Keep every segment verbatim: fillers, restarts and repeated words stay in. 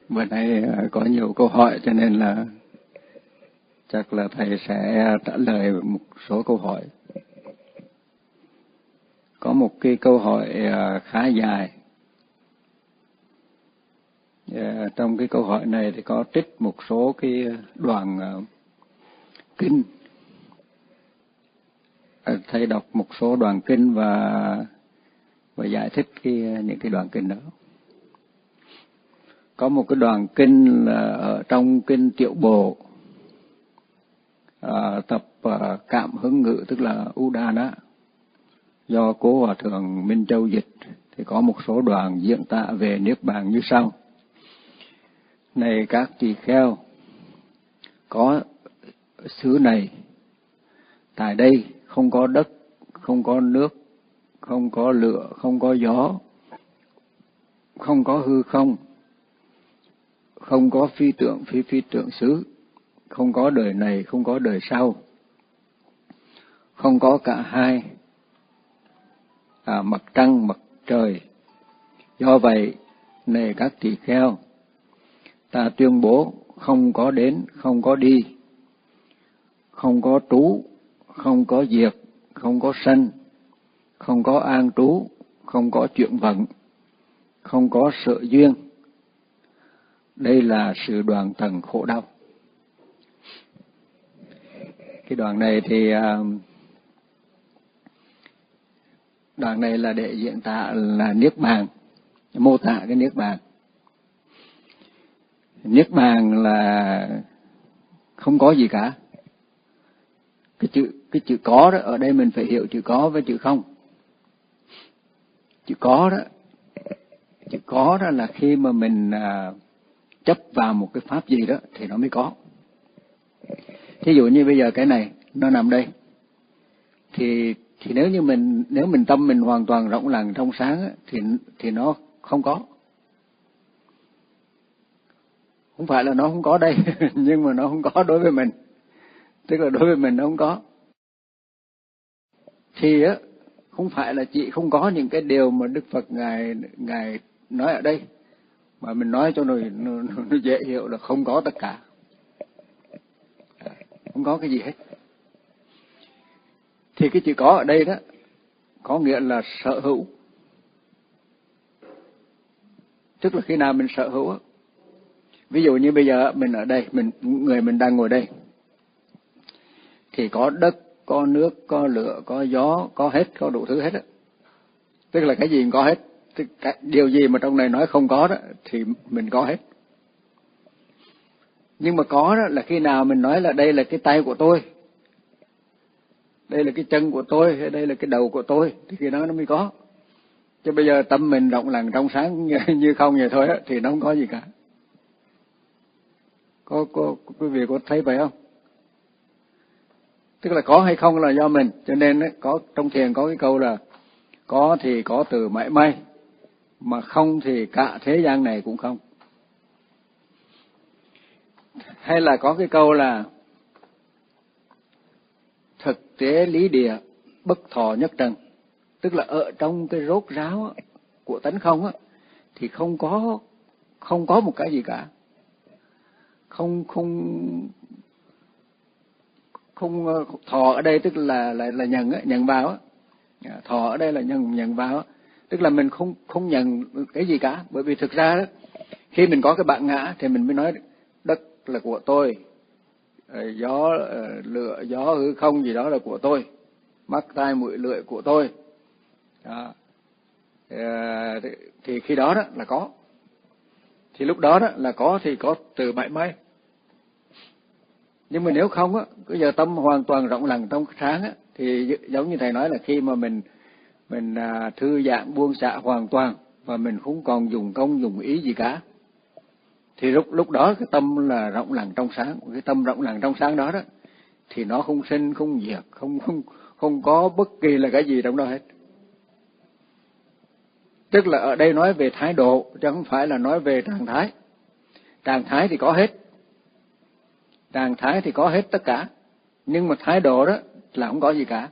Bữa nay có nhiều câu hỏi cho nên là chắc là thầy sẽ trả lời một số câu hỏi. Có một cái câu hỏi khá dài. Trong cái câu hỏi này thì có trích một số cái đoạn kinh. Thầy đọc một số đoạn kinh và và giải thích cái những cái đoạn kinh đó. Có một cái đoạn kinh là ở trong kinh Tiểu Bộ, à, tập à, Cảm Hứng Ngữ, tức là Udana, do Cố Hòa Thượng Minh Châu dịch, thì có một số đoạn diễn tả về Niết Bàn như sau. Này các tỳ kheo, có xứ này, tại đây không có đất, không có nước, không có lửa, không có gió, không có hư không, không có phi tưởng, phi phi tưởng xứ, không có đời này, không có đời sau, không có cả hai, à, mặt trăng, mặt trời. Do vậy, này các tỳ kheo, ta tuyên bố không có đến, không có đi, không có trú, không có diệt, không có sanh, không có an trú, không có chuyển vận, không có sở duyên. Đây là sự đoạn tận khổ đau. Cái đoạn này thì đoạn này là để diễn tả là Niết Bàn, mô tả cái Niết Bàn. Niết Bàn là không có gì cả. Cái chữ cái chữ có đó, ở đây mình phải hiểu chữ có với chữ không. Chữ có đó, chữ có đó là khi mà mình à, chấp vào một cái pháp gì đó thì nó mới có. Thí dụ như bây giờ cái này nó nằm đây, thì thì nếu như mình nếu mình tâm mình hoàn toàn rộng lặng trong sáng á, thì thì nó không có. Không phải là nó không có đây, nhưng mà nó không có đối với mình. Tức là đối với mình nó không có. Thì á, không phải là chỉ không có những cái điều mà Đức Phật Ngài Ngài nói ở đây, mà mình nói cho nó, nó, nó dễ hiểu là không có tất cả. Không có cái gì hết. Thì cái chữ có ở đây đó, có nghĩa là sở hữu. Tức là khi nào mình sở hữu á, ví dụ như bây giờ mình ở đây, mình người mình đang ngồi đây, thì có đất, có nước, có lửa, có gió, có hết, có đủ thứ hết á. Tức là cái gì cũng có hết. Tức cái, điều gì mà trong này nói không có đó, thì mình có hết. Nhưng mà có đó là khi nào mình nói là đây là cái tay của tôi, đây là cái chân của tôi, hay đây là cái đầu của tôi, thì khi đó nó mới có. Chứ bây giờ tâm mình rộng lặng trong sáng như, như không vậy thôi á, thì nó không có gì cả. Có, có, quý vị có thấy vậy không? Tức là có hay không là do mình. Cho nên ấy, có trong thiền có cái câu là có thì có từ mãi may, mà không thì cả thế gian này cũng không. Hay là có cái câu là thực tế lý địa bất thọ nhất trần. Tức là ở trong cái rốt ráo của tánh không á, thì không có không có một cái gì cả. Không không không thọ ở đây tức là là là nhận á, nhận vào á. Thọ ở đây là nhận nhận vào á. Tức là mình không không nhận cái gì cả, bởi vì thực ra đó, khi mình có cái bản ngã thì mình mới nói đất là của tôi, gió lửa gió hư không gì đó là của tôi, mắt tai mũi lưỡi của tôi. Đó. Thì khi đó đó là có. Thì lúc đó đó là có thì có từ mãi may. Nhưng mà nếu không á, bây giờ tâm hoàn toàn rộng lặng trong sáng á, thì giống như thầy nói là khi mà mình mình à, thư giãn buông xả hoàn toàn và mình không còn dùng công dùng ý gì cả, thì lúc lúc đó cái tâm là rộng lặng trong sáng. Cái tâm rộng lặng trong sáng đó đó thì nó không sinh không diệt, không không không có bất kỳ là cái gì trong đó hết. Tức là ở đây nói về thái độ chứ không phải là nói về trạng thái. Trạng thái thì có hết, trạng thái thì có hết tất cả, nhưng mà thái độ đó là không có gì cả.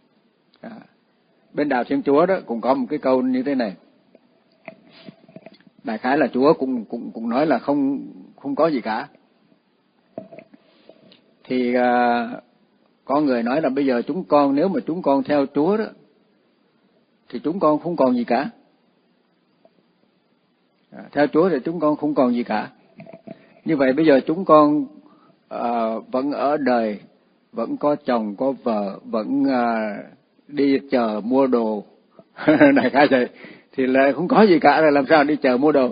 À, bên đạo Thiên Chúa đó cũng có một cái câu như thế này: Đại khái là Chúa cũng cũng cũng nói là không không có gì cả. Thì à, có người nói là bây giờ chúng con, nếu mà chúng con theo Chúa đó thì chúng con không còn gì cả. À, theo Chúa thì chúng con không còn gì cả. Như vậy bây giờ chúng con à, vẫn ở đời, vẫn có chồng có vợ, vẫn à, đi chờ mua đồ. Đại khái vậy thì là không có gì cả, rồi làm sao đi chờ mua đồ.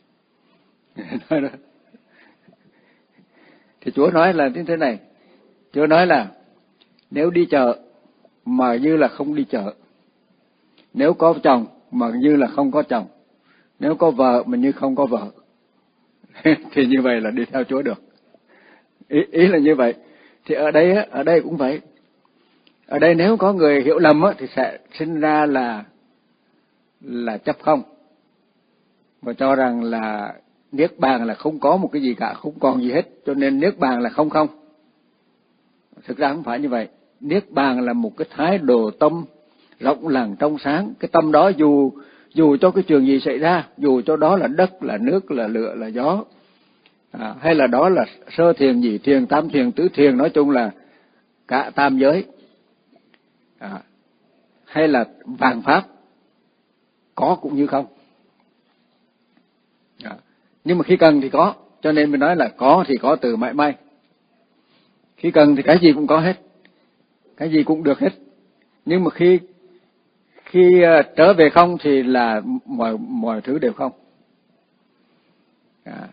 Thì Chúa nói là như thế này, Chúa nói là nếu đi chợ mà như là không đi chợ, nếu có chồng mà như là không có chồng, nếu có vợ mà như không có vợ, thì như vậy là đi theo Chúa được. Ý, ý là như vậy. Thì ở đây ở đây cũng vậy. Ở đây nếu có người hiểu lầm thì sẽ sinh ra là là chấp không, và cho rằng là niết bàn là không có một cái gì cả, không còn gì hết, cho nên niết bàn là không không. Thực ra không phải như vậy. Niết bàn là một cái thái độ tâm rộng lặng trong sáng. Cái tâm đó dù dù cho cái chuyện gì xảy ra, dù cho đó là đất, là nước, là lửa, là gió, à, hay là đó là sơ thiền, nhị thiền, tam thiền, tứ thiền, nói chung là cả tam giới, à, hay là vạn pháp, có cũng như không. À, nhưng mà khi cần thì có, cho nên mình nói là có thì có từ mãi may. Khi cần thì cái gì cũng có hết, cái gì cũng được hết. Nhưng mà khi khi uh, trở về không thì là mọi mọi thứ đều không. À,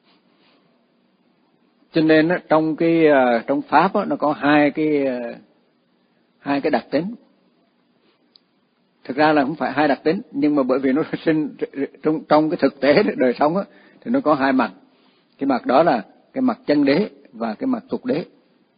cho nên uh, trong cái uh, trong pháp uh, nó có hai cái uh, hai cái đặc tính. Thực ra là không phải hai đặc tính, nhưng mà bởi vì nó sinh trong trong cái thực tế đời sống á, thì nó có hai mặt. Cái mặt đó là cái mặt chân đế và cái mặt tục đế.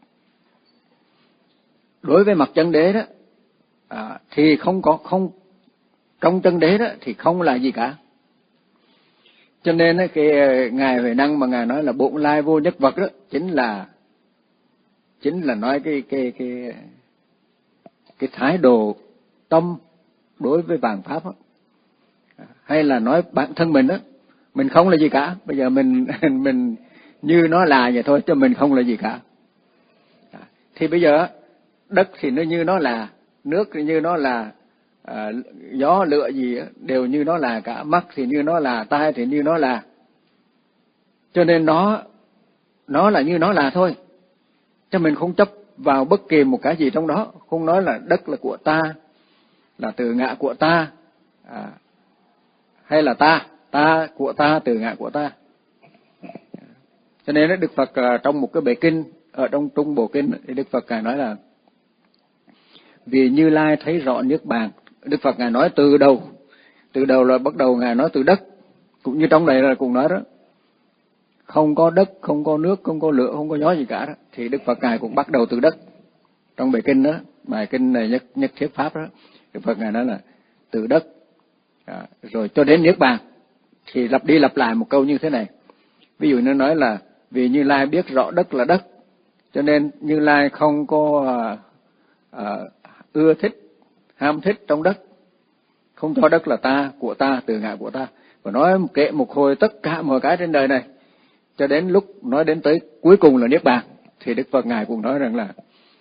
Đối với mặt chân đế đó, à, thì không có không trong chân đế đó thì không là gì cả. Cho nên đó, cái ngài Huệ Năng mà ngài nói là bổn lai vô nhất vật đó, chính là chính là nói cái cái cái cái thái độ tâm đối với vạn pháp đó. Hay là nói bản thân mình đó, mình không là gì cả. Bây giờ mình mình như nó là vậy thôi, chứ mình không là gì cả. Thì bây giờ đất thì nó như nó là, nước thì như nó là, à, gió lửa gì đều như nó là cả, mắt thì như nó là, tai thì như nó là. Cho nên nó nó là như nó là thôi, chứ mình không chấp vào bất kỳ một cái gì trong đó. Không nói là đất là của ta, là từ ngã của ta, à, hay là ta ta của ta, từ ngã của ta. Cho nên Đức Phật trong một cái bài kinh ở trong Trung Bộ Kinh thì Đức Phật ngài nói là vì Như Lai thấy rõ niết bàn. Đức Phật ngài nói từ đầu, từ đầu là bắt đầu ngài nói từ đất, cũng như trong này là cũng nói đó, không có đất, không có nước, không có lửa, không có gió gì cả đó. Thì Đức Phật ngài cũng bắt đầu từ đất. Trong bài kinh đó, bài kinh này nhất nhất thiết pháp đó, Đức Phật ngài nói là từ đất, à, rồi cho đến niết bàn. Thì lặp đi lặp lại một câu như thế này. Ví dụ nó nói là vì Như Lai biết rõ đất là đất, cho nên Như Lai không có à, à, ưa thích, ham thích trong đất, không cho đất là ta, của ta, từ ngã của ta. Và nói kệ một hồi tất cả mọi cái trên đời này, cho đến lúc nói đến tới cuối cùng là niết bàn. Thì Đức Phật ngài cũng nói rằng là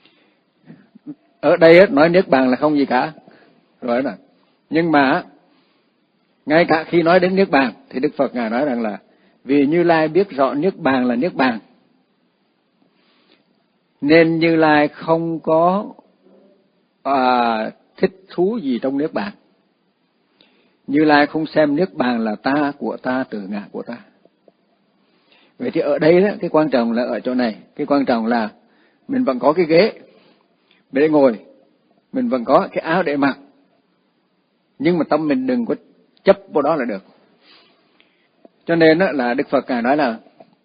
ở đây nói niết bàn là không gì cả rồi nè. Nhưng mà ngay cả khi nói đến niết bàn thì Đức Phật ngài nói rằng là vì Như Lai biết rõ niết bàn là niết bàn, nên Như Lai không có à, thích thú gì trong niết bàn. Như Lai không xem niết bàn là ta, của ta, từ ngã của ta. Vậy thì ở đây đó, cái quan trọng là ở chỗ này. Cái quan trọng là mình vẫn có cái ghế để ngồi, mình vẫn có cái áo để mặc, nhưng mà tâm mình đừng có chấp vào đó là được. Cho nên đó là Đức Phật ngài nói là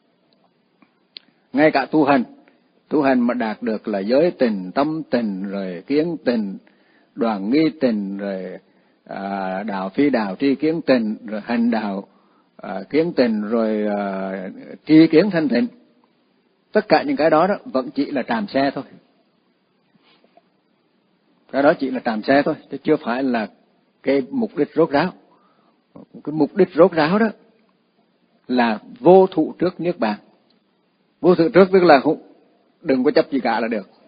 ngay cả tu hành, tu hành mà đạt được là giới tình, tâm tình, rồi kiến tình, đoàn nghi tình, rồi à, đạo phi đạo tri kiến tình, rồi hành đạo à, kiến tình, rồi à, tri kiến thanh tịnh. Tất cả những cái đó, đó vẫn chỉ là tràm xe thôi. Cái đó chỉ là tràm xe thôi, chứ chưa phải là cái mục đích rốt ráo. cái mục đích rốt ráo đó là vô thụ trước niết bàn. Vô thụ trước tức là không, đừng có chấp gì cả là được.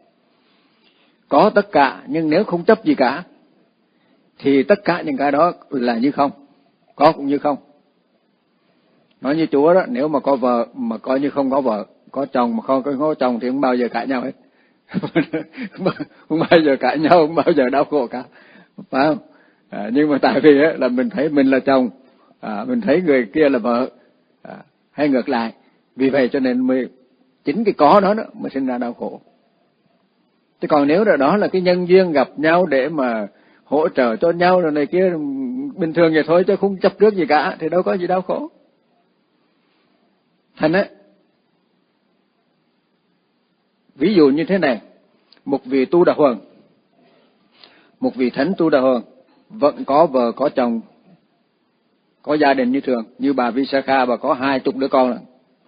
Có tất cả nhưng nếu không chấp gì cả thì tất cả những cái đó là như không, có cũng như không. Nói như Chúa đó, nếu mà có vợ mà coi như không có vợ, có chồng mà không có chồng thì không bao giờ cãi nhau hết. Không bao giờ cãi nhau, không bao giờ đau khổ cả, phải không? À, nhưng mà tại vì á, là mình thấy mình là chồng, à, mình thấy người kia là vợ, à, hay ngược lại, vì vậy cho nên mới chính cái có đó, đó mới sinh ra đau khổ. Chứ còn nếu là đó là cái nhân duyên gặp nhau để mà hỗ trợ cho nhau rồi này kia bình thường vậy thôi chứ không chấp trước gì cả thì đâu có gì đau khổ. Thành á, ví dụ như thế này, một vị tu đà hoàng, một vị thánh tu đà hoàng vẫn có vợ có chồng, có gia đình như thường, như bà Visakha bà có hai chục đứa con.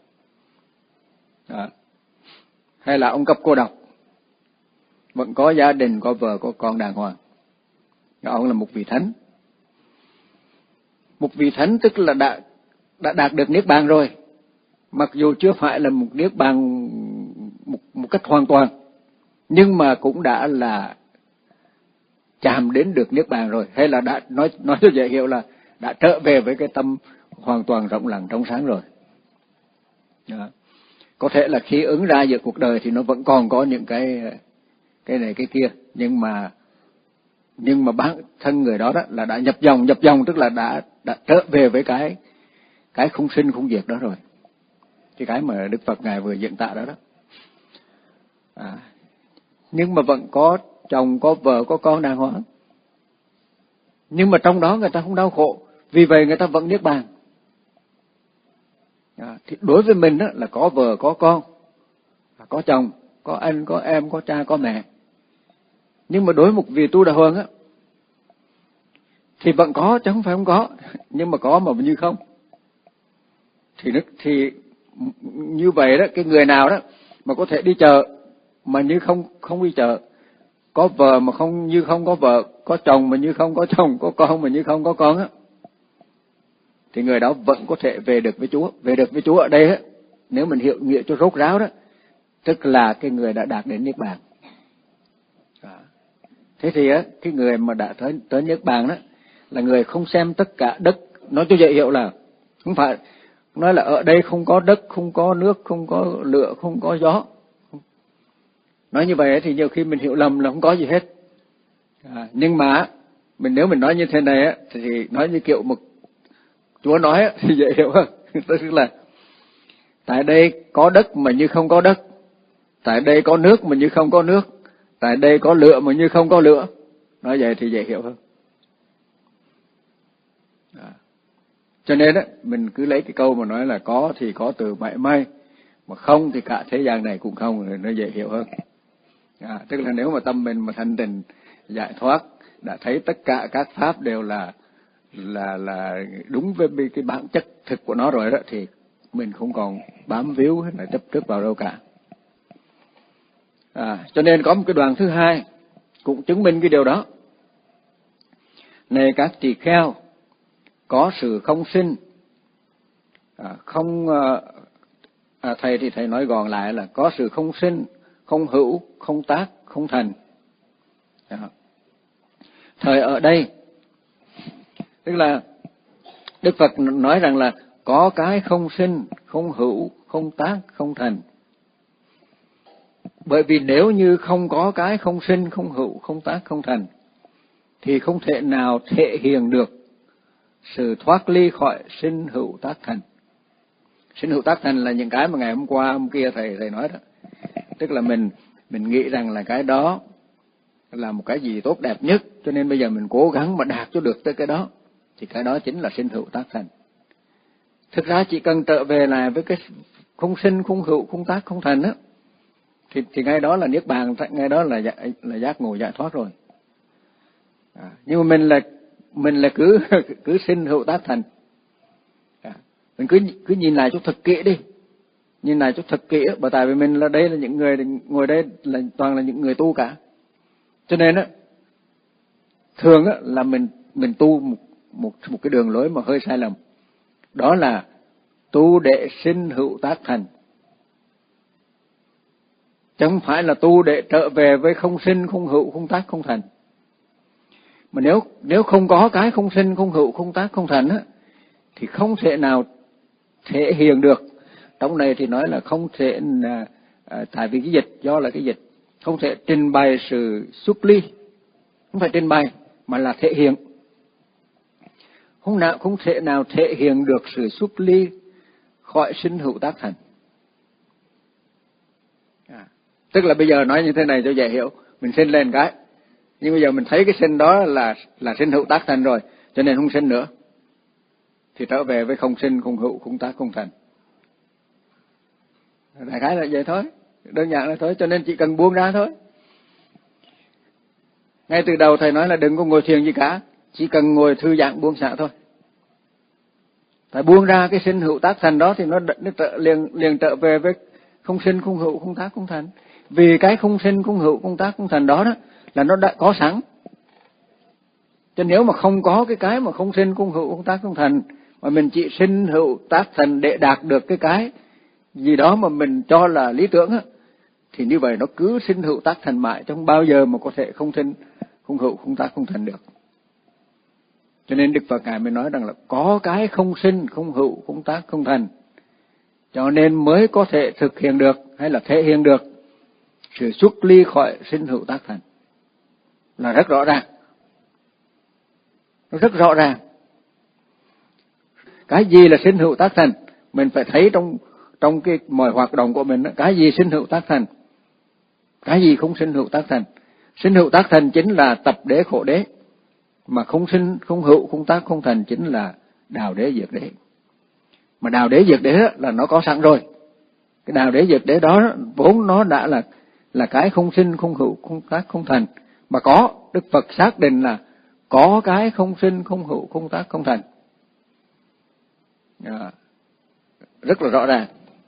Đó. Hay là ông Cấp Cô Độc vẫn có gia đình, có vợ, có con đàng hoàng. Đó, ông là một vị thánh. Một vị thánh tức là đã, đã đạt được niết bàn rồi, mặc dù chưa phải là một niết bàn một, một cách hoàn toàn, nhưng mà cũng đã là chạm đến được niết bàn rồi, hay là đã nói nói cho dễ hiểu là đã trở về với cái tâm hoàn toàn rộng lặng trong sáng rồi. Đó. Có thể là khi ứng ra giữa cuộc đời thì nó vẫn còn có những cái cái này cái kia, nhưng mà nhưng mà bản thân người đó đó là đã nhập dòng, nhập dòng tức là đã đã trở về với cái cái không sinh không diệt đó rồi, cái cái mà Đức Phật ngài vừa diễn tả đó đó. À, nhưng mà vẫn có chồng, có vợ, có con đàng hoàng, nhưng mà trong đó người ta không đau khổ, vì vậy người ta vẫn niết bàn. À, thì đối với mình đó là có vợ, có con, có chồng, có anh, có em, có cha, có mẹ. Nhưng mà đối với một vị tu đà hoàng á thì vẫn có chứ không phải không có, nhưng mà có mà như không. Thì nó thì như vậy đó, cái người nào đó mà có thể đi chợ mà như không không đi chợ, có vợ mà không như không có vợ, có chồng mà như không có chồng, có con mà như không có con á, thì người đó vẫn có thể về được với Chúa. Về được với Chúa ở đây á, nếu mình hiểu nghĩa cho rốt ráo đó, tức là cái người đã đạt đến niết bàn. Thế thì á, cái người mà đã tới tới niết bàn đó là người không xem tất cả đất, nói cho dễ hiểu là không phải nói là ở đây không có đất, không có nước, không có lửa, không có gió. Nói như vậy thì nhiều khi mình hiểu lầm là không có gì hết. À, nhưng mà mình nếu mình nói như thế này á, thì nói như kiểu một Chúa nói á, thì dễ hiểu hơn. Tức là tại đây có đất mà như không có đất, tại đây có nước mà như không có nước, tại đây có lửa mà như không có lửa. Nói vậy thì dễ hiểu hơn. À. Cho nên á, mình cứ lấy cái câu mà nói là có thì có từ mảy may, mà không thì cả thế gian này cũng không, thì nó dễ hiểu hơn. À, tức là nếu mà tâm mình mà thanh tịnh giải thoát, đã thấy tất cả các pháp đều là là là đúng với cái bản chất thực của nó rồi đó, thì mình không còn bám víu hay là chấp trước vào đâu cả. À, cho nên có một cái đoạn thứ hai cũng chứng minh cái điều đó. Này các tỳ kheo, có sự không sinh, à, không à, thầy thì thầy nói gọn lại là có sự không sinh, không hữu, không tác, không thành. À. Thời ở đây tức là Đức Phật nói rằng là có cái không sinh, không hữu, không tác, không thành. Bởi vì nếu như không có cái không sinh, không hữu, không tác, không thành thì không thể nào thể hiện được sự thoát ly khỏi sinh hữu tác thành. Sinh hữu tác thành là những cái mà ngày hôm qua hôm kia thầy thầy nói đó. Tức là mình mình nghĩ rằng là cái đó là một cái gì tốt đẹp nhất, cho nên bây giờ mình cố gắng mà đạt cho được tới cái đó, thì cái đó chính là sinh hữu tác thành. Thực ra chỉ cần trở về lại với cái không sinh, không hữu, không tác, không thành á, thì thì ngay đó là niết bàn, ngay đó là là giác ngộ giải thoát rồi. À, nhưng mà mình là mình là cứ cứ sinh hữu tác thành. À, mình cứ cứ nhìn lại cho thật kỹ đi, nhìn lại cho thật kỹ, bởi tại vì mình là đây là những người ngồi đây là toàn là những người tu cả, cho nên á thường á là mình mình tu một một cái đường lối mà hơi sai lầm. Đó là tu để sinh hữu tác thành, chứ không phải là tu để trở về với không sinh không hữu không tác không thành. Mà nếu nếu không có cái không sinh không hữu không tác không thành á, thì không thể nào thể hiện được. Trong này thì nói là không thể là à, tại vì cái dịch, do là cái dịch không thể trình bày sự xuất ly, không phải trình bày mà là thể hiện. Không nào không thể nào thể hiện được sự xuất ly khỏi sinh hữu tác thành. À, tức là bây giờ nói như thế này cho dễ hiểu, mình sinh lên cái, nhưng bây giờ mình thấy cái sinh đó là là sinh hữu tác thành rồi, cho nên không sinh nữa, thì trở về với không sinh không hữu không tác không thành. Đại khái là vậy thôi, đơn giản là thôi, cho nên chỉ cần buông ra thôi. Ngay từ đầu thầy nói là đừng có ngồi thiền gì cả, chỉ cần ngồi thư giãn buông xả thôi. Phải buông ra cái sinh hữu tác thành đó thì nó, nó trở, liền liền trở về với không sinh không hữu không tác không thành. Vì cái không sinh không hữu không tác không thành đó đó là nó đã có sẵn. Cho nếu mà không có cái cái mà không sinh không hữu không tác không thành, mà mình chỉ sinh hữu tác thành để đạt được cái cái gì đó mà mình cho là lý tưởng á, thì như vậy nó cứ sinh hữu tác thành mãi, trong bao giờ mà có thể không sinh không hữu không tác không thành được. Cho nên Đức Phật Ngài mới nói rằng là có cái không sinh không hữu không tác không thành, cho nên mới có thể thực hiện được hay là thể hiện được sự xuất ly khỏi sinh hữu tác thành, là rất rõ ràng, nó rất rõ ràng. Cái gì là sinh hữu tác thành mình phải thấy trong trong cái mọi hoạt động của mình đó, cái gì sinh hữu tác thành, cái gì không sinh hữu tác thành. Sinh hữu tác thành chính là tập đế khổ đế, mà không sinh không hữu không tác không thành chính là đào đế diệt đế. Mà đào đế diệt đế là nó có sẵn rồi. Cái đào đế diệt đế đó vốn nó đã là là cái không sinh không hữu không tác không thành, mà có Đức Phật xác định là có cái không sinh không hữu không tác không thành. À, rất là rõ ràng.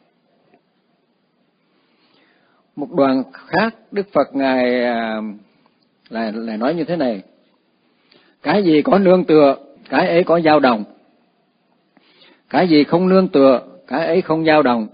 Một đoạn khác Đức Phật Ngài à, lại lại nói như thế này: cái gì có nương tựa, cái ấy có dao động. Cái gì không nương tựa, cái ấy không dao động.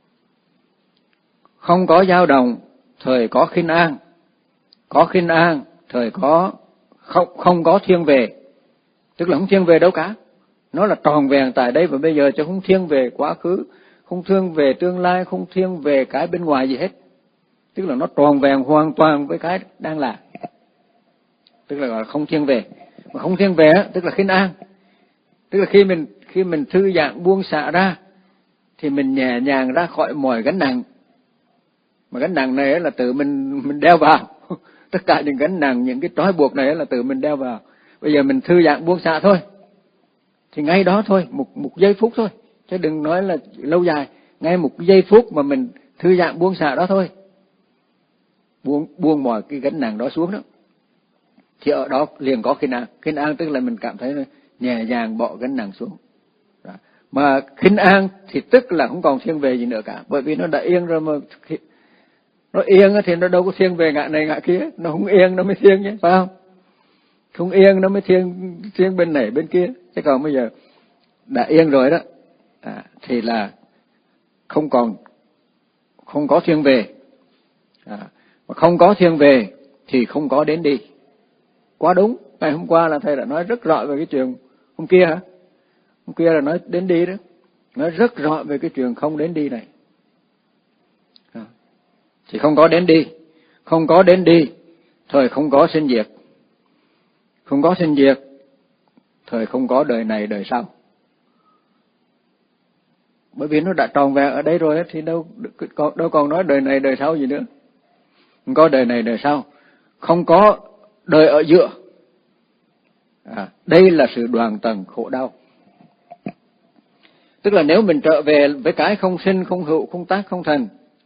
Không có dao động, thời có khinh an. Có khinh an, thời có không không có thiên về. Tức là không thiên về đâu cả. Nó là tròn vẹn tại đây và bây giờ, chứ không thiên về quá khứ, không thiên về tương lai, không thiên về cái bên ngoài gì hết. Tức là nó tròn vẹn hoàn toàn với cái đang là. Tức là gọi là không thiên về. Mà không thiên về tức là khinh an. Tức là khi mình khi mình thư giãn buông xả ra thì mình nhẹ nhàng ra khỏi mọi gánh nặng. Mà gánh nặng này là tự mình mình đeo vào. Tất cả những gánh nặng, những cái trói buộc này là tự mình đeo vào. Bây giờ mình thư giãn buông xả thôi, thì ngay đó thôi, một một giây phút thôi, chứ đừng nói là lâu dài. Ngay một giây phút mà mình thư giãn buông xả đó thôi, buông buông mọi cái gánh nặng đó xuống đó, thì ở đó liền có khinh an. Khinh an tức là mình cảm thấy nhẹ nhàng bỏ gánh nặng xuống. Đó. Mà khinh an thì tức là không còn thiên về gì nữa cả, bởi vì nó đã yên rồi. Mà nó yên thì nó đâu có thiên về ngã này ngã kia, nó không yên nó mới thiên chứ, phải không? Không yên nó mới thiên thiên bên này bên kia, chứ còn bây giờ đã yên rồi đó à, thì là không còn không có thiên về. À, mà không có thiên về thì không có đến đi. Quá đúng. Ngày hôm qua là thầy đã nói rất rõ về cái chuyện hôm kia hả? Hôm kia là nói đến đi đó, nói rất rõ về cái chuyện không đến đi này. À, thì không có đến đi, không có đến đi, thời không có sinh diệt. Không có sinh diệt, thời không có đời này đời sau. Bởi vì nó đã tròn vẹn ở đây rồi thì đâu đâu còn nói đời này đời sau gì nữa. Không có đời này đời sau, không có đời ở giữa. À, đây là sự đoạn tầng khổ đau. Tức là nếu mình trở về với cái không sinh không hữu không tác không thành,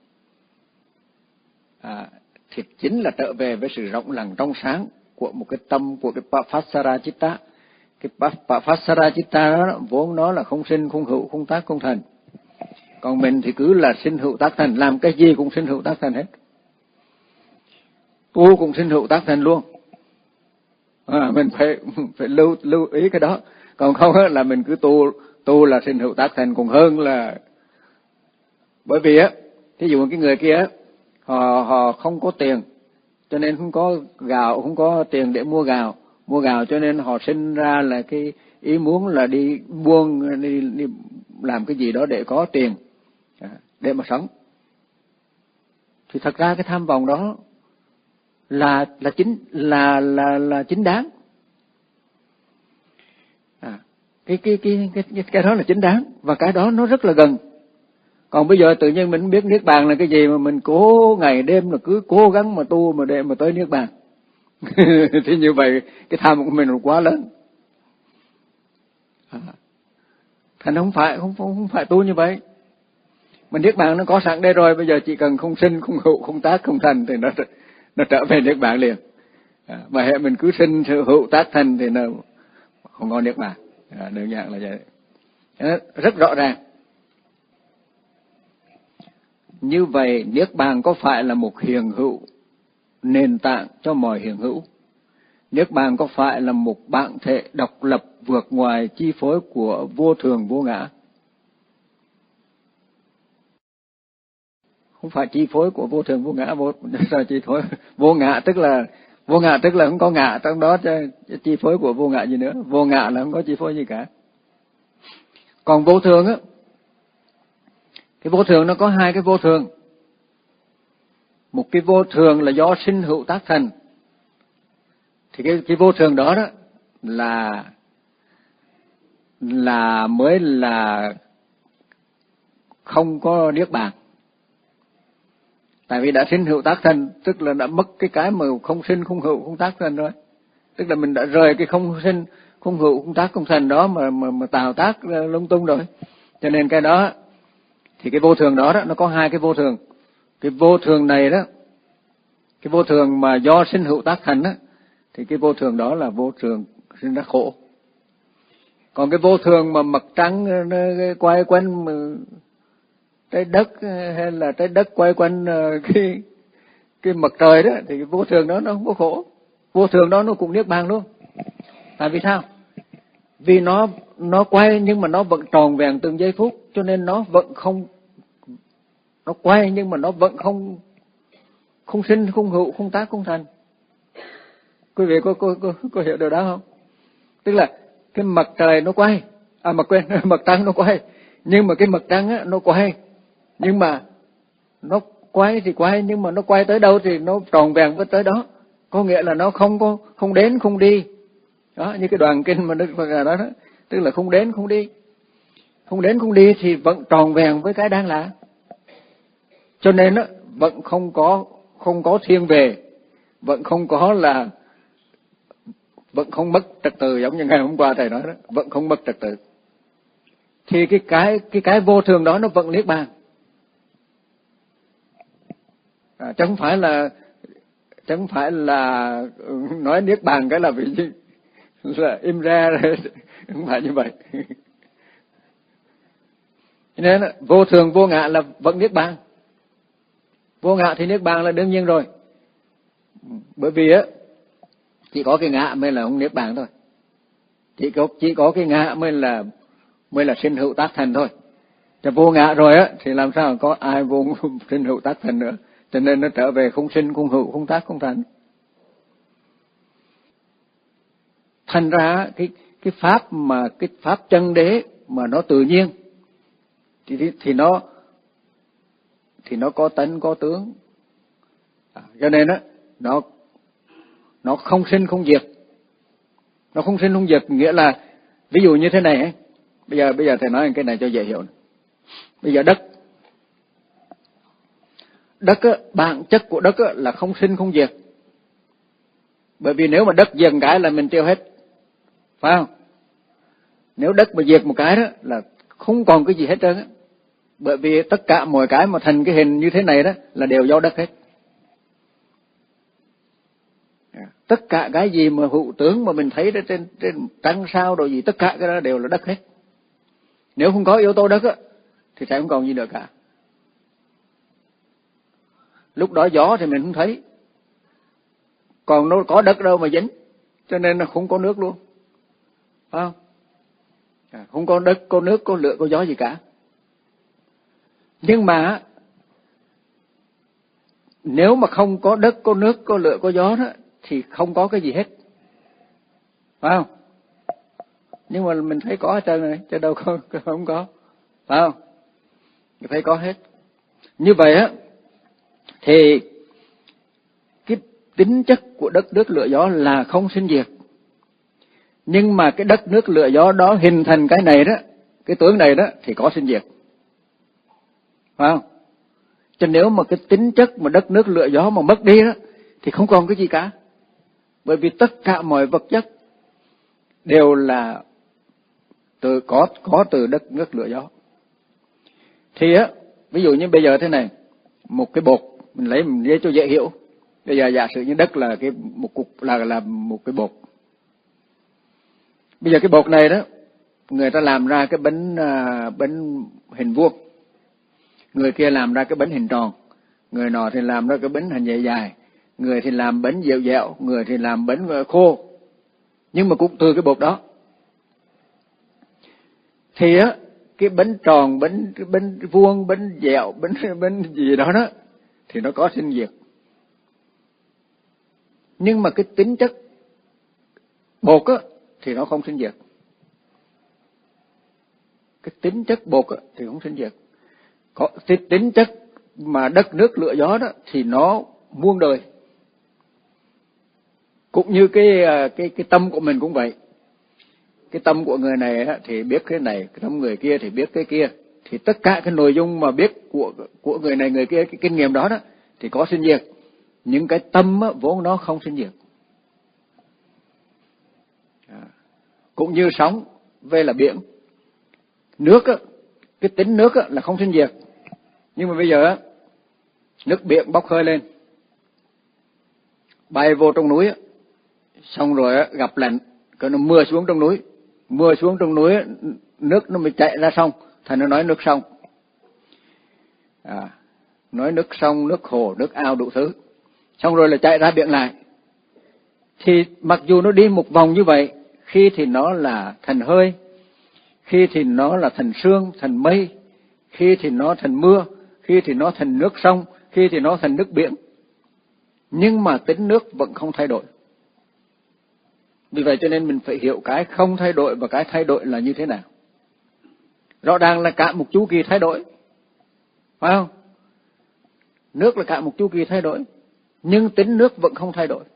à, thì chính là trở về với sự rộng lặng trong sáng của một cái tâm, của cái Pasara Chitta. Cái Pasara Chitta đó vốn nó là không sinh không hữu không tác không thành. Còn mình thì cứ là sinh hữu tác thành, làm cái gì cũng sinh hữu tác thành hết. Tu cũng sinh hữu tác thành luôn. À, mình phải phải lưu lưu ý cái đó. Còn không là mình cứ tu tu là sinh hữu tác thành còn hơn là, bởi vì á, thí dụ cái người kia họ họ không có tiền, cho nên không có gạo, không có tiền để mua gạo, mua gạo cho nên họ sinh ra là cái ý muốn là đi buôn, đi, đi làm cái gì đó để có tiền để mà sống. Thì thật ra cái tham vọng đó là là chính là là là chính đáng. À, cái, cái cái cái cái đó là chính đáng và cái đó nó rất là gần. Còn bây giờ tự nhiên mình biết niết bàn là cái gì mà mình cố ngày đêm là cứ cố gắng mà tu mà để mà tới niết bàn. Thì như vậy cái tham của mình là quá lớn. À, thành không phải không không phải tu như vậy. Mà niết bàn nó có sẵn đây rồi, bây giờ chỉ cần không sinh, không hữu, không tác, không thành thì nó nó trở về niết bàn liền. À, mà hệ mình cứ sinh hữu tác thành thì nó không có niết bàn. À, đơn giản là vậy. À, rất rõ ràng. Như vậy niết bàn có phải là một hiện hữu nền tảng cho mọi hiện hữu? Niết bàn có phải là một bản thể độc lập vượt ngoài chi phối của vô thường vô ngã? Không phải chi phối của vô thường vô ngã, vô sao chi phối vô ngã tức là vô ngã tức là không có ngã trong đó, chứ chi phối của vô ngã gì nữa? Vô ngã là không có chi phối gì cả. Còn vô thường á, cái vô thường nó có hai cái vô thường. Một cái vô thường là do sinh hữu tác thành. Thì cái cái vô thường đó đó là là mới là không có niết bàn. Tại vì đã sinh hữu tác thành, tức là đã mất cái cái mà không sinh không hữu không tác thành rồi. Tức là mình đã rời cái không sinh không hữu không tác không thành đó mà mà, mà tạo tác lung tung rồi. Cho nên cái đó thì cái vô thường đó đó nó có hai cái vô thường. Cái vô thường này đó, cái vô thường mà do sinh hữu tác thành á, thì cái vô thường đó là vô thường sinh ra khổ. Còn cái vô thường mà mặt trăng nó quay quanh trái đất hay là trái đất quay quanh cái cái mặt trời đó, thì cái vô thường đó nó không có khổ. Vô thường đó nó cũng niết bàn luôn. Tại vì sao? Vì nó nó quay nhưng mà nó vẫn tròn vẹn từng giây phút, cho nên nó vẫn không, nó quay nhưng mà nó vẫn không không sinh không hữu không tác không thành. Quý vị có có có, có hiểu điều đó không? Tức là cái mặt trời nó quay, à mà quên, mặt trăng nó quay, nhưng mà cái mặt trăng á nó quay, nhưng mà nó quay thì quay nhưng mà nó quay tới đâu thì nó tròn vẹn với tới đó, có nghĩa là nó không có không đến không đi. Đó, như cái đoạn kinh mà Đức Phật là đó, đó, tức là không đến không đi, không đến không đi thì vẫn tròn vẹn với cái đang là. Cho nên đó, vẫn không có không có thiên về, vẫn không có là vẫn không mất trật tự, giống như ngày hôm qua thầy nói đó, vẫn không mất trật tự. Thì cái cái cái cái vô thường đó nó vẫn niết bàn. À, chứ không phải là chứ không phải là nói niết bàn cái là vì là im ra rồi, không phải như vậy. Nên vô thường vô ngã là vẫn niết bàn. Vô ngã thì niết bàn là đương nhiên rồi. Bởi vì á chỉ có cái ngã mới là không niết bàn thôi. Chỉ có chỉ có cái ngã mới là mới là sinh hữu tác thành thôi. Cho vô ngã rồi á thì làm sao có ai vô sinh hữu tác thành nữa. Cho nên nó trở về không sinh không hữu không tác không thành. Thành ra cái cái pháp mà cái pháp chân đế mà nó tự nhiên thì thì, thì nó thì nó có tánh có tướng. À, cho nên á nó nó không sinh không diệt. Nó không sinh không diệt nghĩa là ví dụ như thế này ấy. Bây giờ bây giờ thầy nói cái này cho dễ hiểu này. Bây giờ đất đất á, bản chất của đất á, là không sinh không diệt. Bởi vì nếu mà đất diệt cái là mình tiêu hết, phải không? Nếu đất mà diệt một cái đó là không còn cái gì hết trơn á. Bởi vì tất cả mọi cái mà thành cái hình như thế này đó là đều do đất hết. Tất cả cái gì mà hữu tướng mà mình thấy trên trên trăng sao rồi gì, tất cả cái đó đều là đất hết. Nếu không có yếu tố đất á thì sẽ không còn gì nữa cả. Lúc đó gió thì mình không thấy, còn nó có đất đâu mà dính, cho nên là không có nước luôn, phải không? À, không có đất, có nước, có lửa, có gió gì cả. Nhưng mà nếu mà không có đất, có nước, có lửa, có gió đó, thì không có cái gì hết, phải không? Nhưng mà mình thấy có hết trơn này, chứ đâu có, không có, phải không? Mình thấy có hết. Như vậy á, thì cái tính chất của đất nước lửa gió là không sinh diệt. Nhưng mà cái đất nước lửa gió đó hình thành cái này đó, cái tướng này đó, thì có sinh diệt, phải không? Cho nếu mà cái tính chất mà đất nước lửa gió mà mất đi đó, thì không còn cái gì cả. Bởi vì tất cả mọi vật chất đều là từ có có từ đất nước lửa gió. Thì á, ví dụ như bây giờ thế này, một cái bột, mình lấy mình lấy cho dễ hiểu. Bây giờ giả sử như đất là cái một cục là là một cái bột. Bây giờ cái bột này đó, người ta làm ra cái bánh à, bánh hình vuông, người kia làm ra cái bánh hình tròn, người nọ thì làm ra cái bánh hình dài dài, người thì làm bánh dẻo dẻo, người thì làm bánh khô, nhưng mà cũng từ cái bột đó. Thì á, cái bánh tròn, bánh bánh vuông, bánh dẻo, bánh bánh gì đó đó, thì nó có sinh diệt. Nhưng mà cái tính chất bột á, thì nó không sinh diệt. Cái tính chất bột á, thì không sinh diệt. Có cái tính chất mà đất nước lửa gió đó, thì nó muôn đời. Cũng như cái cái cái tâm của mình cũng vậy. Cái tâm của người này á, thì biết cái này, cái tâm người kia thì biết cái kia. Thì tất cả cái nội dung mà biết của của người này người kia, cái kinh nghiệm đó đó, thì có sinh diệt. Nhưng cái tâm á, vốn nó không sinh diệt. À, cũng như sóng về là biển. Nước á, cái tính nước á, là không sinh diệt. Nhưng mà bây giờ á, nước biển bốc hơi lên, bay vô trong núi á, xong rồi á, gặp lạnh, cái nó mưa xuống trong núi, mưa xuống trong núi á, nước nó mới chạy ra sông, thành nó nói nước sông. À, nói nước sông, nước hồ, nước ao đủ thứ. Xong rồi là chạy ra biển lại. Thì mặc dù nó đi một vòng như vậy, khi thì nó là thành hơi, khi thì nó là thành sương, thành mây, khi thì nó thành mưa, khi thì nó thành nước sông, khi thì nó thành nước biển. Nhưng mà tính nước vẫn không thay đổi. Vì vậy cho nên mình phải hiểu cái không thay đổi và cái thay đổi là như thế nào. Rõ ràng là cả một chu kỳ thay đổi, phải không? Nước là cả một chu kỳ thay đổi, nhưng tính nước vẫn không thay đổi.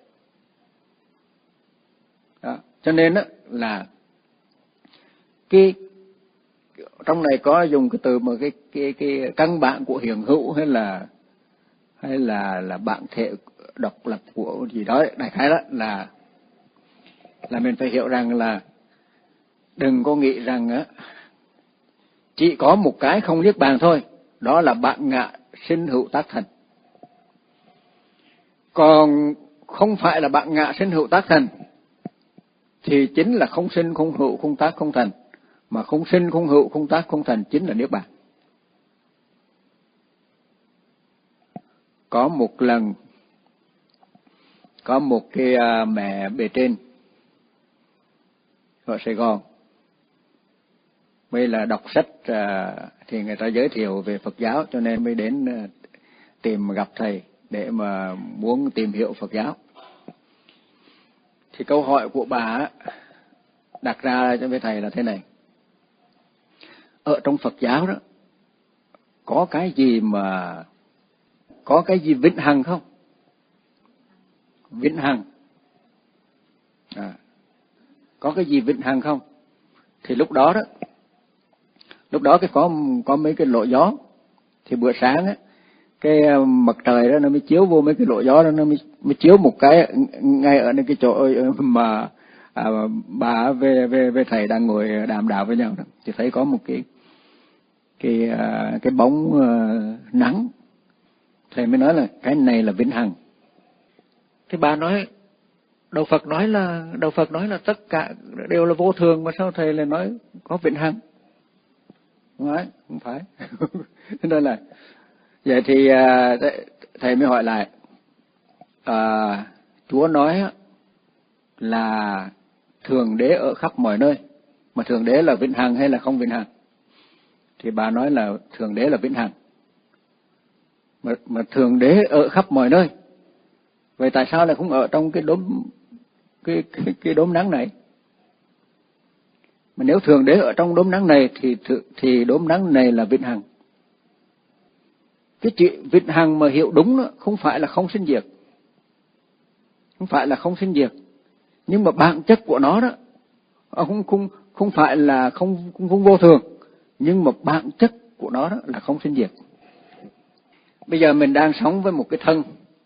Đó. Cho nên đó là cái trong này có dùng cái từ mà cái cái cái căn bản của hiện hữu hay là hay là là bản thể độc lập của gì đó, đại khái đó là là mình phải hiểu rằng là đừng có nghĩ rằng á chỉ có một cái không niết bàn thôi, đó là bản ngã sinh hữu tác thành. Còn không phải là bản ngã sinh hữu tác thành thì chính là không sinh không hữu không tác không thành, mà không sinh không hữu không tác không thành chính là niết bàn. Có một lần có một cái mẹ bề trên ở Sài Gòn, mới là đọc sách thì người ta giới thiệu về Phật giáo, cho nên mới đến tìm gặp thầy để mà muốn tìm hiểu Phật giáo. Thì câu hỏi của bà đặt ra cho với thầy là thế này: ở trong Phật giáo đó có cái gì mà có cái gì vĩnh hằng không? Vĩnh hằng à, có cái gì vĩnh hằng không? Thì lúc đó đó lúc đó cái có có mấy cái lỗ gió, thì bữa sáng á, cái mặt trời đó nó mới chiếu vô mấy cái lỗ gió đó, nó mới, mới chiếu một cái ngay ở cái chỗ mà à, bà về về về thầy đang ngồi đàm đạo với nhau đó, thì thấy có một cái cái cái bóng uh, nắng. Thầy mới nói là cái này là vĩnh hằng. Thì bà nói Đạo Phật nói là Đạo Phật nói là tất cả đều là vô thường, mà sao thầy lại nói có vĩnh hằng? Không phải, không phải. Nên là vậy thì thầy mới hỏi lại, à, Chúa nói là Thượng Đế ở khắp mọi nơi. Mà Thượng Đế là vĩnh hằng hay là không vĩnh hằng? Thì bà nói là Thượng Đế là vĩnh hằng. Mà, mà Thượng Đế ở khắp mọi nơi. Vậy tại sao lại không ở trong cái đốm cái, cái, cái đốm nắng này? Mà nếu Thượng Đế ở trong đốm nắng này thì thì đốm nắng này là vĩnh hằng. Cái chuyện vĩnh hằng mà hiểu đúng đó, không phải là không sinh diệt. Không phải là không sinh diệt. Nhưng mà bản chất của nó đó không không không phải là không không, không vô thường, nhưng mà bản chất của nó đó là không sinh diệt. Bây giờ mình đang sống với một cái thân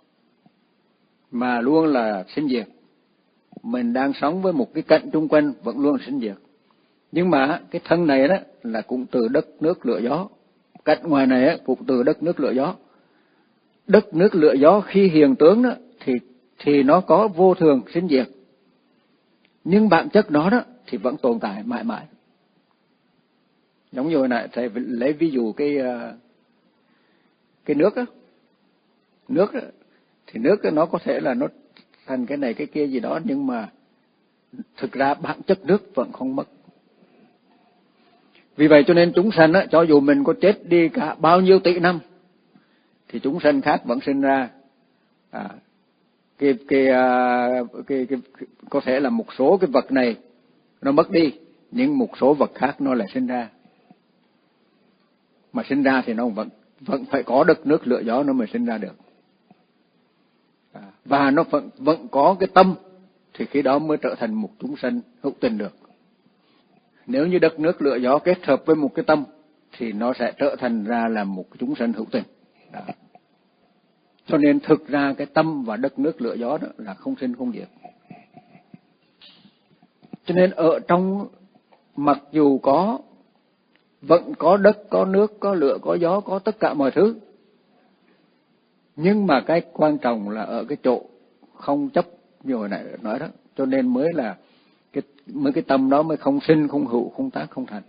mà luôn là sinh diệt. Mình đang sống với một cái cạnh chung quanh vẫn luôn sinh diệt. Nhưng mà cái thân này đó là cũng từ đất nước lửa gió. Cạnh ngoài này cũng từ đất nước lửa gió. Đất nước lửa gió khi hiện tướng đó thì thì nó có vô thường sinh diệt. Nhưng bản chất nó đó thì vẫn tồn tại mãi mãi. Giống như hồi nãy thầy lấy ví dụ cái cái nước á. Nước á, thì nước á, nó có thể là nó thành cái này cái kia gì đó, nhưng mà thực ra bản chất nước vẫn không mất. Vì vậy cho nên chúng sanh á, cho dù mình có chết đi cả bao nhiêu tỷ năm thì chúng sanh khác vẫn sinh ra. À, cái, cái, cái, cái, cái, có thể là một số cái vật này nó mất đi, nhưng một số vật khác nó lại sinh ra. Mà sinh ra thì nó vẫn vẫn phải có đất nước lửa gió nó mới sinh ra được. À, và nó vẫn vẫn có cái tâm thì khi đó mới trở thành một chúng sanh hữu tình được. Nếu như đất nước lửa gió kết hợp với một cái tâm thì nó sẽ trở thành ra là một chúng sanh hữu tình. Đó. Cho nên thực ra cái tâm và đất nước lửa gió đó là không sinh không diệt. Cho nên ở trong mặc dù có vẫn có đất, có nước, có lửa, có gió, có tất cả mọi thứ, nhưng mà cái quan trọng là ở cái chỗ không chấp như hồi nãy nói đó. Cho nên mới là cái mới cái tâm đó mới không sinh, không hữu, không tác, không thành.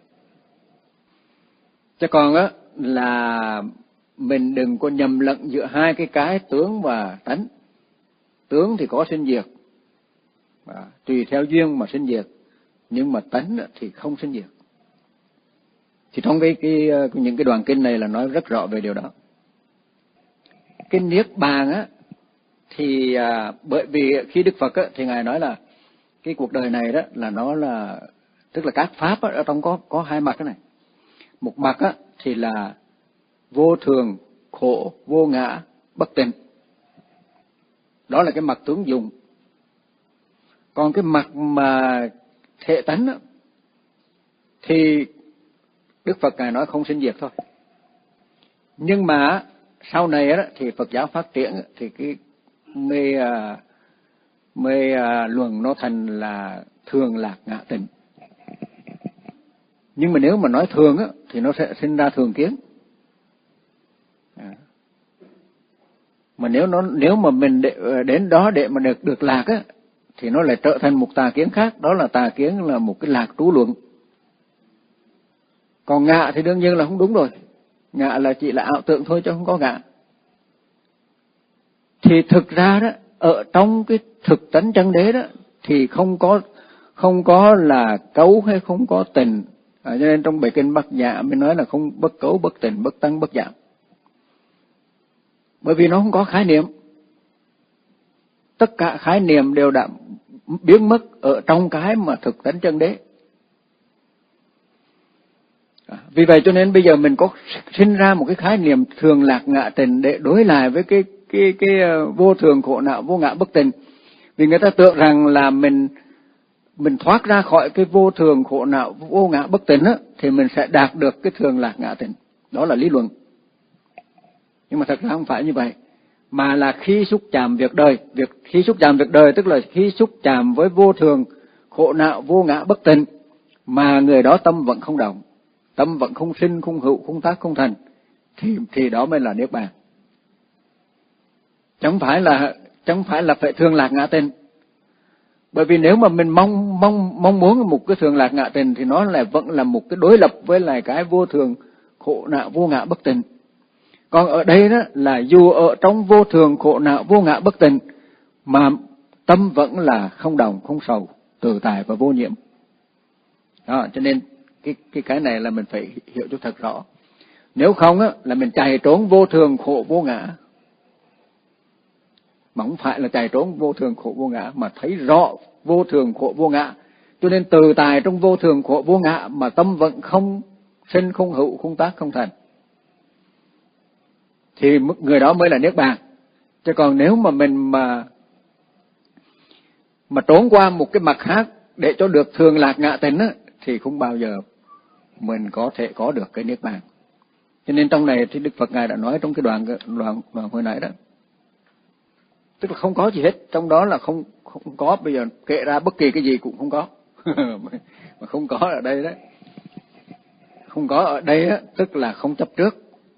Chứ còn á là mình đừng có nhầm lẫn giữa hai cái cái tướng và tánh. Tướng thì có sinh diệt, à, tùy theo duyên mà sinh diệt, nhưng mà tánh thì không sinh diệt. Thì trong cái, cái những cái đoạn kinh này là nói rất rõ về điều đó. Cái niết bàn á thì à, bởi vì khi Đức Phật á thì ngài nói là cái cuộc đời này đó là nó là tức là các pháp á, ở trong có có hai mặt cái này. Một mặt á thì là vô thường, khổ, vô ngã, bất tịnh. Đó là cái mặt tướng dụng. Còn cái mặt mà thể tánh á thì Đức Phật ngài nói không sinh diệt thôi. Nhưng mà sau này á thì Phật giáo phát triển thì cái mê mê luận nó thành là thường lạc ngã tịnh. Nhưng mà nếu mà nói thường á thì nó sẽ sinh ra thường kiến. À. Mà nếu nó nếu mà mình để, đến đó để mà được được lạc á thì nó lại trở thành một tà kiến khác, đó là tà kiến là một cái lạc trú luận. Còn ngã thì đương nhiên là không đúng rồi. Ngã là chỉ là ảo tưởng thôi chứ không có ngã. Thì thực ra đó ở trong cái thực tánh chân đế đó thì không có không có là cấu hay không có tình. À, cho nên trong bài kinh Bát Nhã mới nói là không bất cấu, bất tình, bất tăng, bất giảm. Bởi vì nó không có khái niệm. Tất cả khái niệm đều đã biến mất ở trong cái mà thực tánh chân đế. À, vì vậy cho nên bây giờ mình có sinh ra một cái khái niệm thường lạc ngã tịnh để đối lại với cái cái cái vô thường khổ não vô ngã bất tịnh. Vì người ta tưởng rằng là mình mình thoát ra khỏi cái vô thường khổ não vô ngã bất tịnh á thì mình sẽ đạt được cái thường lạc ngã tịnh. Đó là lý luận. Nhưng mà thật ra không phải như vậy, mà là khi xúc chạm việc đời, việc khi xúc chạm việc đời tức là khi xúc chạm với vô thường khổ não vô ngã bất tịnh mà người đó tâm vẫn không động, tâm vẫn không sinh, không hữu, không tác, không thành, thì thì đó mới là niết bàn. Chẳng phải là chẳng phải là phải thường lạc ngã tịnh. Bởi vì nếu mà mình mong mong mong muốn một cái thường lạc ngã tịnh thì nó lại vẫn là một cái đối lập với lại cái vô thường khổ não vô ngã bất tịnh. Còn ở đây đó là dù ở trong vô thường khổ não vô ngã bất tịnh mà tâm vẫn là không đồng, không sầu, tự tại và vô nhiễm. Đó, cho nên cái cái cái này là mình phải hiểu cho thật rõ. Nếu không á là mình chạy trốn vô thường khổ vô ngã. Mà không phải là chạy trốn vô thường khổ vô ngã, mà thấy rõ vô thường khổ vô ngã. Cho nên tự tại trong vô thường khổ vô ngã mà tâm vẫn không sinh, không hữu, không tác, không thành, thì người đó mới là niết bàn. Chứ còn nếu mà mình mà mà trốn qua một cái mặt khác để cho được thường lạc ngã tịnh á, thì không bao giờ mình có thể có được cái niết bàn. Cho nên trong này thì Đức Phật Ngài đã nói trong cái đoạn đoạn, đoạn hồi nãy đó, tức là không có gì hết, trong đó là không không có, bây giờ kể ra bất kỳ cái gì cũng không có. Mà không có ở đây đấy, không có ở đây á, tức là không chấp trước.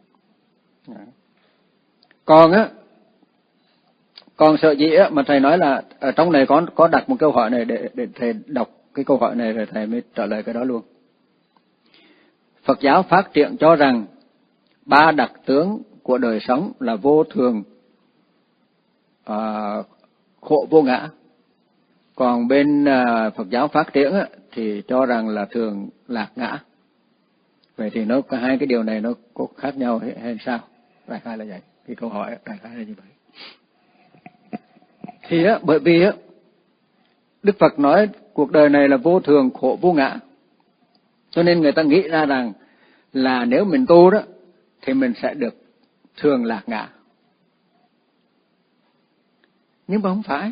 Còn á, còn sợ dĩ á, mà thầy nói là ở trong này có có đặt một câu hỏi này để để thầy đọc cái câu hỏi này rồi thầy mới trả lời cái đó luôn. Phật giáo phát triển cho rằng ba đặc tướng của đời sống là vô thường, à, khổ vô ngã. Còn bên à, Phật giáo phát triển á, thì cho rằng là thường lạc ngã. Vậy thì nó có hai cái điều này nó có khác nhau hay, hay sao? Đại khái là vậy. Cái câu hỏi đại khái là như vậy. Thì á, bởi vì á, Đức Phật nói cuộc đời này là vô thường khổ vô ngã, cho nên người ta nghĩ ra rằng là nếu mình tu đó thì mình sẽ được thường lạc ngã. Nhưng mà không phải.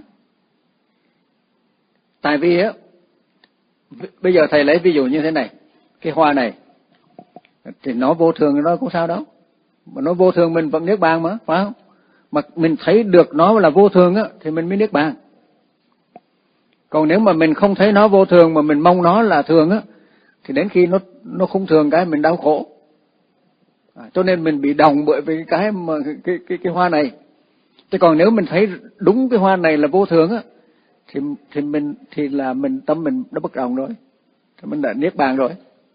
Tại vì á, bây giờ thầy lấy ví dụ như thế này, cái hoa này thì nó vô thường thì nó cũng sao đâu, mà nó vô thường mình vẫn niết bàn mà, phải không? Mà mình thấy được nó là vô thường á thì mình mới niết bàn. Còn nếu mà mình không thấy nó vô thường mà mình mong nó là thường á, thì đến khi nó nó không thường cái mình đau khổ. À, cho nên mình bị đồng bởi vì cái mà cái cái cái hoa này. Chứ còn nếu mình thấy đúng cái hoa này là vô thường á, thì thì mình thì là mình tâm mình đã bất đồng rồi, thì mình đã niết bàn rồi.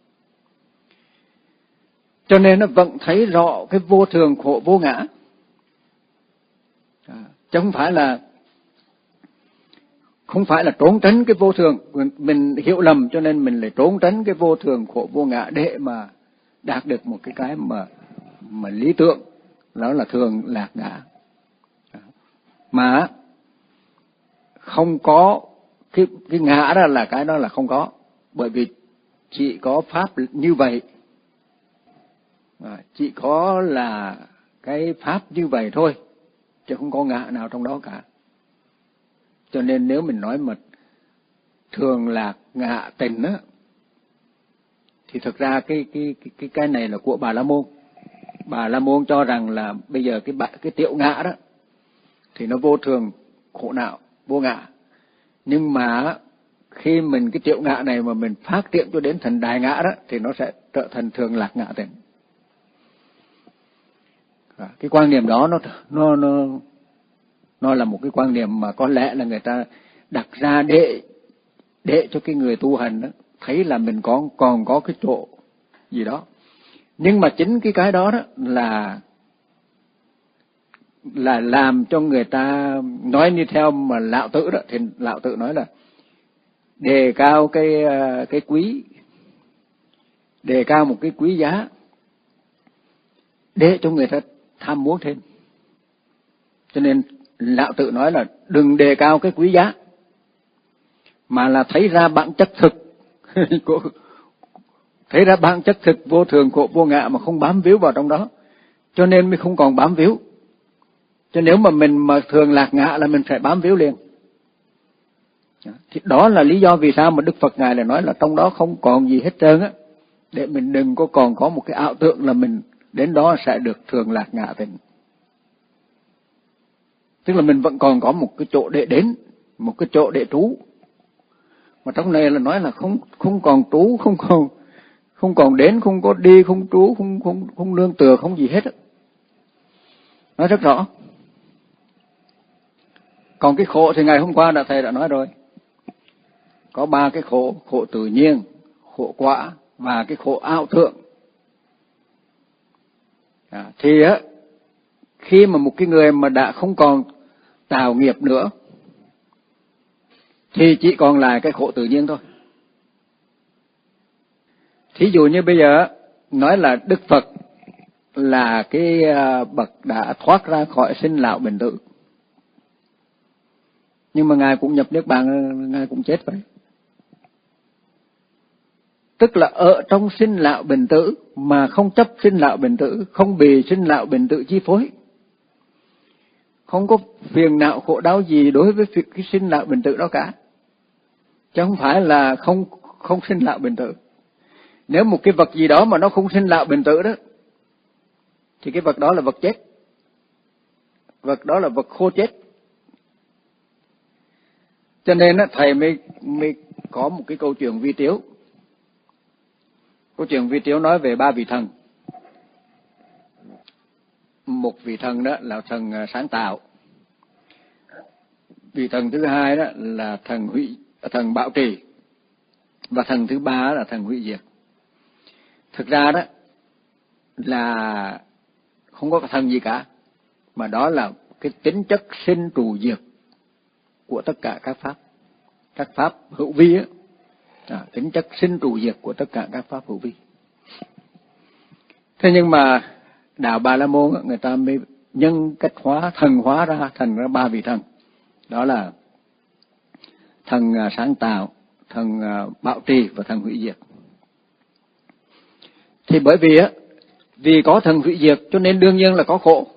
Cho nên nó vẫn thấy rõ cái vô thường khổ vô ngã, à, chứ không phải là không phải là trốn tránh cái vô thường. Mình hiểu lầm cho nên mình lại trốn tránh cái vô thường khổ vô ngã để mà đạt được một cái cái mà mà lý tưởng, đó là thường lạc ngã. Mà không có cái cái ngã đó là cái đó là không có, bởi vì chỉ có pháp như vậy, à, chỉ có là cái pháp như vậy thôi, chứ không có ngã nào trong đó cả. Cho nên nếu mình nói mà thường lạc ngã tịnh á, thì thực ra cái cái cái cái cái này là của Bà La Môn. Bà La Môn cho rằng là bây giờ cái cái tiểu ngã đó thì nó vô thường, khổ não, vô ngã. Nhưng mà khi mình cái tiểu ngã này mà mình phát triển cho đến thành đại ngã đó thì nó sẽ trở thành thường lạc ngã tịnh. Cái quan niệm đó nó nó nó nó là một cái quan niệm mà có lẽ là người ta đặt ra để để cho cái người tu hành đó thấy là mình còn còn có cái chỗ gì đó. Nhưng mà chính cái cái đó đó là là làm cho người ta nói như theo mà Lão Tử đó, thì Lão Tử nói là đề cao cái cái quý, đề cao một cái quý giá để cho người ta tham muốn thêm. Cho nên Lão Tử nói là đừng đề cao cái quý giá, mà là thấy ra bản chất thực của, thấy ra bản chất thực vô thường khổ vô ngã mà không bám víu vào trong đó, cho nên mới không còn bám víu. Cho nếu mà mình mà thường lạc ngã là mình phải bám víu liền. Thì đó là lý do vì sao mà Đức Phật Ngài lại nói là trong đó không còn gì hết trơn á, để mình đừng có còn có một cái ảo tưởng là mình đến đó sẽ được thường lạc ngã tịnh. Tức là mình vẫn còn có một cái chỗ để đến, một cái chỗ để trú. Mà trong này là nói là không không còn trú, không còn không còn đến, không có đi, không trú, không không không nương tựa, không gì hết á. Nói rất rõ. Còn cái khổ thì ngày hôm qua đã thầy đã nói rồi. Có ba cái khổ: khổ tự nhiên, khổ quả và cái khổ ảo tưởng. À, thì á, khi mà một cái người mà đã không còn tạo nghiệp nữa, thì chỉ còn lại cái khổ tự nhiên thôi. Thí dụ như bây giờ nói là Đức Phật là cái bậc đã thoát ra khỏi sinh lão bệnh tử, nhưng mà Ngài cũng nhập Niết Bàn, Ngài cũng chết vậy. Tức là ở trong sinh lão bệnh tử mà không chấp sinh lão bệnh tử, không bị sinh lão bệnh tử chi phối, không có phiền não khổ đau gì đối với cái sinh lão bệnh tử đó cả, chứ không phải là không không sinh lão bệnh tử. Nếu một cái vật gì đó mà nó không sinh lão bệnh tử đó, thì cái vật đó là vật chết, vật đó là vật khô chết. Cho nên thầy mới mới có một cái câu chuyện vi tiếu. Câu chuyện vi tiếu nói về ba vị thần. Một vị thần đó là thần sáng tạo, vị thần thứ hai đó là thần hủy, thần bảo trì, và thần thứ ba là thần hủy diệt. Thực ra đó là không có thần gì cả, mà đó là cái tính chất sinh trụ diệt của tất cả các pháp, các pháp hữu vi á, à, tính chất sinh trụ diệt của tất cả các pháp hữu vi. Thế nhưng mà đạo Bà La Môn người ta mới nhân cách hóa, thần hóa ra thành ra ba vị thần, đó là thần sáng tạo, thần bảo trì và thần hủy diệt. Thì bởi vì á, vì có thần hủy diệt cho nên đương nhiên là có khổ.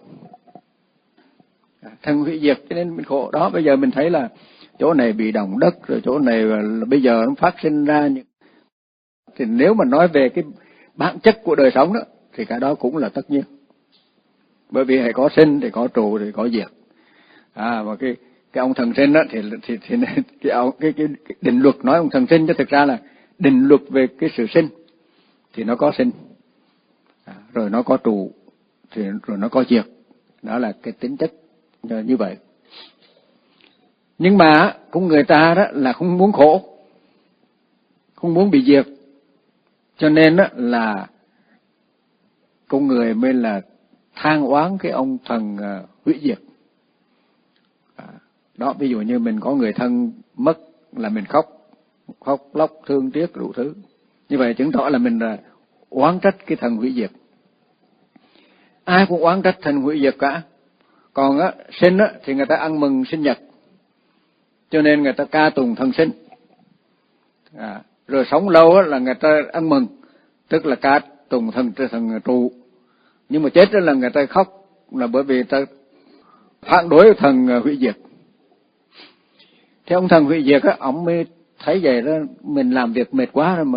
Thần hủy diệt cho nên mình khổ. Đó, bây giờ mình thấy là chỗ này bị động đất, rồi chỗ này là bây giờ nó phát sinh ra những... Thì nếu mà nói về cái bản chất của đời sống đó, thì cái đó cũng là tất nhiên. Bởi vì hãy có sinh thì có trụ thì có diệt. À, và cái cái ông thần sinh đó thì thì, thì cái, ông, cái, cái cái định luật nói ông thần sinh, chứ thực ra là định luật về cái sự sinh thì nó có sinh, à, rồi nó có trụ, thì rồi nó có diệt. Đó là cái tính chất như vậy. Nhưng mà cũng người ta đó là không muốn khổ, không muốn bị diệt, cho nên đó là con người mới là than oán cái ông thần uh, hủy diệt. À, đó, ví dụ như mình có người thân mất là mình khóc, khóc lóc thương tiếc đủ thứ. Như vậy chứng tỏ là mình là oán trách cái thần hủy diệt. Ai cũng oán trách thần hủy diệt cả. Còn á, sinh á, thì người ta ăn mừng sinh nhật, cho nên người ta ca tùng thần sinh. À, rồi sống lâu á, là người ta ăn mừng, tức là ca tùng thần thần trụ. Nhưng mà chết đó là người ta khóc, là bởi vì ta phản đối thần hủy diệt. Thế ông thần hủy diệt á, ông mới thấy vậy đó, mình làm việc mệt quá rồi mà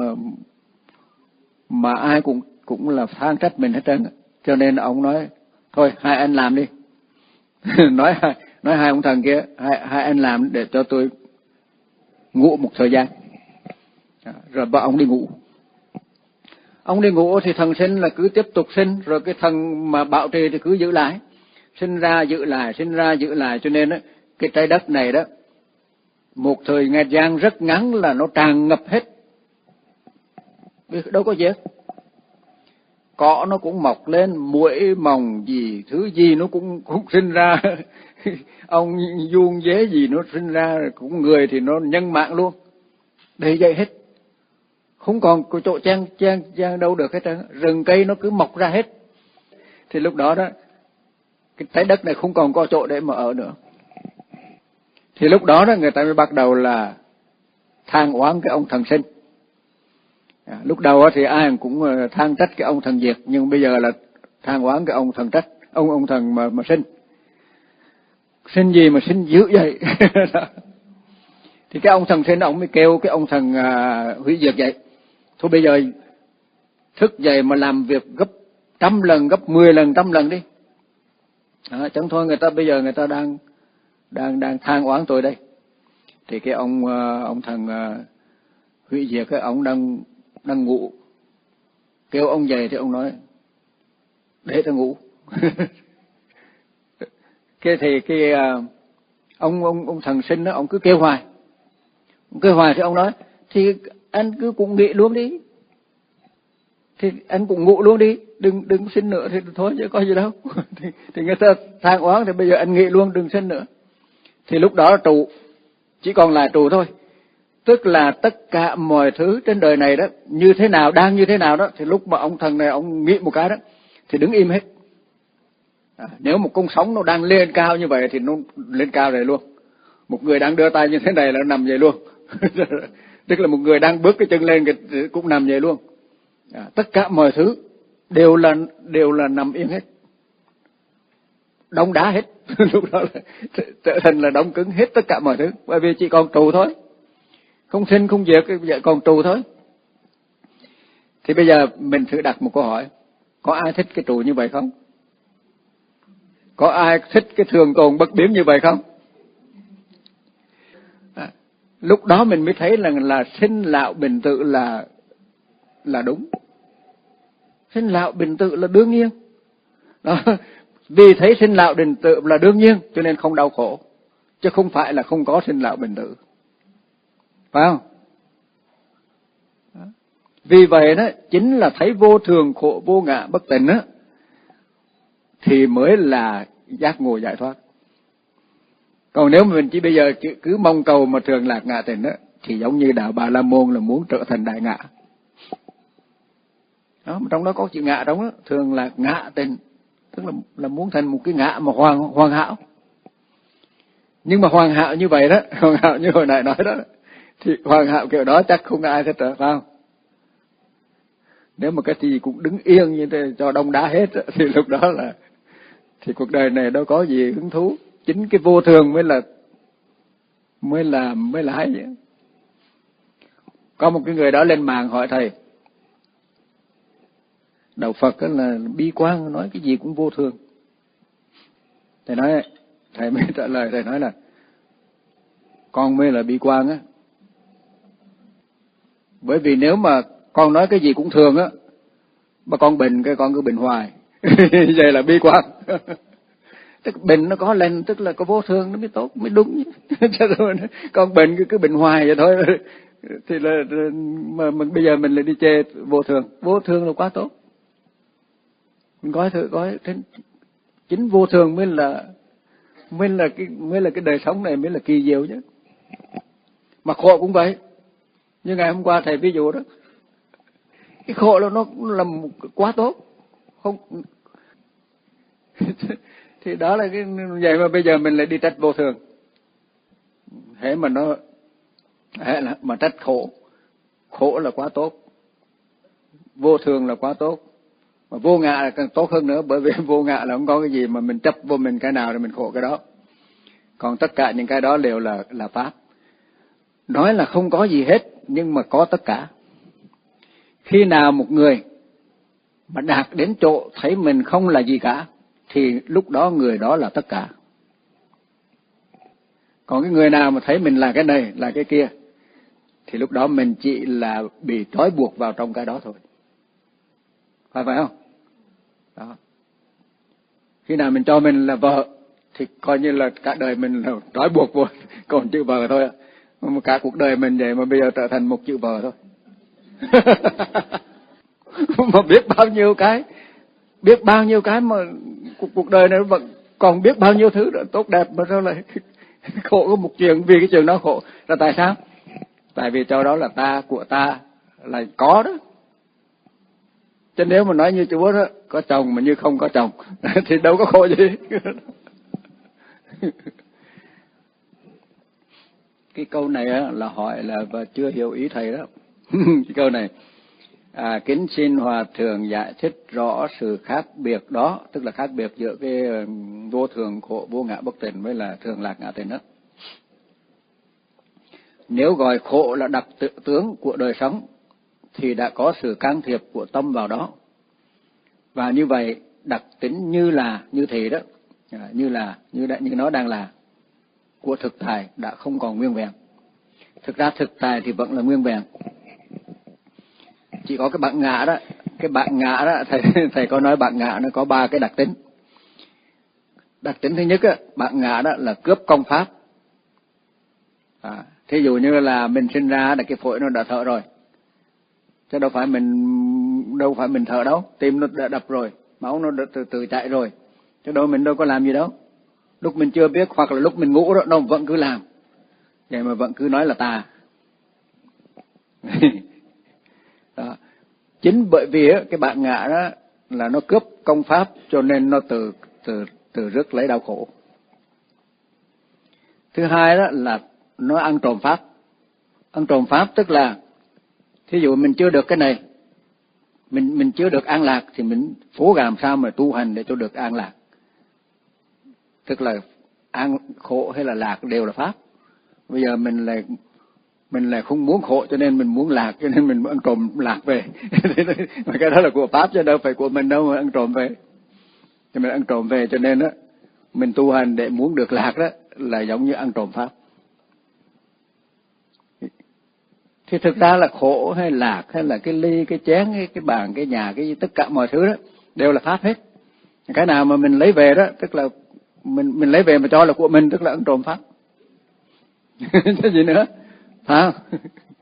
mà ai cũng cũng là than trách mình hết trơn. Cho nên ông nói thôi hai anh làm đi. nói nói hai ông thần kia, hai hai anh làm để cho tôi ngủ một thời gian. À, rồi bảo ông đi ngủ. Ông đi ngủ thì thần sinh là cứ tiếp tục sinh, rồi cái thần mà bảo trì thì cứ giữ lại, sinh ra giữ lại, sinh ra giữ lại. Cho nên đó, cái trái đất này đó, một thời ngày gian rất ngắn là nó tràn ngập hết, đâu có gì hết. Cỏ nó cũng mọc lên, muỗi mòng gì, thứ gì nó cũng cũng sinh ra. Ông vuông dế gì nó sinh ra, cũng người thì nó nhân mạng luôn. Đầy dậy hết. Không còn có chỗ chen chen chen đâu được hết trơn, rừng cây nó cứ mọc ra hết. Thì lúc đó đó, cái trái đất này không còn có chỗ để mà ở nữa. Thì lúc đó đó người ta mới bắt đầu là than oán cái ông thần sinh. À, lúc đầu thì ai cũng than trách cái ông thần diệt, nhưng bây giờ là than oán cái ông thần trách, ông ông thần mà mà sinh. Sinh gì mà sinh dữ vậy? Thì cái ông thần sinh ông mới kêu cái ông thần à, hủy diệt vậy. Thôi bây giờ thức dậy mà làm việc gấp trăm lần, gấp mười lần, trăm lần đi. À, chẳng thôi người ta bây giờ người ta đang đang đang than oán tôi đây. Thì cái ông ông thần uh, hủy diệt cái ông đang đang ngủ, kêu ông dậy thì ông nói để ta ngủ. Cái thì cái uh, ông ông ông thần sinh đó, ông cứ kêu hoài, ông kêu hoài thì ông nói thì anh cứ cũng nghỉ luôn đi, thì anh cũng ngủ luôn đi, đừng đừng sinh nữa thì thôi chứ có gì đâu. thì, thì người ta than oán thì bây giờ anh nghỉ luôn, đừng sinh nữa. Thì lúc đó trụ chỉ còn là trụ thôi. Tức là tất cả mọi thứ trên đời này đó, như thế nào, đang như thế nào đó, thì lúc mà ông thần này ông nghĩ một cái đó, thì đứng im hết. À, nếu một con sóng nó đang lên cao như vậy thì nó lên cao này luôn. Một người đang đưa tay như thế này là nó nằm vậy luôn. Tức là một người đang bước cái chân lên cũng nằm vậy luôn. À, tất cả mọi thứ đều là đều là nằm im hết, đông đá hết. Lúc đó là trở thành là đông cứng hết tất cả mọi thứ, bởi vì chỉ còn trụ thôi, không sinh không diệt, còn trụ thôi. Thì bây giờ mình thử đặt một câu hỏi, có ai thích cái trụ như vậy không? Có ai thích cái thường tồn bất biến như vậy không? À, lúc đó mình mới thấy rằng là, là sinh lão bình tự là là đúng. Sinh lão bình tự là đương nhiên. Đó. Vì thấy sinh lão bình tự là đương nhiên cho nên không đau khổ, chứ không phải là không có sinh lão bình tự. Phải không? Đó. Vì vậy đó, chính là thấy vô thường khổ vô ngã bất tịnh đó, thì mới là giác ngộ giải thoát. Còn nếu mà mình chỉ bây giờ cứ mong cầu mà thường lạc ngã tịnh đó, thì giống như đạo Bà La Môn là muốn trở thành đại ngã. Đó, trong đó có chữ ngã trong đó, thường là ngã tịnh, tức là là muốn thành một cái ngã mà hoàn hoàn hảo. Nhưng mà hoàn hảo như vậy đó, hoàn hảo như hồi nãy nói đó, thì hoàn hảo kiểu đó chắc không ai thích rồi, phải không? Nếu mà cái gì cũng đứng yên như thế cho đông đá hết thì lúc đó là thì cuộc đời này đâu có gì hứng thú. Chính cái vô thường mới là mới là mới là hay vậy. Có một cái người đó lên mạng hỏi thầy, đạo Phật đó là bi quan, nói cái gì cũng vô thường. Thầy nói, thầy mới trả lời, thầy nói là con mới là bi quan á. Bởi vì nếu mà con nói cái gì cũng thường á, mà con bệnh cái con cứ bệnh hoài, vậy là bi quan. Tức bệnh nó có lên, tức là có vô thường nó mới tốt, mới đúng. Con bệnh cứ, cứ bệnh hoài vậy thôi. Thì là mà, mà bây giờ mình lại đi chê vô thường. Vô thường là quá tốt. Mình gói thử gói trên chính vô thường mới là mới là cái mới là cái đời sống này mới là kỳ diệu chứ. Mà khổ cũng vậy. Như ngày hôm qua thầy ví dụ đó, cái khổ là nó là quá tốt, không. Thì đó là cái vậy mà bây giờ mình lại đi trách vô thường. Hễ mà nó hễ là mà trách khổ, khổ là quá tốt, vô thường là quá tốt. Mà vô ngã là càng tốt hơn nữa, bởi vì vô ngã là không có cái gì mà mình chấp vô mình cái nào thì mình khổ cái đó. Còn tất cả những cái đó đều là là pháp. Nói là không có gì hết, nhưng mà có tất cả. Khi nào một người mà đạt đến chỗ thấy mình không là gì cả, thì lúc đó người đó là tất cả. Còn cái người nào mà thấy mình là cái này, là cái kia, thì lúc đó mình chỉ là bị trói buộc vào trong cái đó thôi. Phải phải không? Đó. Khi nào mình cho mình là vợ, thì coi như là cả đời mình là trói buộc vô, còn chữ vợ thôi. Mà cả cuộc đời mình vậy mà bây giờ trở thành một chữ vợ thôi. Mà biết bao nhiêu cái, biết bao nhiêu cái mà cuộc, cuộc đời này vẫn còn biết bao nhiêu thứ tốt đẹp mà sao lại khổ có một chuyện, vì cái chuyện đó khổ là tại sao? Tại vì cho đó là ta, của ta là có đó. Chứ nếu mà nói như Chúa đó, có chồng mà như không có chồng thì đâu có khổ gì. Cái câu này á, là hỏi là và chưa hiểu ý thầy đó. Cái câu này, à, kính xin Hòa Thượng giải thích rõ sự khác biệt đó, tức là khác biệt giữa cái vô thường khổ vô ngã bất tịnh với là thường lạc ngã tịnh đó. Nếu gọi khổ là đặc tự tướng của đời sống, thì đã có sự can thiệp của tâm vào đó. Và như vậy, đặc tính như là, như thế đó, à, như là, như, đã, như nó đang là, của thực tại đã không còn nguyên vẹn. Thực ra thực tại thì vẫn là nguyên vẹn. Chỉ có cái bản ngã đó, cái bản ngã đó, thầy, thầy có nói bản ngã nó có ba cái đặc tính. Đặc tính thứ nhất á, bản ngã đó là cướp công pháp. À, thí dụ như là mình sinh ra là cái phổi nó đã thở rồi, chứ đâu phải mình đâu phải mình thở đâu, tim nó đã đập rồi, máu nó đã từ từ chạy rồi, chứ đâu mình đâu có làm gì đâu. Lúc mình chưa biết hoặc là lúc mình ngủ đó nó vẫn cứ làm. vậy mà vẫn cứ nói là ta. Đó. Chính bởi vì cái bản ngã đó là nó cướp công pháp, cho nên nó từ từ từ rước lấy đau khổ. Thứ hai đó là nó ăn trộm pháp. Ăn trộm pháp tức là thí dụ mình chưa được cái này, mình mình chưa được an lạc thì mình cố làm sao mà tu hành để cho được an lạc. Tức là an khổ hay là lạc đều là pháp. Bây giờ mình lại mình lại không muốn khổ cho nên mình muốn lạc, cho nên mình ăn trộm lạc về. Mà cái đó là của pháp chứ đâu phải của mình đâu mà ăn trộm về. Thì mình ăn trộm về cho nên đó mình tu hành để muốn được lạc đó là giống như ăn trộm pháp. Thì thực ra là khổ hay lạc hay là cái ly, cái chén, cái, cái bàn, cái nhà, cái tất cả mọi thứ đó đều là pháp hết. Cái nào mà mình lấy về đó tức là mình mình lấy về mà cho là của mình, tức là ăn trộm pháp. Cái gì nữa? Phải không?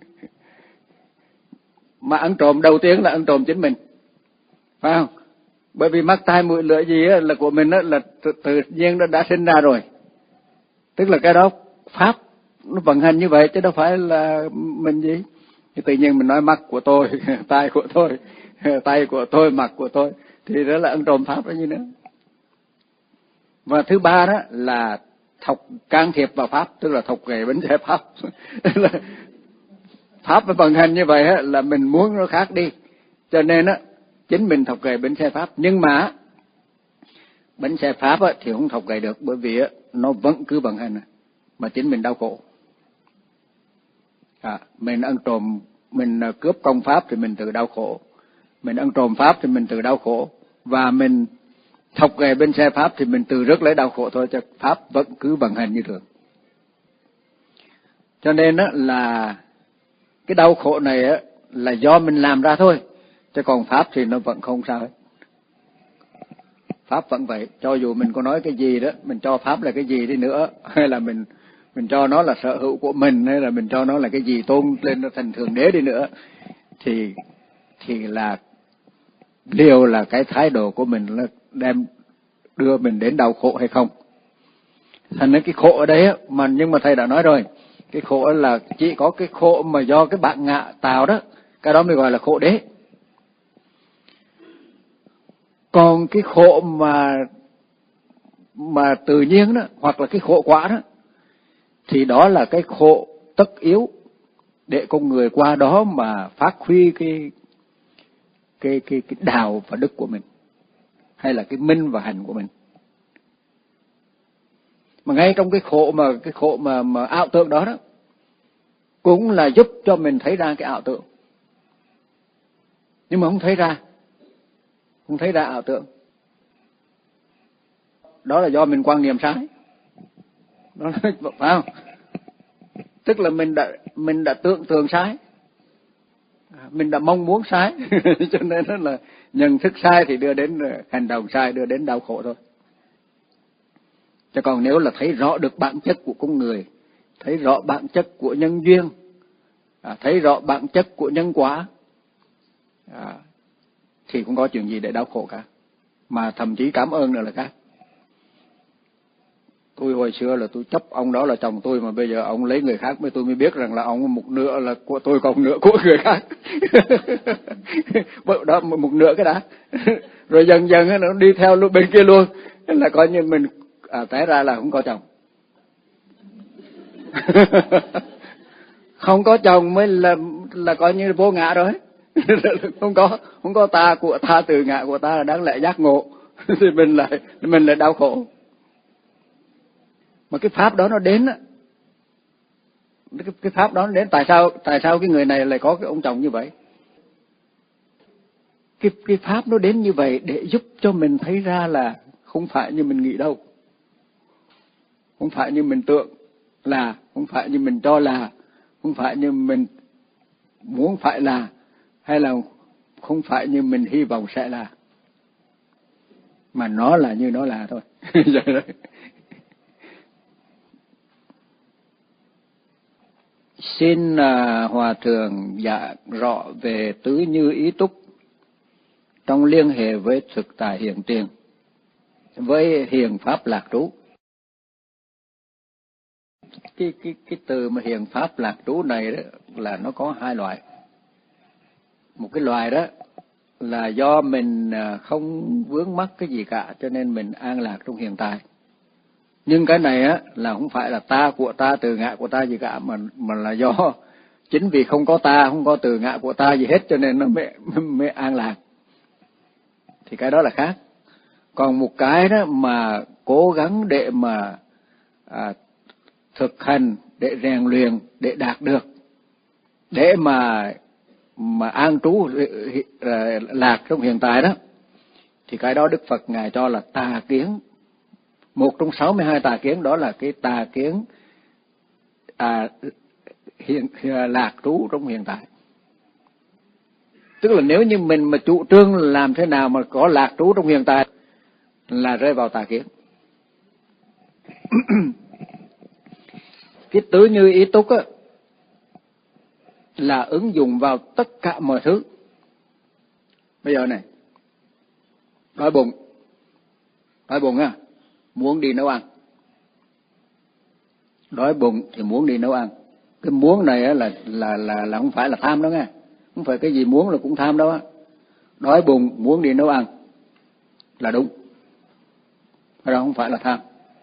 Mà ăn trộm đầu tiên là ăn trộm chính mình. Phải không? Bởi vì mắt tai mũi lưỡi gì đó là của mình đó, là tự, tự nhiên nó đã sinh ra rồi. Tức là cái đó pháp nó vận hành như vậy chứ đâu phải là mình gì. Thì tự nhiên mình nói mắt của tôi, tai của tôi, tay của tôi, mặt của tôi, thì đó là ăn trộm pháp đó như nữa. Và thứ ba đó là thọc can thiệp vào pháp, tức là thọc ghệ bánh xe pháp. Pháp nó vận hành như vậy á, là mình muốn nó khác đi, cho nên á chính mình thọc ghệ bánh xe pháp. Nhưng mà bánh xe pháp á, thì không thọc ghệ được, bởi vì á, nó vẫn cứ vận hành mà chính mình đau khổ. À, mình ăn trộm, mình cướp công pháp thì mình tự đau khổ, mình ăn trộm pháp thì mình tự đau khổ, và mình thọc ghệ bên xe pháp thì mình tự rước lấy đau khổ thôi, chứ pháp vẫn cứ vận hành như thường. Cho nên á là cái đau khổ này á là do mình làm ra thôi, chứ còn pháp thì nó vẫn không sao hết. Pháp vẫn vậy, cho dù mình có nói cái gì đó, mình cho pháp là cái gì đi nữa, hay là mình mình cho nó là sở hữu của mình, hay là mình cho nó là cái gì tôn lên nó thành thượng đế đi nữa, thì thì là điều là cái thái độ của mình là đem đưa mình đến đau khổ hay không. Thành ra cái khổ ở đây á, mà nhưng mà thầy đã nói rồi, cái khổ là chỉ có cái khổ mà do cái bản ngã tạo đó, cái đó mới gọi là khổ đế. Còn cái khổ mà mà tự nhiên đó, hoặc là cái khổ quả đó, thì đó là cái khổ tất yếu để con người qua đó mà phát huy cái cái cái cái đạo và đức của mình, hay là cái minh và hành của mình. Mà ngay trong cái khổ mà cái khổ mà mà ảo tưởng đó đó cũng là giúp cho mình thấy ra cái ảo tưởng. Nhưng mà không thấy ra, không thấy ra ảo tưởng. Đó là do mình quan niệm sai. Đó là, phải không? Tức là mình đã mình đã tưởng tượng sai, mình đã mong muốn sai, cho nên đó là nhận thức sai thì đưa đến hành động sai, đưa đến đau khổ thôi. Chứ còn nếu là thấy rõ được bản chất của con người, thấy rõ bản chất của nhân duyên, à, thấy rõ bản chất của nhân quả, à, thì không có chuyện gì để đau khổ cả, mà thậm chí cảm ơn nữa là khác. Tôi hồi xưa là tôi chấp ông đó là chồng tôi, mà bây giờ ông lấy người khác mới tôi mới biết rằng là ông một nửa là của tôi, còn một nửa của người khác. Đó, một nửa cái đã. Rồi dần dần nó đi theo luôn bên kia luôn, là coi như mình à, té ra là không có chồng. Không có chồng mới là là coi như vô ngã rồi. Không có không có ta của ta, từ ngã của ta là đáng lẽ giác ngộ, thì mình lại mình lại đau khổ. Mà cái pháp đó nó đến á, cái, cái pháp đó nó đến, tại sao tại sao cái người này lại có cái ông chồng như vậy? Cái cái pháp nó đến như vậy để giúp cho mình thấy ra là không phải như mình nghĩ đâu, không phải như mình tưởng là, không phải như mình cho là, không phải như mình muốn phải là, hay là không phải như mình hy vọng sẽ là, mà nó là như nó là thôi. Xin uh, Hòa Thượng dạ rõ về tứ như ý túc trong liên hệ với thực tại hiện tiền, với hiền pháp lạc trú. cái cái cái từ mà hiền pháp lạc trú này đó là nó có hai loại. Một cái loại đó là do mình không vướng mắc cái gì cả cho nên mình an lạc trong hiện tại. Nhưng cái này á là không phải là ta của ta, từ ngã của ta gì cả, mà mà là do chính vì không có ta, không có từ ngã của ta gì hết cho nên nó mới, mới an lạc. Thì cái đó là khác. Còn một cái đó mà cố gắng để mà à, thực hành, để rèn luyện, để đạt được, để mà mà an trú lạc trong hiện tại đó, thì cái đó Đức Phật Ngài cho là tà kiến. Một trong sáu mươi hai tà kiến đó là cái tà kiến à, hiện, lạc trú trong hiện tại. Tức là nếu như mình mà chủ trương làm thế nào mà có lạc trú trong hiện tại là rơi vào tà kiến. Cái tứ như ý túc á là ứng dụng vào tất cả mọi thứ. Bây giờ này, đói bụng, đói bụng á, muốn đi nấu ăn. Đói bụng thì muốn đi nấu ăn. Cái muốn này á là là là là không phải là tham đó nghe, không phải cái gì muốn là cũng tham đâu á. Đói bụng muốn đi nấu ăn là đúng, cái đó không phải là tham.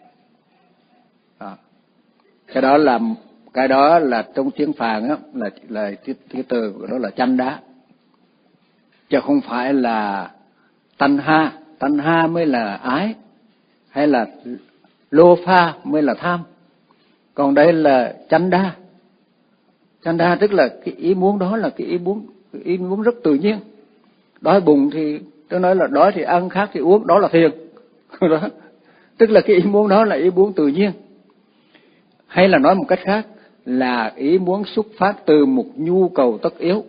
À. Cái đó là cái đó là trong tiếng Phạn á là là cái, cái từ đó là chanh đá, chứ không phải là tanh ha. Tanh ha mới là ái, hay là lô pha mới là tham. Còn đây là chanh đa. Chanh đa tức là cái ý muốn đó là cái ý muốn, cái ý muốn rất tự nhiên. Đói bụng thì tôi nói là đói thì ăn, khát thì uống, đó là thiền. Đó. Tức là cái ý muốn đó là ý muốn tự nhiên. Hay là nói một cách khác là ý muốn xuất phát từ một nhu cầu tất yếu.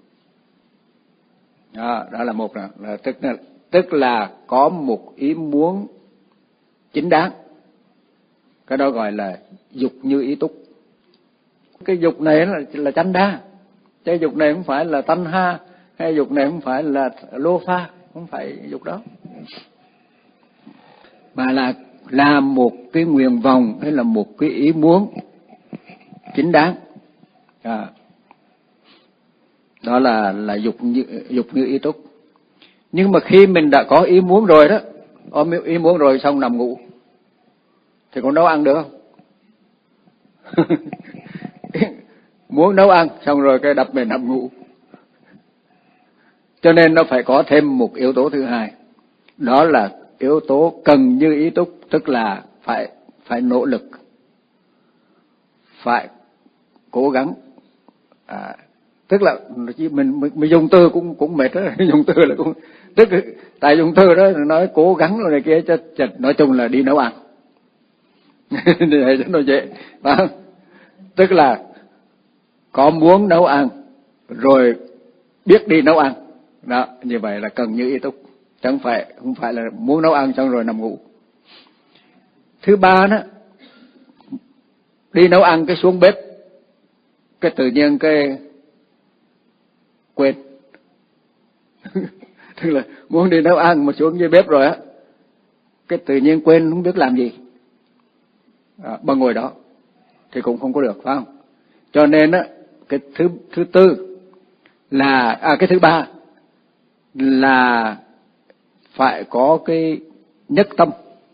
Đó, đó là một là, là, tức, là tức là có một ý muốn chính đáng. Cái đó gọi là dục như ý túc. Cái dục này là, là chánh đa. Cái dục này không phải là tanh ha, hay dục này không phải là lô pha, không phải dục đó. Mà là là một cái nguyện vọng hay là một cái ý muốn chính đáng. À, đó là là dục như dục như ý túc. Nhưng mà khi mình đã có ý muốn rồi đó, ôm ý muốn rồi xong nằm ngủ thì còn nấu ăn được không? Muốn nấu ăn xong rồi cái đập mình nằm ngủ. Cho nên nó phải có thêm một yếu tố thứ hai, đó là yếu tố cần như ý túc, tức là phải phải nỗ lực, phải cố gắng. À, tức là mình, mình mình dùng từ cũng cũng mệt đó, dùng từ là cũng tức tại dùng từ đó nói cố gắng rồi này kia cho, cho nói chung là đi nấu ăn. Để cho nó dễ. À, tức là có muốn nấu ăn rồi biết đi nấu ăn. Đó, như vậy là cần như ý túc, chẳng phải không phải là muốn nấu ăn xong rồi nằm ngủ. Thứ ba đó, đi nấu ăn cái xuống bếp cái tự nhiên cái quên. Tức là muốn đi nấu ăn mà xuống dưới bếp rồi á, cái tự nhiên quên không biết làm gì. À, bằng ngồi đó thì cũng không có được, phải không? Cho nên á, cái thứ thứ tư là à cái thứ ba là phải có cái nhất tâm.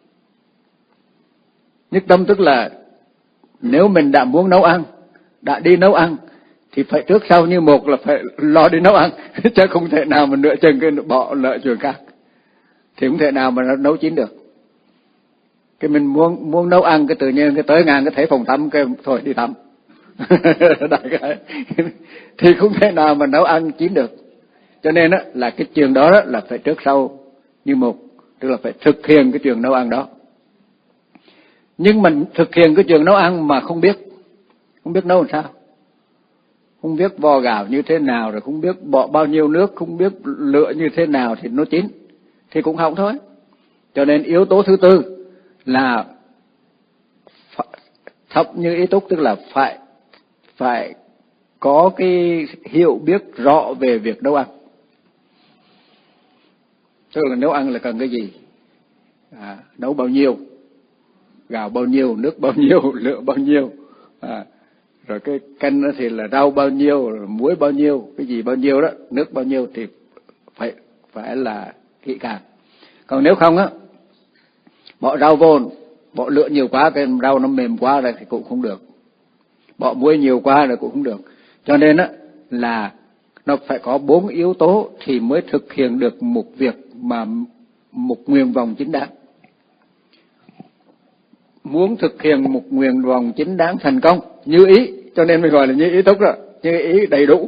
Nhất tâm tức là nếu mình đã muốn nấu ăn, đã đi nấu ăn thì phải trước sau như một là phải lo đi nấu ăn, chứ không thể nào mà nửa chừng cái bỏ lỡ chuyện khác thì không thể nào mà nó nấu chín được. Cái mình muốn muốn nấu ăn cái tự nhiên cái tới ngang cái thấy phòng tắm cái thôi đi tắm. Đại cái thì không thể nào mà nấu ăn chín được. Cho nên á là cái trường đó, đó là phải trước sau như một, tức là phải thực hiện cái trường nấu ăn đó. Nhưng mình thực hiện cái trường nấu ăn mà không biết, không biết nấu làm sao, không biết vo gạo như thế nào, rồi không biết bỏ bao nhiêu nước, không biết lựa như thế nào thì nó chín, thì cũng không thôi. Cho nên yếu tố thứ tư là thập như ý túc, tức là phải phải có cái hiểu biết rõ về việc nấu ăn. Tức là nấu ăn là cần cái gì, à, nấu bao nhiêu, gạo bao nhiêu, nước bao nhiêu, lượng bao nhiêu, à, rồi cái canh đó thì là rau bao nhiêu, rồi muối bao nhiêu, cái gì bao nhiêu đó, nước bao nhiêu thì phải phải là kỹ càng. Còn nếu không á, bỏ rau vô, bỏ lượng nhiều quá cái rau nó mềm quá rồi thì cũng không được, bỏ muối nhiều quá rồi cũng không được. Cho nên á là nó phải có bốn yếu tố thì mới thực hiện được một việc mà một nguyện vọng chính đáng. Muốn thực hiện một nguyện vọng chính đáng thành công như ý, cho nên mới gọi là như ý túc rồi, như ý đầy đủ.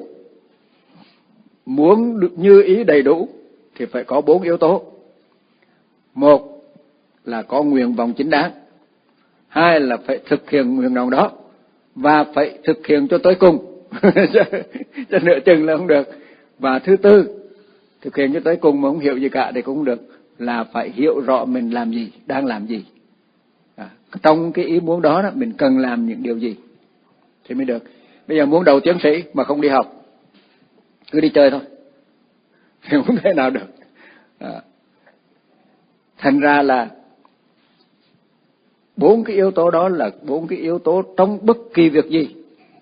Muốn được như ý đầy đủ thì phải có bốn yếu tố. Một là có nguyện vọng chính đáng, hai là phải thực hiện nguyện vọng đó và phải thực hiện cho tới cùng cho nửa chừng là không được. Và thứ tư, thực hiện cho tới cùng mà không hiểu gì cả thì cũng không được, là phải hiểu rõ mình làm gì, đang làm gì. À, trong cái ý muốn đó, đó mình cần làm những điều gì thì mới được. Bây giờ muốn đầu tiến sĩ mà không đi học, cứ đi chơi thôi thì không thể nào được. À, thành ra là bốn cái yếu tố đó là bốn cái yếu tố trong bất kỳ việc gì.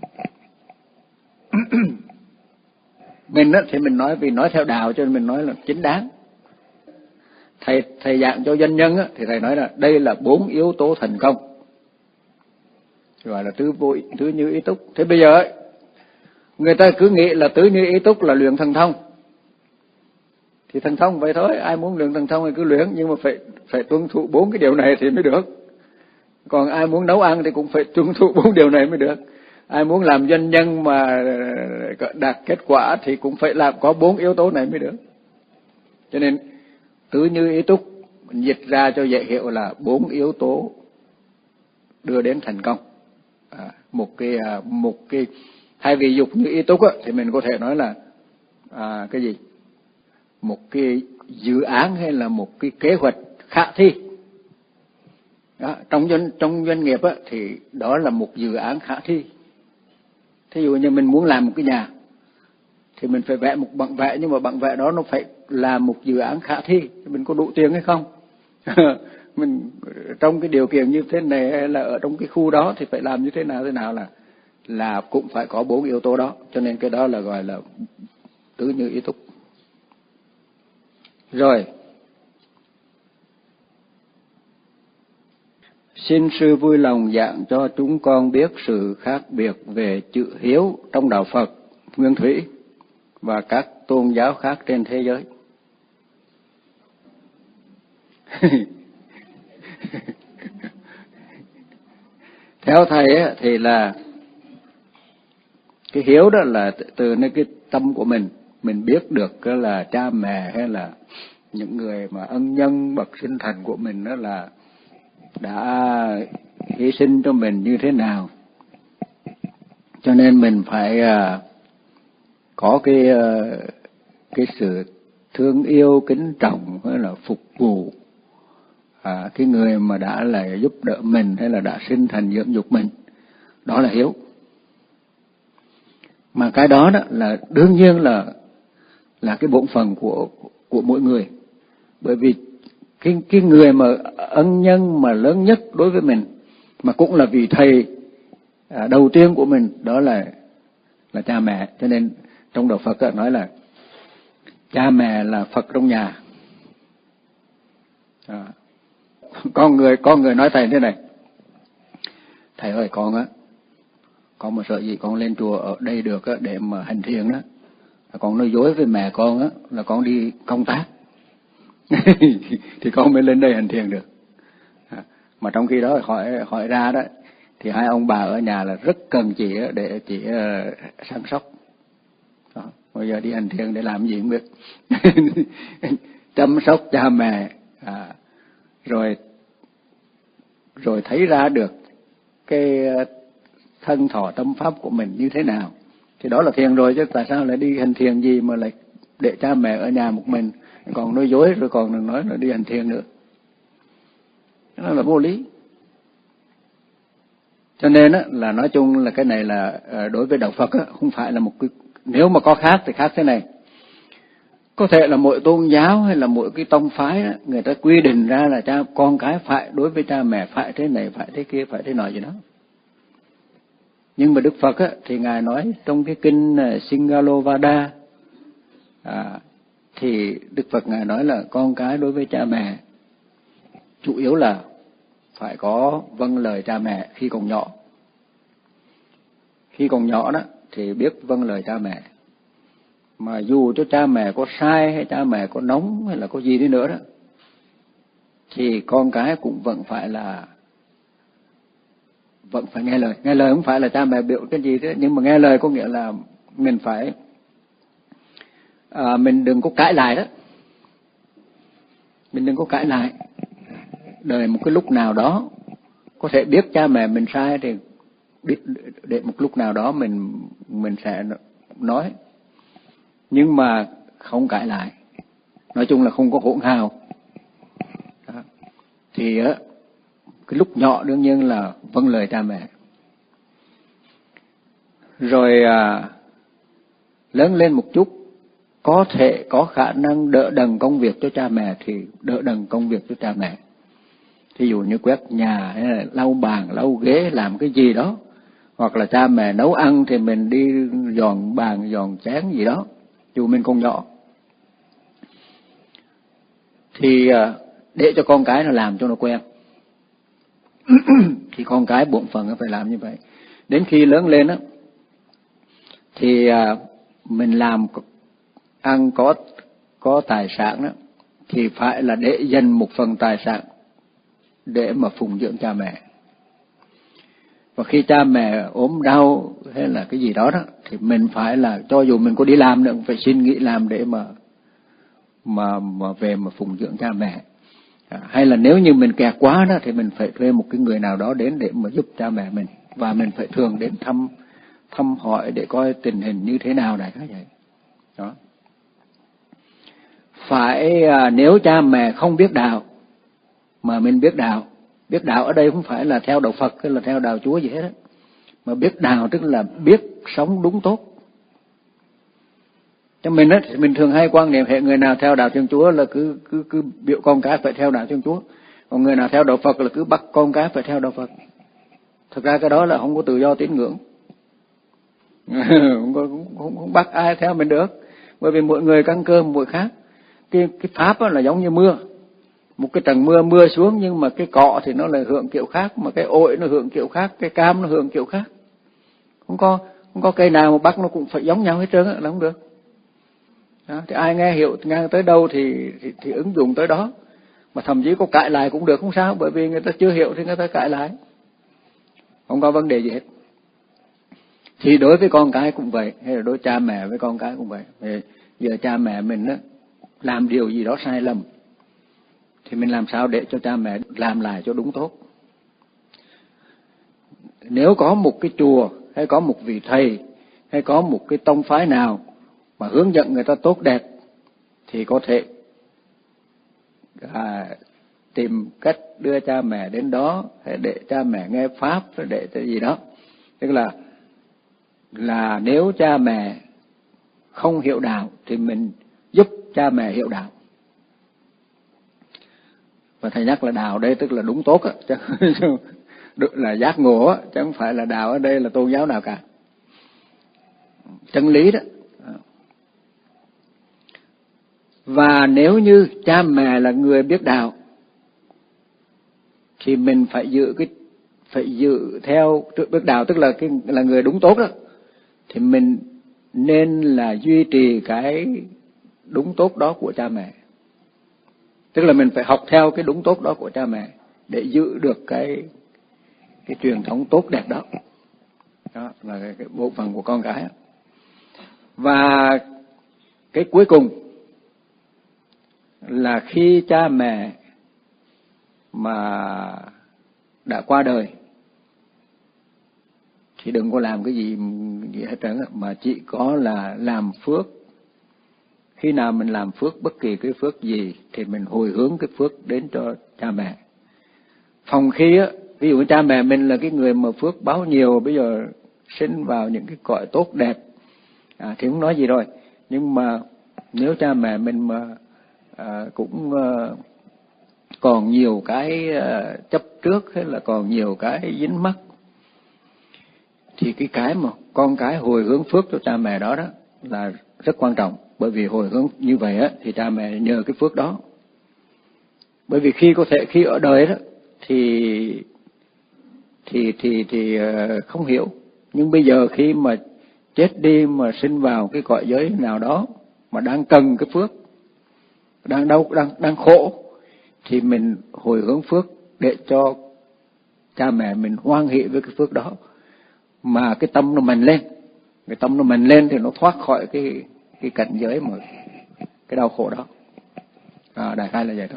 Mình á thì mình nói vì nói theo đạo cho nên mình nói là chính đáng. Thầy thầy giảng cho doanh nhân á thì thầy nói là đây là bốn yếu tố thành công, gọi là tứ vô tứ như ý túc. Thế bây giờ ấy, người ta cứ nghĩ là tứ như ý túc là luyện thần thông, thì thần thông vậy thôi, ai muốn luyện thần thông thì cứ luyện, nhưng mà phải phải tuân thủ bốn cái điều này thì mới được. Còn ai muốn nấu ăn thì cũng phải tuân thủ bốn điều này mới được. Ai muốn làm doanh nhân mà đạt kết quả thì cũng phải làm có bốn yếu tố này mới được. Cho nên tứ như ý túc dịch ra cho dễ hiểu là bốn yếu tố đưa đến thành công. À, một cái một cái thay vì dục như ý túc á, thì mình có thể nói là à, cái gì? Một cái dự án hay là một cái kế hoạch khả thi. Đó, trong doanh trong doanh nghiệp á, thì đó là một dự án khả thi. Thí dụ như mình muốn làm một cái nhà thì mình phải vẽ một bản vẽ, nhưng mà bản vẽ đó nó phải là một dự án khả thi, mình có đủ tiền hay không? Mình trong cái điều kiện như thế này hay là ở trong cái khu đó thì phải làm như thế nào thế nào là là cũng phải có bốn yếu tố đó. Cho nên cái đó là gọi là tứ như ý túc. Rồi, xin sư vui lòng giảng cho chúng con biết sự khác biệt về chữ hiếu trong đạo Phật Nguyên Thủy và các tôn giáo khác trên thế giới. Theo thầy ấy, thì là cái hiếu đó là từ nơi cái tâm của mình, mình biết được là cha mẹ hay là những người mà ân nhân bậc sinh thành của mình đó là đã hy sinh cho mình như thế nào, cho nên mình phải uh, có cái uh, cái sự thương yêu kính trọng hay là phục vụ à, cái người mà đã là giúp đỡ mình hay là đã sinh thành dưỡng dục mình. Đó là hiếu. Mà cái đó đó là đương nhiên là là cái bổn phận của của mỗi người. Bởi vì cái cái người mà ân nhân mà lớn nhất đối với mình, mà cũng là vị thầy à, đầu tiên của mình, đó là là cha mẹ. Cho nên trong đạo Phật đó, nói là cha mẹ là Phật trong nhà. À, con người con người nói thầy thế này: thầy ơi, con á, con mà sợ gì con lên chùa ở đây được á, để mà hành thiền đó, con nói dối với mẹ con á là con đi công tác thì con mới lên đây hành thiền được. À, mà trong khi đó hỏi hỏi ra đó thì hai ông bà ở nhà là rất cần chị để chị uh, săn sóc. Đó, bây giờ đi hành thiền để làm gì không biết. Chăm sóc cha mẹ, à, rồi rồi thấy ra được cái thân thọ tâm pháp của mình như thế nào thì đó là thiền rồi. Chứ tại sao lại đi hành thiền gì mà lại để cha mẹ ở nhà một mình, còn nói dối rồi còn đừng nói là đi hành thiền nữa. Đó là vô lý. Cho nên á, là nói chung là cái này là đối với đạo Phật á, không phải là một cái, nếu mà có khác thì khác thế này. Có thể là mỗi tôn giáo hay là mỗi cái tông phái đó, người ta quy định ra là cha con cái phải đối với cha mẹ phải thế này, phải thế kia, phải thế nọ gì đó. Nhưng mà Đức Phật á, thì Ngài nói trong cái kinh Singalovada, à, thì Đức Phật Ngài nói là con cái đối với cha mẹ chủ yếu là phải có vâng lời cha mẹ khi còn nhỏ. Khi còn nhỏ đó thì biết vâng lời cha mẹ. Mà dù cho cha mẹ có sai hay cha mẹ có nóng hay là có gì đi nữa đó, thì con cái cũng vẫn phải là vẫn phải nghe lời. Nghe lời không phải là cha mẹ biểu cái gì thế, nhưng mà nghe lời có nghĩa là mình phải à, mình đừng có cãi lại đó. Mình đừng có cãi lại. Đợi một cái lúc nào đó có thể biết cha mẹ mình sai thì biết để một lúc nào đó mình mình sẽ nói, nhưng mà không cãi lại. Nói chung là không có hỗn hào. Đó. Thì á, cái lúc nhỏ đương nhiên là vâng lời cha mẹ. Rồi à, lớn lên một chút, có thể có khả năng đỡ đần công việc cho cha mẹ thì đỡ đần công việc cho cha mẹ. Thí dụ như quét nhà hay là lau bàn, lau ghế, làm cái gì đó. Hoặc là cha mẹ nấu ăn thì mình đi dọn bàn, dọn chén gì đó, dù mình còn nhỏ. Thì để cho con cái nó làm cho nó quen. Thì con cái bổn phận nó phải làm như vậy. Đến khi lớn lên á, thì mình làm ăn có có tài sản đó, thì phải là để dành một phần tài sản để mà phụng dưỡng cha mẹ. Và khi cha mẹ ốm đau hay là cái gì đó đó, thì mình phải là, cho dù mình có đi làm nữa, cũng phải xin nghỉ làm để mà mà mà về mà phụng dưỡng cha mẹ. À, hay là nếu như mình kẹt quá đó, thì mình phải thuê một cái người nào đó đến để mà giúp cha mẹ mình, và mình phải thường đến thăm thăm hỏi để coi tình hình như thế nào này, cái vậy. Đó. Phải à, nếu cha mẹ không biết đạo mà mình biết đạo. Biết đạo ở đây không phải là theo đạo Phật hay là theo đạo Chúa gì hết đó. Mà biết đạo tức là biết sống đúng tốt. Cho mình á, mình thường hay quan niệm hệ người nào theo đạo Thiên Chúa là cứ cứ cứ biểu con cái phải theo đạo Thiên Chúa, còn người nào theo đạo Phật là cứ bắt con cái phải theo đạo Phật. Thực ra cái đó là không có tự do tín ngưỡng. không, có, không, không bắt ai theo mình được, bởi vì mỗi người căn cơ mỗi khác. Cái cái pháp là giống như mưa. Một cái trận mưa mưa xuống, nhưng mà cái cọ thì nó lại hưởng kiểu khác, mà cái ổi nó hưởng kiểu khác, cái cam nó hưởng kiểu khác. Không có không có cây nào mà bắt nó cũng phải giống nhau hết trơn, là không được. Đó, thì ai nghe hiểu nghe tới đâu thì, thì thì ứng dụng tới đó, mà thậm chí có cãi lại cũng được, không sao, bởi vì người ta chưa hiểu thì người ta cãi lại, không có vấn đề gì hết. Thì đối với con cái cũng vậy, hay là đối cha mẹ với con cái cũng vậy. Thì giờ cha mẹ mình đó, làm điều gì đó sai lầm, thì mình làm sao để cho cha mẹ làm lại cho đúng tốt. Nếu có một cái chùa, hay có một vị thầy, hay có một cái tông phái nào mà hướng dẫn người ta tốt đẹp, thì có thể à, tìm cách đưa cha mẹ đến đó, hay để cha mẹ nghe pháp, để cái gì đó. Tức là là nếu cha mẹ không hiểu đạo thì mình giúp cha mẹ hiểu đạo. Và thầy nhắc là đạo đây tức là đúng tốt á, chứ là giác ngộ á, chứ không phải là đạo ở đây là tôn giáo nào cả. Chân lý đó. Và nếu như cha mẹ là người biết đạo thì mình phải giữ cái phải giữ theo biết đạo, tức là cái là người đúng tốt đó, thì mình nên là duy trì cái đúng tốt đó của cha mẹ. Tức là mình phải học theo cái đúng tốt đó của cha mẹ để giữ được cái cái truyền thống tốt đẹp đó. Đó là cái, cái bộ phận của con cái. Và cái cuối cùng là khi cha mẹ mà đã qua đời thì đừng có làm cái gì, gì hết trơn, mà chỉ có là làm phước. Khi nào mình làm phước bất kỳ cái phước gì thì mình hồi hướng cái phước đến cho cha mẹ. Phòng khi á, ví dụ cha mẹ mình là cái người mà phước báo nhiều, bây giờ sinh vào những cái cõi tốt đẹp, à, thì không nói gì rồi. Nhưng mà Nếu cha mẹ mình mà à, cũng à, còn nhiều cái à, chấp trước hay là còn nhiều cái dính mắc, thì cái cái mà con cái hồi hướng phước cho cha mẹ đó đó là rất quan trọng. Bởi vì hồi hướng như vậy á thì cha mẹ nhờ cái phước đó. Bởi vì khi có thể khi ở đời đó thì thì thì thì không hiểu, nhưng bây giờ khi mà chết đi mà sinh vào cái cõi giới nào đó mà đang cần cái phước, đang đau đang đang khổ, thì mình hồi hướng phước để cho cha mẹ mình hoan hỷ với cái phước đó, mà cái tâm nó mạnh lên, cái tâm nó mạnh lên thì nó thoát khỏi cái cái cảnh giới mà cái đau khổ đó. À, đại khái là vậy thôi.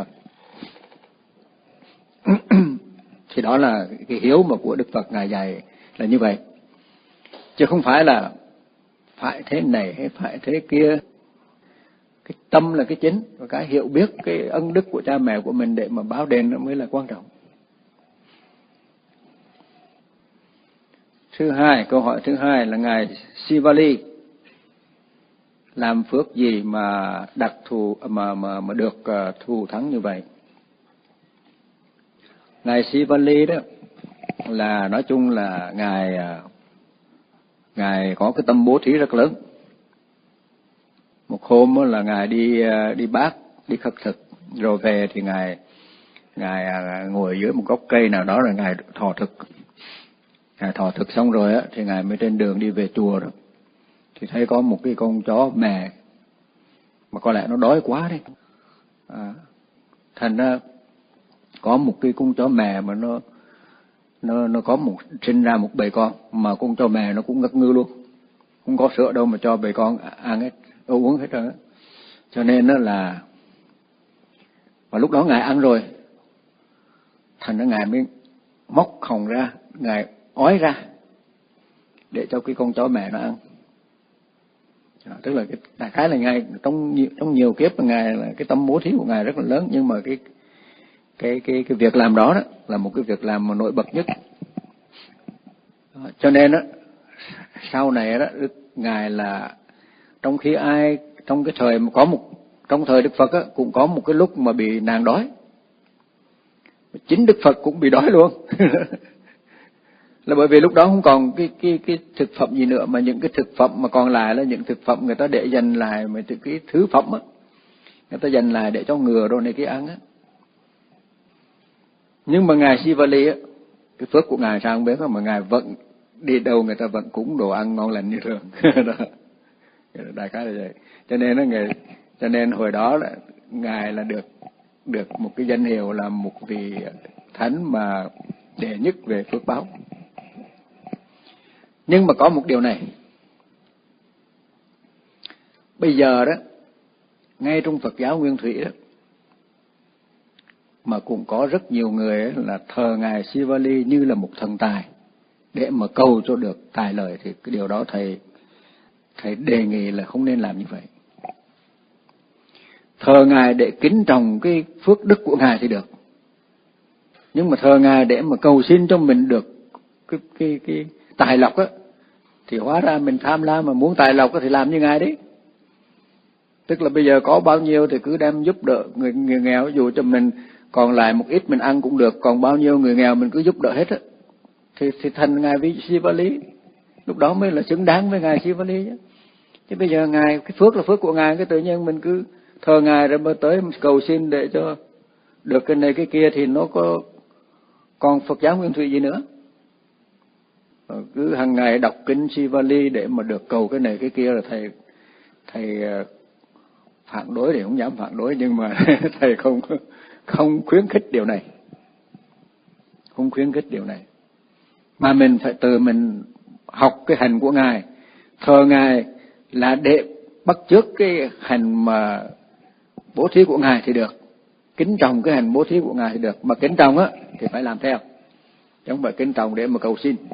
Thì đó là cái hiếu mà của Đức Phật ngài dạy là như vậy, chứ không phải là phải thế này hay phải thế kia. Cái tâm là cái chính, và cái hiểu biết cái ân đức của cha mẹ của mình để mà báo đền nó mới là quan trọng. Thứ hai, câu hỏi thứ hai là ngài Sivali làm phước gì mà đặc thù mà mà mà được uh, thù thắng như vậy. Ngài Sivali đó là nói chung là ngài uh, ngài có cái tâm bố thí rất lớn. Một hôm đó là ngài đi uh, đi bác đi khất thực, rồi về thì ngài ngài uh, ngồi dưới một gốc cây nào đó rồi ngài thọ thực. Ngài thọ thực xong rồi á thì ngài mới trên đường đi về chùa đó, thì thấy có một cái con chó mè mà có lẽ nó đói quá đấy. À, thành ra có một cái con chó mè mà nó nó nó có một sinh ra một bầy con, mà con chó mè nó cũng ngất ngư luôn, không có sữa đâu mà cho bầy con ăn hết, uống hết rồi. Cho nên đó là và lúc đó ngài ăn rồi, thành ra ngài mới móc họng ra, ngài ói ra để cho cái con chó mẹ nó ăn. À, tức là cái đại khái là ngài trong nhiều, trong nhiều kiếp của ngài là cái tâm bố thí của ngài rất là lớn, nhưng mà cái cái cái cái việc làm đó đó là một cái việc làm mà nổi bật nhất. À, cho nên đó sau này đó ngài là trong khi ai trong cái thời mà có một trong thời Đức Phật á, cũng có một cái lúc mà bị nạn đói, chính Đức Phật cũng bị đói luôn. Là bởi vì lúc đó không còn cái cái cái thực phẩm gì nữa, mà những cái thực phẩm mà còn lại là những thực phẩm người ta để dành lại, mà cái thứ phẩm á người ta dành lại để cho ngựa rồi này kia ăn á. Nhưng mà ngài Sivali á, cái phước của ngài sao không biết, mà ngài vẫn đi đâu người ta vẫn cúng đồ ăn ngon lành như thường. Đó. Đại khái là vậy. Cho nên nó ngài, cho nên hồi đó là ngài là được được một cái danh hiệu là một vị thánh mà đệ nhất về phước báo. Nhưng mà có một điều này, bây giờ đó ngay trong Phật giáo Nguyên Thủy đó mà cũng có rất nhiều người là thờ ngài Sivali như là một thần tài để mà cầu cho được tài lợi, thì cái điều đó thầy thầy đề nghị là không nên làm như vậy. Thờ ngài để kính trọng cái phước đức của ngài thì được, nhưng mà thờ ngài để mà cầu xin cho mình được cái cái cái tài lộc á, thì hóa ra mình tham lam mà muốn tài lộc thì làm như ngài đấy. Tức là bây giờ có bao nhiêu thì cứ đem giúp đỡ người, người nghèo, dù cho mình còn lại một ít mình ăn cũng được, còn bao nhiêu người nghèo mình cứ giúp đỡ hết á, thì thì thành ngài Sivali, lúc đó mới là xứng đáng với ngài Sivali chứ. Chứ bây giờ ngài cái phước là phước của ngài, cái tự nhiên mình cứ thờ ngài rồi mới tới cầu xin để cho được cái này cái kia, thì nó có còn Phật giáo Nguyên Thủy gì nữa. Cứ hàng ngày đọc kinh Sivali để mà được cầu cái này cái kia là thầy thầy phản đối, thì không dám phản đối, nhưng mà thầy không không khuyến khích điều này, không khuyến khích điều này, mà mình phải tự mình học cái hành của ngài, thờ ngài là để bắt chước cái hành mà bố thí của ngài thì được, kính trọng cái hành bố thí của ngài thì được, mà kính trọng á thì phải làm theo, chứ không phải kính trọng để mà cầu xin.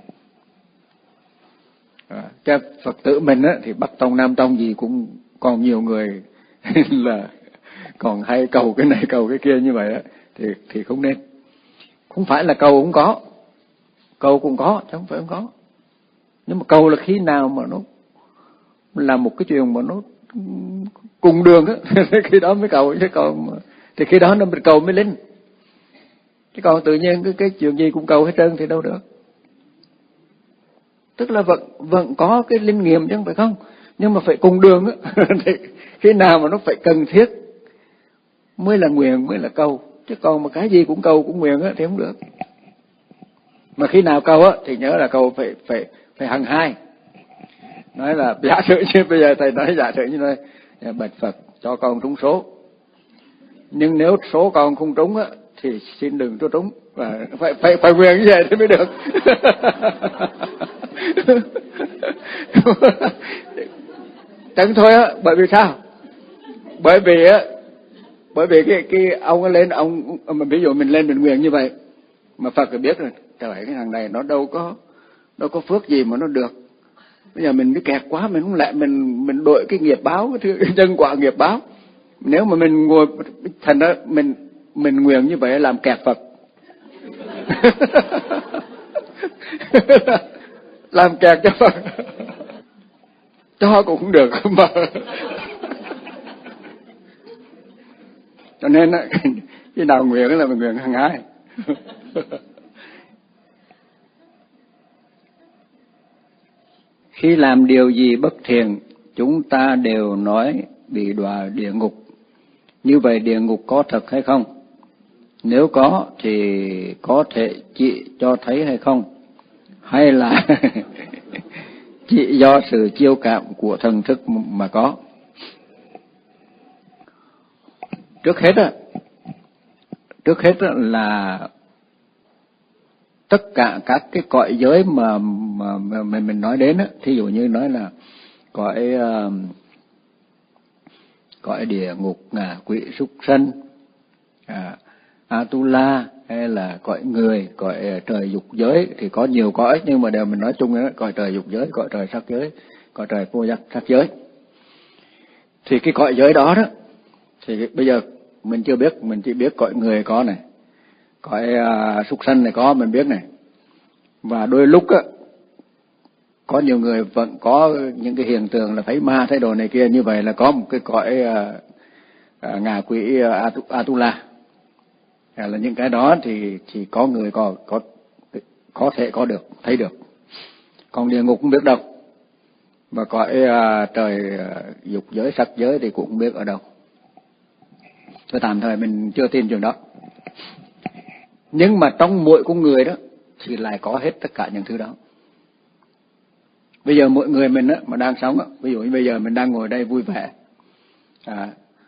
À, cái Phật tử mình á thì Bắc tông Nam tông gì cũng còn nhiều người là còn hay cầu cái này cầu cái kia như vậy á, thì thì không nên. Không phải là cầu cũng có, cầu cũng có chứ không phải không có, nhưng mà cầu là khi nào mà nó là một cái chuyện mà nó cùng đường á, khi đó mới cầu, chứ còn thì khi đó nó mới cầu mới linh. Chứ còn tự nhiên cái, cái chuyện gì cũng cầu hết trơn thì đâu được. Tức là vẫn vẫn có cái linh nghiệm chứ không phải không, nhưng mà phải cùng đường á. Thì khi nào mà nó phải cần thiết mới là nguyện, mới là cầu. Chứ còn mà cái gì cũng cầu cũng nguyện á thì không được. Mà khi nào cầu á thì nhớ là cầu phải phải phải hằng hai. Nói là giả sử như bây giờ thầy nói giả sử như này, bạch Phật cho con trúng số, nhưng nếu số con không trúng á thì xin đừng cho trúng, và phải phải phải nguyện như vậy thì mới được. Chẳng thôi á, bởi vì sao? Bởi vì á, bởi vì cái cái ông lên ông mà ví dụ mình lên mình nguyện như vậy, mà Phật phải biết rồi, trời cái thằng này nó đâu có đâu có phước gì mà nó được. Bây giờ mình cứ kẹt quá, mình không lại mình mình đội cái nghiệp báo, cái nhân quả nghiệp báo. Nếu mà mình ngồi thành đó mình mình nguyện như vậy làm kẹt Phật. Làm kẹt cho Phật. Cho cũng không được mà. Cho nên cái nào nguyện là mình nguyện hàng hai. Khi làm điều gì bất thiện, chúng ta đều nói bị đọa địa ngục. Như vậy địa ngục có thật hay không? Nếu có thì có thể chỉ cho thấy hay không? Hay là chỉ do sự chiêu cảm của thần thức mà có? Trước hết á, trước hết á là tất cả các cái cõi giới mà mà, mà mình nói đến á, thí dụ như nói là cõi uh, cõi địa ngục, ngạ quỷ, súc sanh, à, Atula, hay là cõi người, cõi trời dục giới, thì có nhiều cõi nhưng mà đều mình nói chung đó, cõi trời dục giới, cõi trời sắc giới, cõi trời vô sắc sắc giới. Thì cái cõi giới đó đó thì bây giờ mình chưa biết, mình chỉ biết cõi người có này, cõi uh, súc sanh này có mình biết này. Và đôi lúc á có nhiều người vẫn có những cái hiện tượng là thấy ma thấy đồ này kia, như vậy là có một cái cõi uh, uh, ngạ quỷ uh, Atula. À, là những cái đó thì thì có người có có có thể có được, thấy được. Còn địa ngục không biết đâu. Và cõi uh, trời uh, dục giới, sắc giới thì cũng không biết ở đâu. Tôi tạm thời mình chưa tin chuyện đó. Nhưng mà trong mỗi con người đó thì lại có hết tất cả những thứ đó. Bây giờ mỗi người mình á mà đang sống á, ví dụ như bây giờ mình đang ngồi đây vui vẻ, à,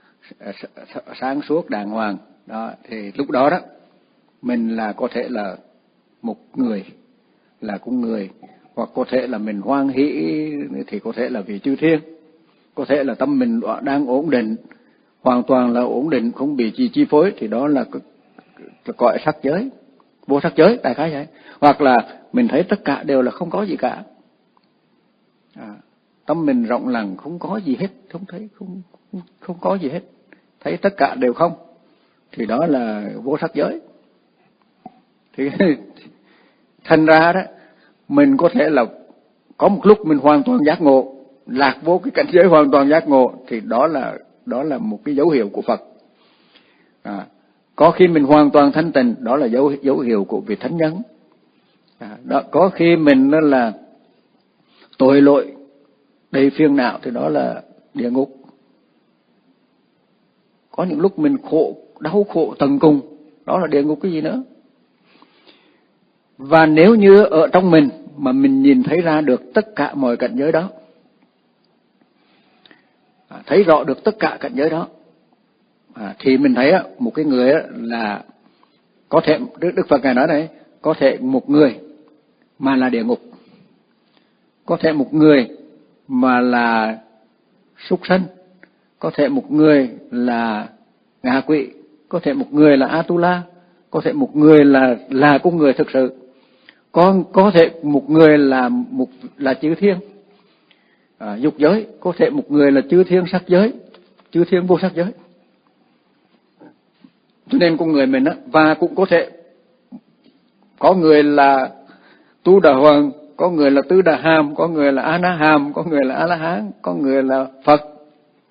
sáng suốt đàng hoàng đó, thì lúc đó đó mình là có thể là một người, là con người, hoặc có thể là mình hoan hỷ thì có thể là vị chư thiên, có thể là tâm mình đang ổn định, hoàn toàn là ổn định, không bị chi chi phối, thì đó là cõi sắc giới, vô sắc giới, đại khái vậy. Hoặc là mình thấy tất cả đều là không có gì cả, à, tâm mình rộng lặng, không có gì hết, không thấy không không có gì hết, thấy tất cả đều không, thì đó là vô sắc giới. Thì thành ra đó mình có thể là có một lúc mình hoàn toàn giác ngộ, lạc vô cái cảnh giới hoàn toàn giác ngộ, thì đó là đó là một cái dấu hiệu của Phật. À, có khi mình hoàn toàn thanh tịnh, đó là dấu dấu hiệu của vị thánh nhân. À, đó, có khi mình đó là tội lỗi đầy phiền não, thì đó là địa ngục. Có những lúc mình khổ, đau khổ tận cùng, đó là địa ngục cái gì nữa. Và nếu như ở trong mình mà mình nhìn thấy ra được tất cả mọi cảnh giới đó, à, thấy rõ được tất cả cảnh giới đó, à, thì mình thấy á, một cái người á, là có thể, Đức, Đức Phật Ngài nói đấy, có thể một người mà là địa ngục, có thể một người mà là súc sanh, có thể một người là ngạ quỷ, có thể một người là Atula, có thể một người là là con người thực sự, có có thể một người là một là chư thiên, à, dục giới, có thể một người là chư thiên sắc giới, chư thiên vô sắc giới. Cho nên con người mình á, và cũng có thể có người là Tu Đà Hoàng, có người là Tư Đà Hàm, có người là A Na Hàm, có người là A La Hán, có người là Phật,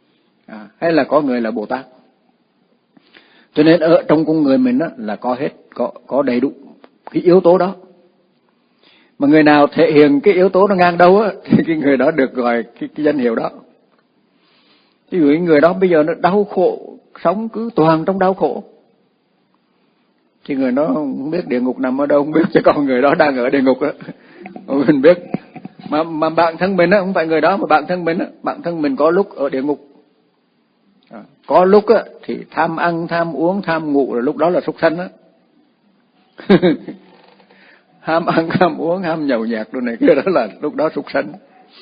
hay là có người là Bồ Tát. Cho nên ở trong con người mình đó là có hết, có có đầy đủ cái yếu tố đó. Mà người nào thể hiện cái yếu tố nó ngang đâu á, thì cái người đó được gọi cái, cái danh hiệu đó. Ví dụ người đó bây giờ nó đau khổ, sống cứ toàn trong đau khổ, thì người đó không biết địa ngục nằm ở đâu, không biết, chứ còn người đó đang ở địa ngục á, mình biết. Mà mà bạn thân mình á, không phải người đó, mà bạn thân mình á, bạn thân mình có lúc ở địa ngục, à, có lúc á thì tham ăn, tham uống, tham ngủ, rồi lúc đó là súc sanh á. Ham ăn, ham uống, ham nhậu nhẹt đồ này kia, đó là lúc đó súc sanh.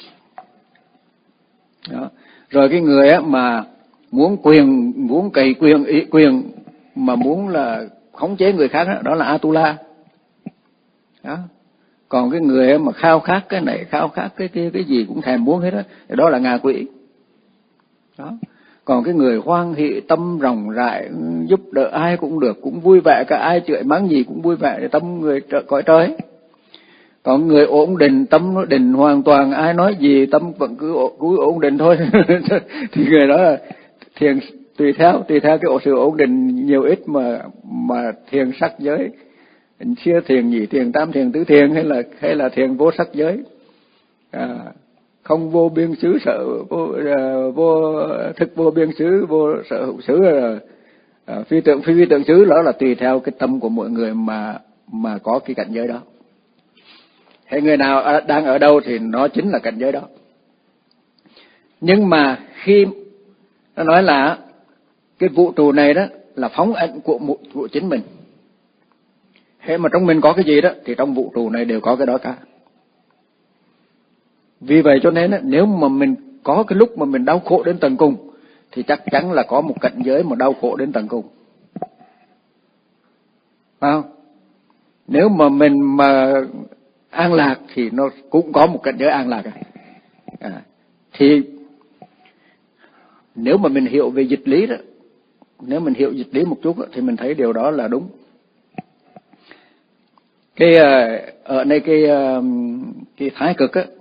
Đó. Rồi cái người á mà muốn quyền, muốn cày quyền, ý quyền, mà muốn là khống chế người khác đó, đó là Atula. Đó. Còn cái người mà khao khát cái này, khao khát cái kia, cái gì cũng thèm muốn hết đó, đó là ngạ quỷ. Đó. Còn cái người hoan hỷ, tâm rộng rãi, giúp đỡ ai cũng được, cũng vui vẻ, cả ai chửi mắng gì cũng vui vẻ, tâm người cõi trời. Còn người ổn định, tâm nó định hoàn toàn, ai nói gì tâm vẫn cứ cứ ổn định thôi. Thì người đó là thiền, tùy theo tùy theo cái sự ổn định nhiều ít mà mà thiền sắc giới, chia thiền nhị thiền, tam thiền, tứ thiền, hay là hay là thiền vô sắc giới, à, không vô biên xứ, sợ vô, uh, vô thức vô biên xứ, vô sở hữu xứ, uh, phi tượng phi phi tượng xứ. Đó là tùy theo cái tâm của mỗi người mà mà có cái cảnh giới đó. Hay người nào đang ở đâu thì nó chính là cảnh giới đó. Nhưng mà khi nó nói là cái vũ trụ này đó là phóng ảnh của của chính mình, hay mà trong mình có cái gì đó thì trong vũ trụ này đều có cái đó cả. Vì vậy cho nên nếu mà mình có cái lúc mà mình đau khổ đến tận cùng thì chắc chắn là có một cảnh giới mà đau khổ đến tận cùng. Phải không? Nếu mà mình mà an lạc thì nó cũng có một cảnh giới an lạc. À, thì nếu mà mình hiểu về dịch lý đó, nếu mình hiểu dịch lý một chút đó, thì mình thấy điều đó là đúng. Cái ở đây cái cái thái cực á,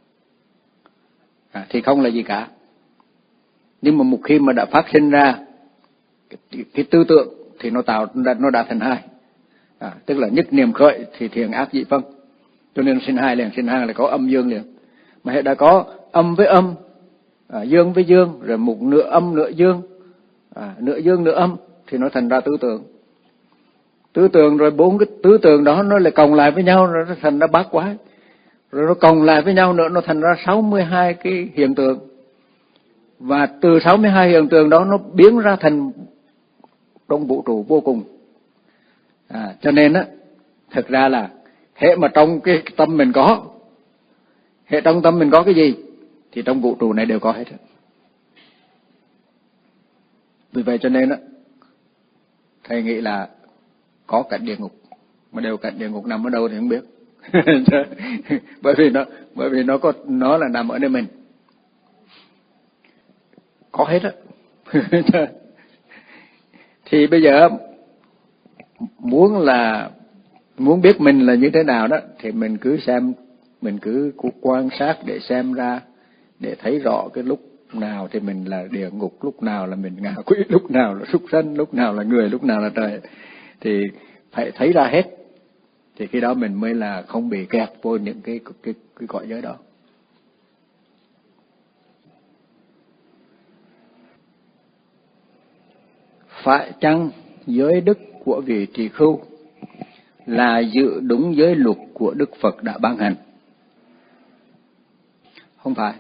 à, thì không là gì cả. Nhưng mà một khi mà đã phát sinh ra cái, cái tư tưởng thì nó tạo nó đã thành hai, à, tức là nhất niệm khởi thì thiện ác dị phân, cho nên sinh hai liền, sinh hai là có âm dương liền. Mà hệ đã có âm với âm, à, dương với dương, rồi một nửa âm nửa dương, à, nửa dương nửa âm thì nó thành ra tứ tượng. Tứ tượng rồi bốn cái tứ tượng đó nó lại cộng lại với nhau rồi nó thành ra bát quái. Rồi nó cộng lại với nhau nữa nó thành ra sáu mươi hai cái hiện tượng. Và từ sáu mươi hai hiện tượng đó nó biến ra thành trong vũ trụ vô cùng. À, cho nên á, thực ra là hệ mà trong cái tâm mình có, hệ trong tâm mình có cái gì thì trong vũ trụ này đều có hết. Vì vậy cho nên á, thầy nghĩ là có cảnh địa ngục, mà đều cảnh địa ngục nằm ở đâu thì không biết. bởi vì nó bởi vì nó có nó là nằm ở nơi mình, có hết á. Thì bây giờ muốn là muốn biết mình là như thế nào đó thì mình cứ xem, mình cứ quan sát để xem ra, để thấy rõ cái lúc nào thì mình là địa ngục, lúc nào là mình ngạ quỷ, lúc nào là súc sanh, lúc nào là người, lúc nào là trời, thì phải thấy ra hết. Thì khi đó mình mới là không bị kẹt vô những cái cái cái cõi giới đó. Phải chăng giới đức của vị trì khưu là giữ đúng giới luật của Đức Phật đã ban hành? Không phải.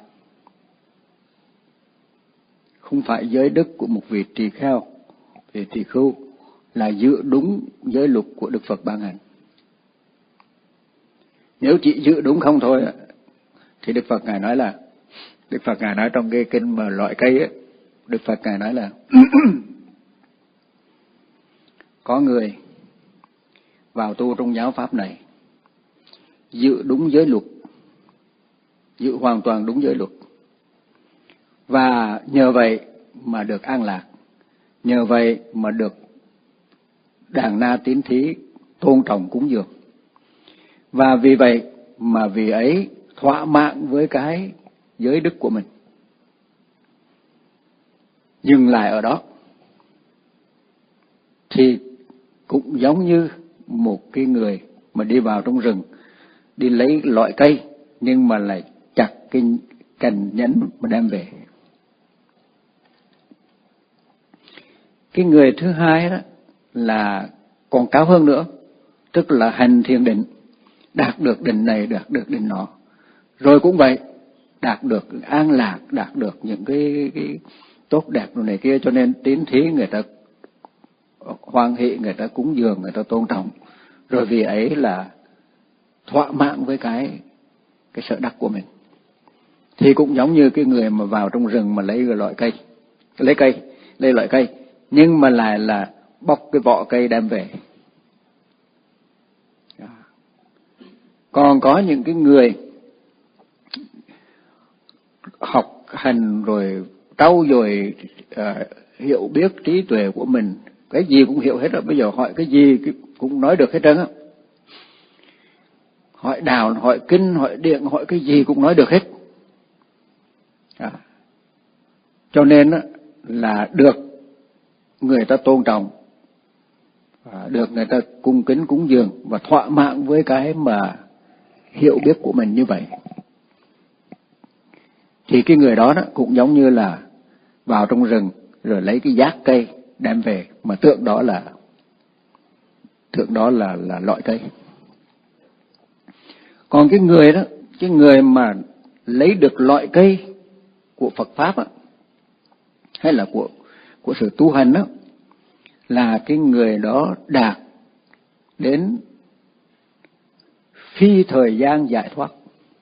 Không phải giới đức của một vị trì kheo, vị trì khưu là giữ đúng giới luật của Đức Phật ban hành. Nếu chỉ giữ đúng không thôi thì Đức Phật Ngài nói là, Đức Phật Ngài nói trong cái kinh mà loại cây ấy, Đức Phật Ngài nói là có người vào tu trong giáo pháp này giữ đúng giới luật, giữ hoàn toàn đúng giới luật, và nhờ vậy mà được an lạc, nhờ vậy mà được đàn na tín thí tôn trọng cúng dường, và vì vậy mà vì ấy thỏa mãn với cái giới đức của mình. dừng lại ở đó, thì cũng giống như một cái người mà đi vào trong rừng, đi lấy loại cây nhưng mà lại chặt cái cành nhánh mà đem về. Cái người thứ hai đó là còn cao hơn nữa, tức là hành thiền định, đạt được định này, đạt được định nọ, rồi cũng vậy, đạt được an lạc, đạt được những cái, cái tốt đẹp rồi này kia, cho nên tín thí người ta hoan hỷ, người ta cúng dường, người ta tôn trọng, rồi vì ấy là thỏa mãn với cái cái sở đắc của mình. Thì cũng giống như cái người mà vào trong rừng mà lấy loại cây, lấy cây, lấy loại cây, nhưng mà lại là bóc cái vỏ cây đem về. Còn có những cái người học hành rồi trau dồi uh, hiểu biết trí tuệ của mình, cái gì cũng hiểu hết rồi, bây giờ hỏi cái gì cũng nói được hết trơn á. Hỏi đạo, hỏi kinh, hỏi điện, hỏi cái gì cũng nói được hết. À. Cho nên á, là được người ta tôn trọng, à, được người ta cung kính cúng dường và thỏa mãn với cái mà hiểu biết của mình như vậy. Thì cái người đó, đó cũng giống như là vào trong rừng rồi lấy cái giác cây đem về, mà tượng đó là tượng đó là là loại cây. Còn cái người đó, cái người mà lấy được loại cây của Phật pháp á, hay là của của sự tu hành đó, là cái người đó đạt đến phi thời gian giải thoát.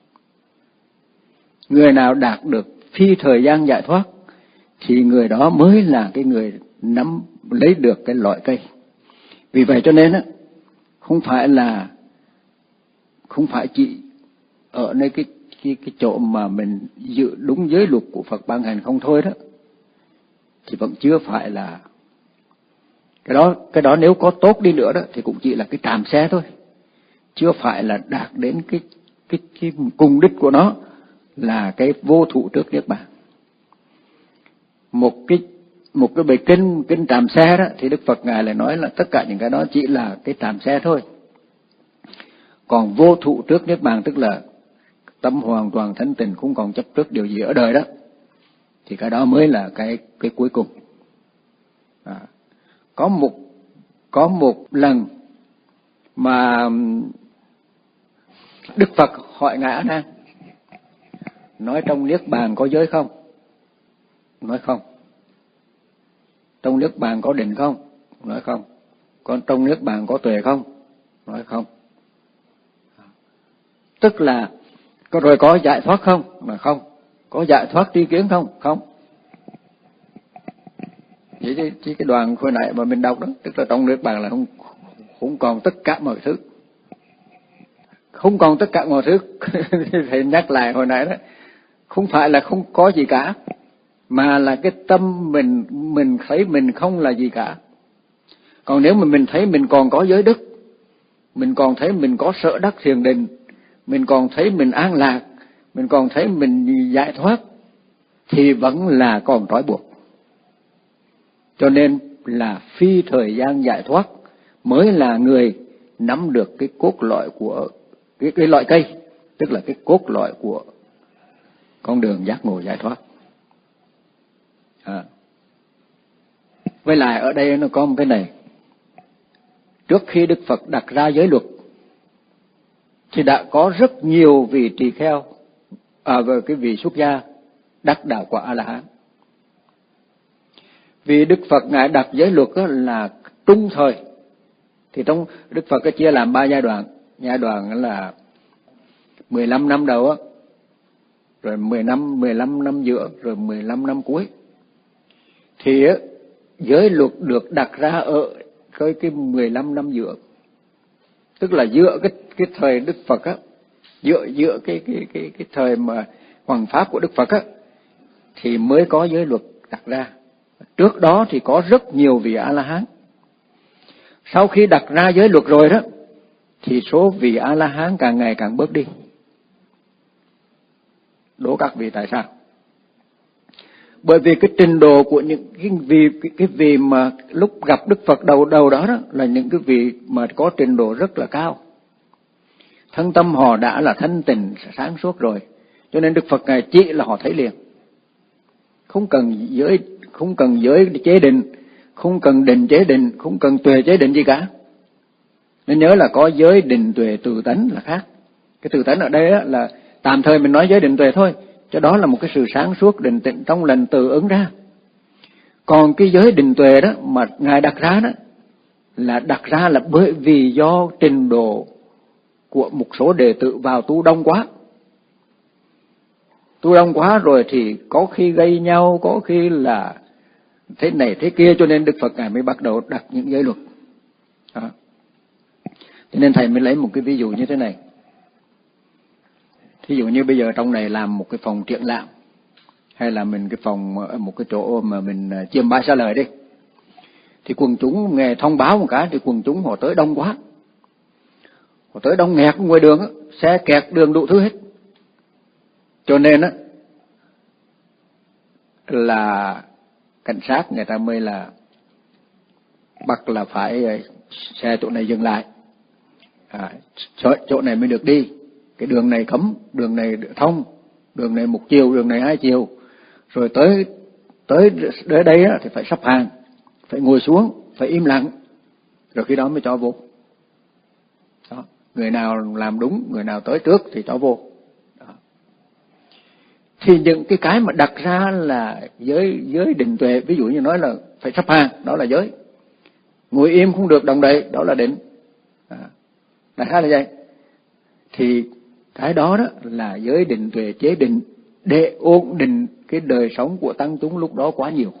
Người nào đạt được phi thời gian giải thoát thì người đó mới là cái người nắm lấy được cái loại cây. Vì vậy cho nên á, không phải là không phải chỉ ở nơi cái cái cái chỗ mà mình giữ đúng giới luật của Phật ban hành không thôi đó, thì vẫn chưa phải là cái đó. Cái đó nếu có tốt đi nữa đó thì cũng chỉ là cái tràm xe thôi, chưa phải là đạt đến cái cái cái cùng đích của nó là cái vô thụ trước niết bàn. Một cái một cái bài kinh kinh tràm xe đó thì Đức Phật ngài lại nói là tất cả những cái đó chỉ là cái tràm xe thôi. Còn vô thụ trước niết bàn tức là tâm hoàn toàn thanh tịnh, không còn chấp trước điều gì ở đời đó, thì cái đó mới là cái cái cuối cùng. À, có một có một lần mà Đức Phật hỏi ngài A Nan, nói trong niết bàn có giới không? Nói không. Trong niết bàn có định không? Nói không. Còn trong niết bàn có tuệ không? Nói không. Tức là có rồi có giải thoát không? Mà không. Có giải thoát tri kiến không? Không. Chỉ, chỉ, chỉ cái đoạn hồi nãy mà mình đọc đó, tức là trong niết bàn là không không còn tất cả mọi thứ, không còn tất cả mọi thứ. Thầy nhắc lại hồi nãy đó, không phải là không có gì cả, mà là cái tâm mình mình thấy mình không là gì cả. Còn nếu mà mình thấy mình còn có giới đức, mình còn thấy mình có sở đắc thiền định, mình còn thấy mình an lạc, mình còn thấy mình giải thoát, thì vẫn là còn trói buộc. Cho nên là phi thời gian giải thoát mới là người nắm được cái cốt lõi của cái, cái loại cây, tức là cái cốt lõi của con đường giác ngộ giải thoát. À. Với lại ở đây nó có một cái này, trước khi Đức Phật đặt ra giới luật thì đã có rất nhiều vị tỳ kheo, à, về cái vị xuất gia đắc đạo quả A La Hán. Vì Đức Phật ngài đặt giới luật đó là trung thời, thì trong Đức Phật có chia làm ba giai đoạn. Giai đoạn là mười lăm năm đầu á, rồi mười năm, mười lăm năm giữa, rồi mười lăm năm cuối. Thì á, giới luật được đặt ra ở cái cái mười lăm năm giữa, tức là giữa cái cái thời Đức Phật á, giữa giữa cái cái cái cái thời mà hoằng pháp của Đức Phật á, thì mới có giới luật đặt ra. Trước đó thì có rất nhiều vị A La Hán. Sau khi đặt ra giới luật rồi đó, thì số vị A La Hán càng ngày càng bớt đi. Đố các vị tại sao? Bởi vì cái trình độ của những cái vị, cái, cái vị mà lúc gặp Đức Phật đầu đầu đó, đó là những cái vị mà có trình độ rất là cao. Thân tâm họ đã là thanh tịnh sáng suốt rồi, cho nên Đức Phật Ngài chỉ là họ thấy liền, không cần giới, không cần giới chế định, không cần định chế định, không cần tuệ chế định gì cả. Nên nhớ là có giới định tuệ từ tánh là khác. Cái từ tánh ở đây là tạm thời mình nói giới định tuệ thôi, cho đó là một cái sự sáng suốt định tĩnh trong lành tự ứng ra. Còn cái giới định tuệ đó mà Ngài đặt ra đó là đặt ra là bởi vì do trình độ của một số đệ tử vào tu đông quá. Tu đông quá rồi thì có khi gây nhau, có khi là thế này thế kia, cho nên Đức Phật Ngài mới bắt đầu đặt những giới luật. Đó. Cho nên thầy mới lấy một cái ví dụ như thế này. Thí dụ như bây giờ trong này làm một cái phòng triển lãm, hay là mình cái phòng một cái chỗ mà mình chiêm bái xá lợi đi, thì quần chúng nghe thông báo một cái thì quần chúng họ tới đông quá, họ tới đông nghẹt ngoài đường á, xe kẹt đường đủ thứ hết. Cho nên á là cảnh sát người ta mới là bắt là phải xe chỗ này dừng lại, à, chỗ này mới được đi, cái đường này cấm, đường này thông, đường này một chiều, đường này hai chiều, rồi tới tới đến đây á, thì phải sắp hàng, phải ngồi xuống, phải im lặng, rồi khi đó mới cho vô. Đó. Người nào làm đúng, người nào tới trước thì cho vô. Đó. Thì những cái cái mà đặt ra là giới giới định tuệ, ví dụ như nói là phải sắp hàng, đó là giới. Ngồi im không được động đậy, đó là định. À, đại khái là vậy. Thì cái đó đó là giới định tuệ chế định để ổn định cái đời sống của tăng chúng lúc đó quá nhiều.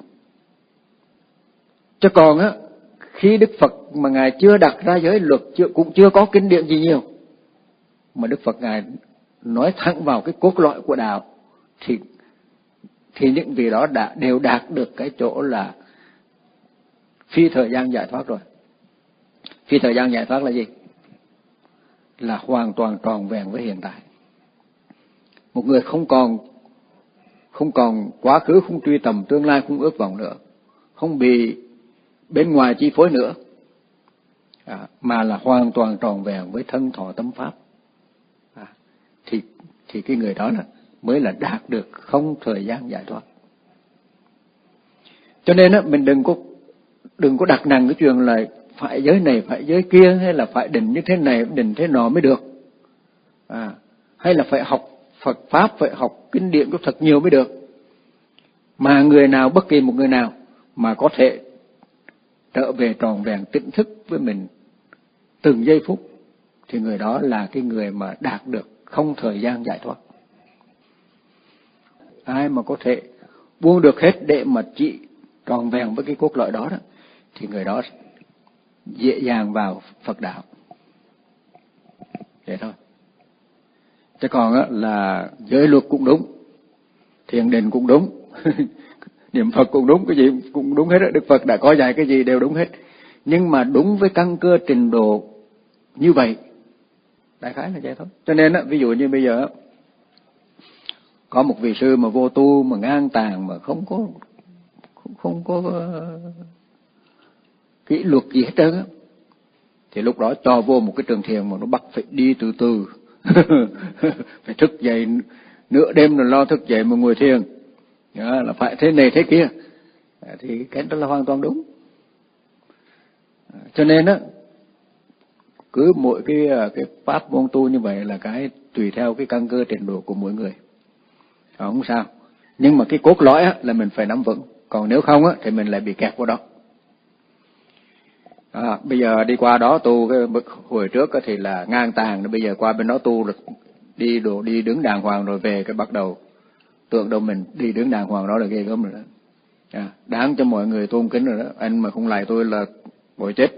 Chứ còn á, khi Đức Phật mà Ngài chưa đặt ra giới luật, chưa, cũng chưa có kinh điển gì nhiều, mà Đức Phật Ngài nói thẳng vào cái cốt lõi của đạo, thì thì những vị đó đã đều đạt được cái chỗ là phi thời gian giải thoát rồi. Phi thời gian giải thoát là gì? Là hoàn toàn tròn vẹn với hiện tại. Một người không còn không còn quá khứ, không truy tầm tương lai, không ước vọng nữa, không bị bên ngoài chi phối nữa, à, mà là hoàn toàn tròn vẹn với thân thọ tâm pháp, à, thì thì cái người đó là mới là đạt được không thời gian giải thoát. Cho nên á, mình đừng có đừng có đặt nặng cái chuyện là phải giới này, phải giới kia, hay là phải định như thế này, định thế nọ mới được, à, hay là phải học Phật pháp, phải học kinh điển cho thật nhiều mới được. Mà người nào, bất kỳ một người nào mà có thể trở về tròn vẹn tỉnh thức với mình từng giây phút, thì người đó là cái người mà đạt được không thời gian giải thoát. Ai mà có thể buông được hết để mà chỉ tròn vẹn với cái cốt lõi đó, đó thì người đó dễ dàng vào Phật đạo. Vậy thôi. Chứ còn á, là giới luật cũng đúng, thiền định cũng đúng, niệm Phật cũng đúng, cái gì cũng đúng hết. Đức Phật đã có dạy cái gì đều đúng hết. Nhưng mà đúng với căn cơ trình độ như vậy, đại khái là vậy thôi. Cho nên á, ví dụ như bây giờ có một vị sư mà vô tu, mà ngang tàn, mà không có không, không có kỷ luật gì hết trơn á, thì lúc đó cho vô một cái trường thiền mà nó bắt phải đi từ từ, phải thức dậy nửa đêm rồi lo thức dậy mà ngồi thiền, đó, là phải thế này thế kia, thì cái đó là hoàn toàn đúng. Cho nên á, cứ mỗi cái cái pháp môn tu như vậy là cái tùy theo cái căn cơ trình độ của mỗi người, không sao. Nhưng mà cái cốt lõi á, là mình phải nắm vững, còn nếu không á, thì mình lại bị kẹt vào đó. À, bây giờ đi qua đó tu, cái hồi trước thì là ngang tàn, bây giờ qua bên đó tu được, đi đồ đi đứng đàng hoàng rồi về cái bắt đầu tưởng đâu mình đi đứng đàng hoàng đó là ghê gớm rồi đó. À, đáng cho mọi người tôn kính rồi đó. Anh mà không lại tôi là bội chết.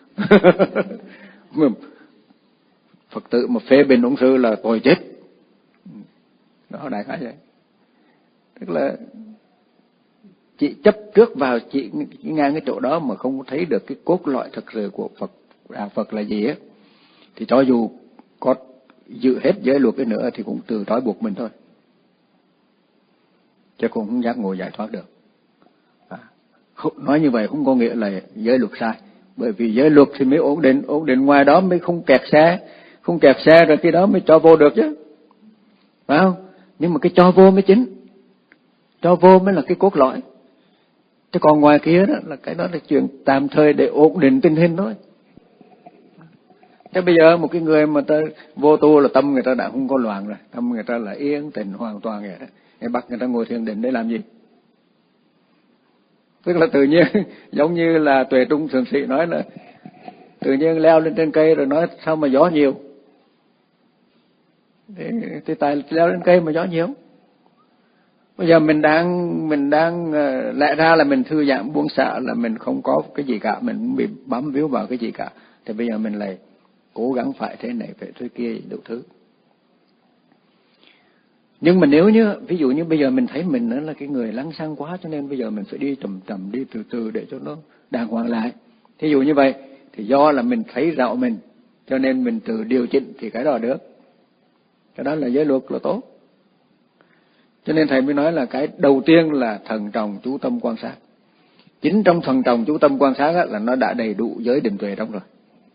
Phật tử mà phê bình ông sư là tội chết. Đó, đại khái vậy. Tức là chị chấp trước vào chị ngang cái chỗ đó mà không thấy được cái cốt lõi thật sự của Phật, đạo Phật là gì á, thì cho dù có giữ hết giới luật cái nữa thì cũng từ trói buộc mình thôi. chứ cũng không giác ngộ giải thoát được. À, nói như vậy không có nghĩa là giới luật sai, bởi vì giới luật thì mới ổn định, ổn định ngoài đó mới không kẹt xe, không kẹt xe rồi khi đó mới cho vô được chứ, phải không? Nhưng mà cái cho vô mới chính, cho vô mới là cái cốt lõi, chứ còn ngoài kia đó là cái đó là chuyện tạm thời để ổn định tình hình thôi. Thế bây giờ một cái người mà ta vô tu là tâm người ta đã không có loạn rồi, tâm người ta là yên tĩnh hoàn toàn vậy đó. Người bắt người ta ngồi thiền định để làm gì? Tức là tự nhiên giống như là Tuệ Trung Thượng Sĩ nói là tự nhiên leo lên trên cây rồi nói sao mà gió nhiều. Thì, thì tại leo lên cây mà gió nhiều. Bây giờ mình đang mình đang lẽ ra là mình thư giãn buông xả là mình không có cái gì cả, mình bị bám víu vào cái gì cả. Thì bây giờ mình lại cố gắng phải thế này phải thế kia đủ thứ. Nhưng mà nếu như ví dụ như bây giờ mình thấy mình là cái người lăng xăng quá, cho nên bây giờ mình phải đi chậm chậm, đi từ từ để cho nó đàng hoàng lại. Thí dụ như vậy thì do là mình thấy rõ mình, cho nên mình tự điều chỉnh thì cái đó được. Cái đó là giới luật là tốt. Cho nên thầy mới nói là cái đầu tiên là thận trọng chú tâm quan sát. Chính trong thận trọng chú tâm quan sát là nó đã đầy đủ giới định tuệ trong rồi.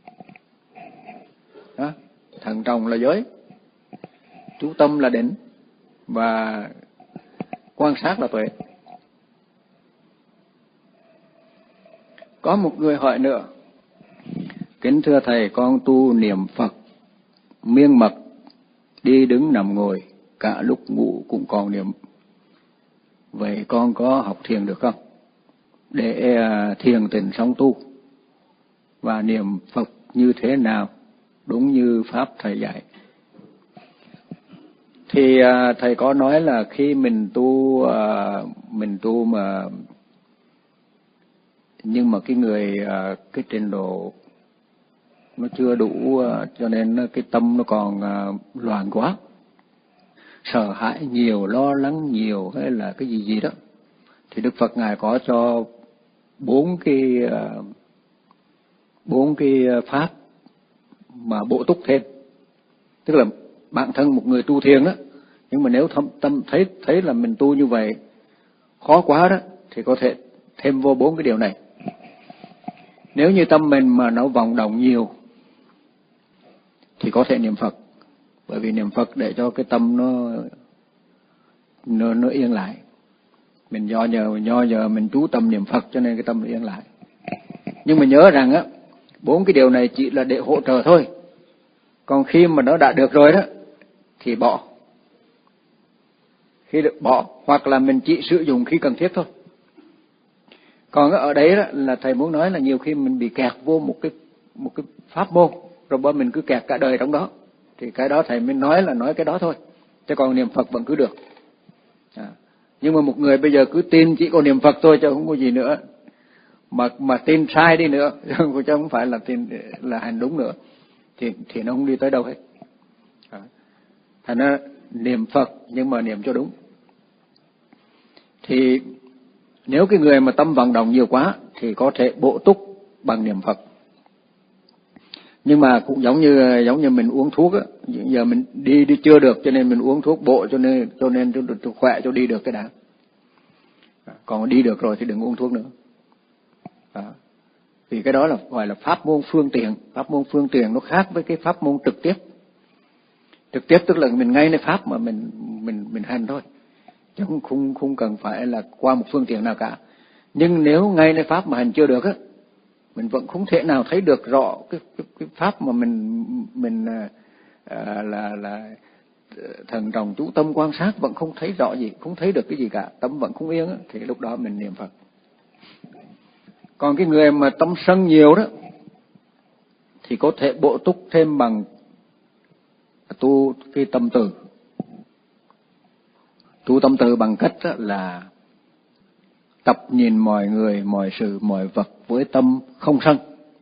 Đó, thận trọng là giới, chú tâm là định, và quan sát là tuệ. Có một người hỏi nữa: kính thưa thầy, con tu niệm Phật miên mật, đi đứng nằm ngồi, cả lúc ngủ cũng còn niệm, vậy con có học thiền được không? Để thiền tịnh song tu, và niệm Phật như thế nào đúng như pháp thầy dạy? Thì thầy có nói là khi mình tu mình tu mà nhưng mà cái người cái trình độ nó chưa đủ, cho nên cái tâm nó còn loạn quá, sợ hãi nhiều, lo lắng nhiều hay là cái gì gì đó, thì Đức Phật ngài có cho bốn cái bốn cái pháp mà bổ túc thêm. Tức là bản thân một người tu thiền đó, nhưng mà nếu tâm, tâm thấy thấy là mình tu như vậy khó quá đó, thì có thể thêm vô bốn cái điều này. Nếu như tâm mình mà nó vọng động nhiều thì có thể niệm Phật, bởi vì niệm Phật để cho cái tâm nó nó, nó yên lại. Mình do nhờ do nhờ mình chú tâm niệm Phật cho nên cái tâm nó yên lại. Nhưng mà nhớ rằng á, bốn cái điều này chỉ là để hỗ trợ thôi. Còn khi mà nó đã được rồi đó thì bỏ. Khi được bỏ, hoặc là mình chỉ sử dụng khi cần thiết thôi. Còn ở đấy đó là thầy muốn nói là nhiều khi mình bị kẹt vô một cái một cái pháp môn, rồi bởi mình cứ kẹt cả đời trong đó, thì cái đó thầy mới nói là nói cái đó thôi, chứ còn niệm Phật vẫn cứ được. À, nhưng mà một người bây giờ cứ tin chỉ có niệm Phật thôi chứ không có gì nữa, mà mà tin sai đi nữa chứ không phải là tin là hành đúng nữa, thì thì nó không đi tới đâu hết. À, thành ra niệm Phật nhưng mà niệm cho đúng. Thì nếu cái người mà tâm vận động nhiều quá thì có thể bổ túc bằng niệm Phật. Nhưng mà cũng giống như giống như mình uống thuốc á, giờ mình đi đi chưa được cho nên mình uống thuốc bộ cho nên cho nên cho, cho khỏe cho đi được cái đã. Còn đi được rồi thì đừng uống thuốc nữa. À, vì cái đó là gọi là pháp môn phương tiện, pháp môn phương tiện nó khác với cái pháp môn trực tiếp. Trực tiếp tức là mình ngay nơi pháp mà mình mình mình hành thôi, chứ không không không cần phải là qua một phương tiện nào cả. Nhưng nếu ngay nơi pháp mà hành chưa được á, mình vẫn không thể nào thấy được rõ cái cái, cái pháp mà mình mình à, là là thần trọng chú tâm quan sát vẫn không thấy rõ gì, không thấy được cái gì cả, tâm vẫn không yên á, thì lúc đó mình niệm Phật. Còn cái người mà tâm sân nhiều đó thì có thể bổ túc thêm bằng tu cái tâm từ. Tu tâm từ bằng cách là tập nhìn mọi người, mọi sự, mọi vật với tâm không sân.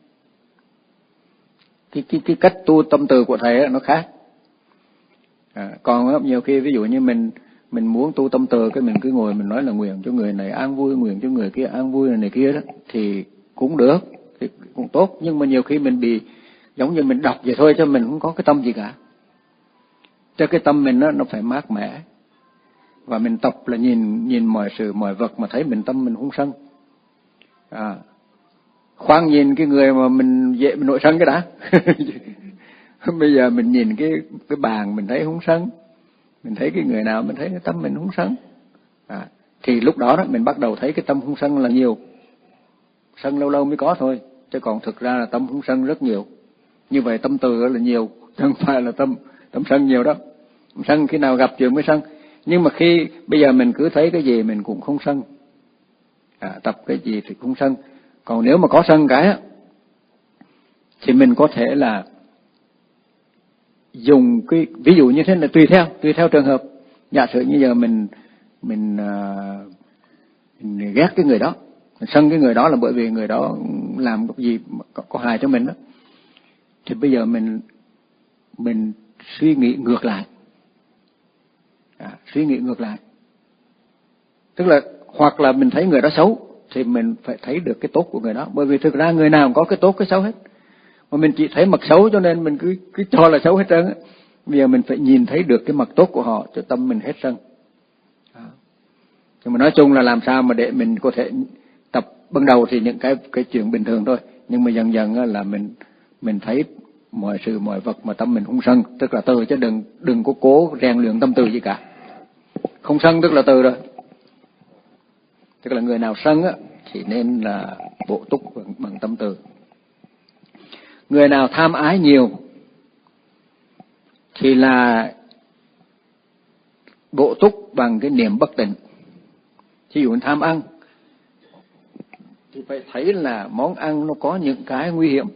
Cái cái cái cách tu tâm từ của thầy ấy, nó khác. À, còn nhiều khi ví dụ như mình mình muốn tu tâm từ, cái mình cứ ngồi mình nói là nguyện cho người này an vui, nguyện cho người kia an vui này, này kia đó, thì cũng được, thì cũng tốt. Nhưng mà nhiều khi mình bị giống như mình đọc vậy thôi, cho mình không có cái tâm gì cả. Cho cái tâm mình nó nó phải mát mẻ. và mình tập là nhìn nhìn mọi sự mọi vật mà thấy mình tâm mình không sân. À, khoan nhìn cái người mà mình dễ mình nổi sân cái đã. Bây giờ mình nhìn cái cái bàn mình thấy không sân, mình thấy cái người nào mình thấy cái tâm mình không sân. À, thì lúc đó đó mình bắt đầu thấy cái tâm không sân là nhiều. Sân lâu lâu mới có thôi, chứ còn thực ra là tâm không sân rất nhiều. Như vậy tâm từ là nhiều, không phải là tâm tâm sân nhiều đó. Sân khi nào gặp chuyện mới sân. Nhưng mà khi bây giờ mình cứ thấy cái gì mình cũng không sân. À, tập cái gì thì không sân. Còn nếu mà có sân cái á, thì mình có thể là dùng cái ví dụ như thế là tùy theo tùy theo trường hợp. Giả sử như giờ mình mình, uh, mình ghét cái người đó, mình sân cái người đó là bởi vì người đó làm cái gì có, có hại cho mình đó, thì bây giờ mình mình suy nghĩ ngược lại. À, suy nghĩ ngược lại tức là hoặc là mình thấy người đó xấu thì mình phải thấy được cái tốt của người đó, bởi vì thực ra người nào cũng có cái tốt cái xấu hết, mà mình chỉ thấy mặt xấu cho nên mình cứ cứ cho là xấu hết trơn á. Bây giờ mình phải nhìn thấy được cái mặt tốt của họ cho tâm mình hết sân. À. Nhưng mà nói chung là làm sao mà để mình có thể tập ban đầu thì những cái cái chuyện bình thường thôi, nhưng mà dần dần là mình mình thấy mọi sự mọi vật mà tâm mình không sân, tức là từ, chứ đừng đừng có cố rèn luyện tâm từ gì cả. Không sân tức là từ rồi. Tức là người nào sân á thì nên là bộ túc bằng, bằng tâm từ. Người nào tham ái nhiều thì là bộ túc bằng cái niệm bất tịnh. Ví dụ tham ăn thì phải thấy là món ăn nó có những cái nguy hiểm.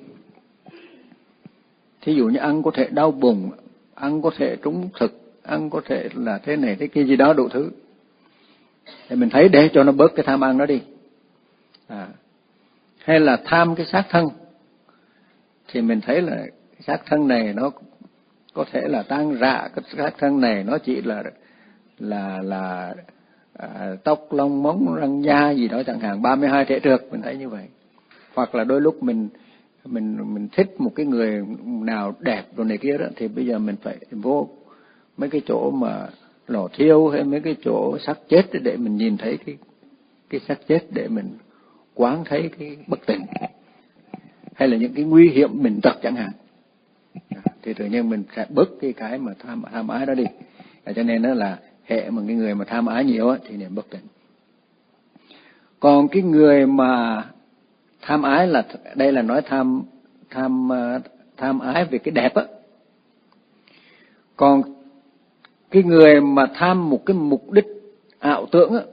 Thí dụ như ăn có thể đau bụng, ăn có thể trúng thực, ăn có thể là thế này thế kia gì đó đủ thứ. Thì mình thấy để cho nó bớt cái tham ăn đó đi. À. Hay là tham cái xác thân, thì mình thấy là cái xác thân này nó có thể là tan rã, cái xác thân này nó chỉ là là là à, tóc lông móng răng da gì đó chẳng hạn, ba mươi hai thể trược, mình thấy như vậy. Hoặc là đôi lúc mình mình mình thích một cái người nào đẹp rồi này kia đó, thì bây giờ mình phải vô mấy cái chỗ mà lò thiêu hay mấy cái chỗ xác chết để mình nhìn thấy cái cái xác chết, để mình quán thấy cái bất tịnh, hay là những cái nguy hiểm mình tật chẳng hạn. Thì tự nhiên mình sẽ bớt cái cái mà tham tham ái đó đi. Cho nên đó là hệ mà cái người mà tham ái nhiều thì niệm bất tịnh. Còn cái người mà tham ái là đây là nói tham tham tham ái về cái đẹp á. Còn cái người mà tham một cái mục đích ảo tưởng á,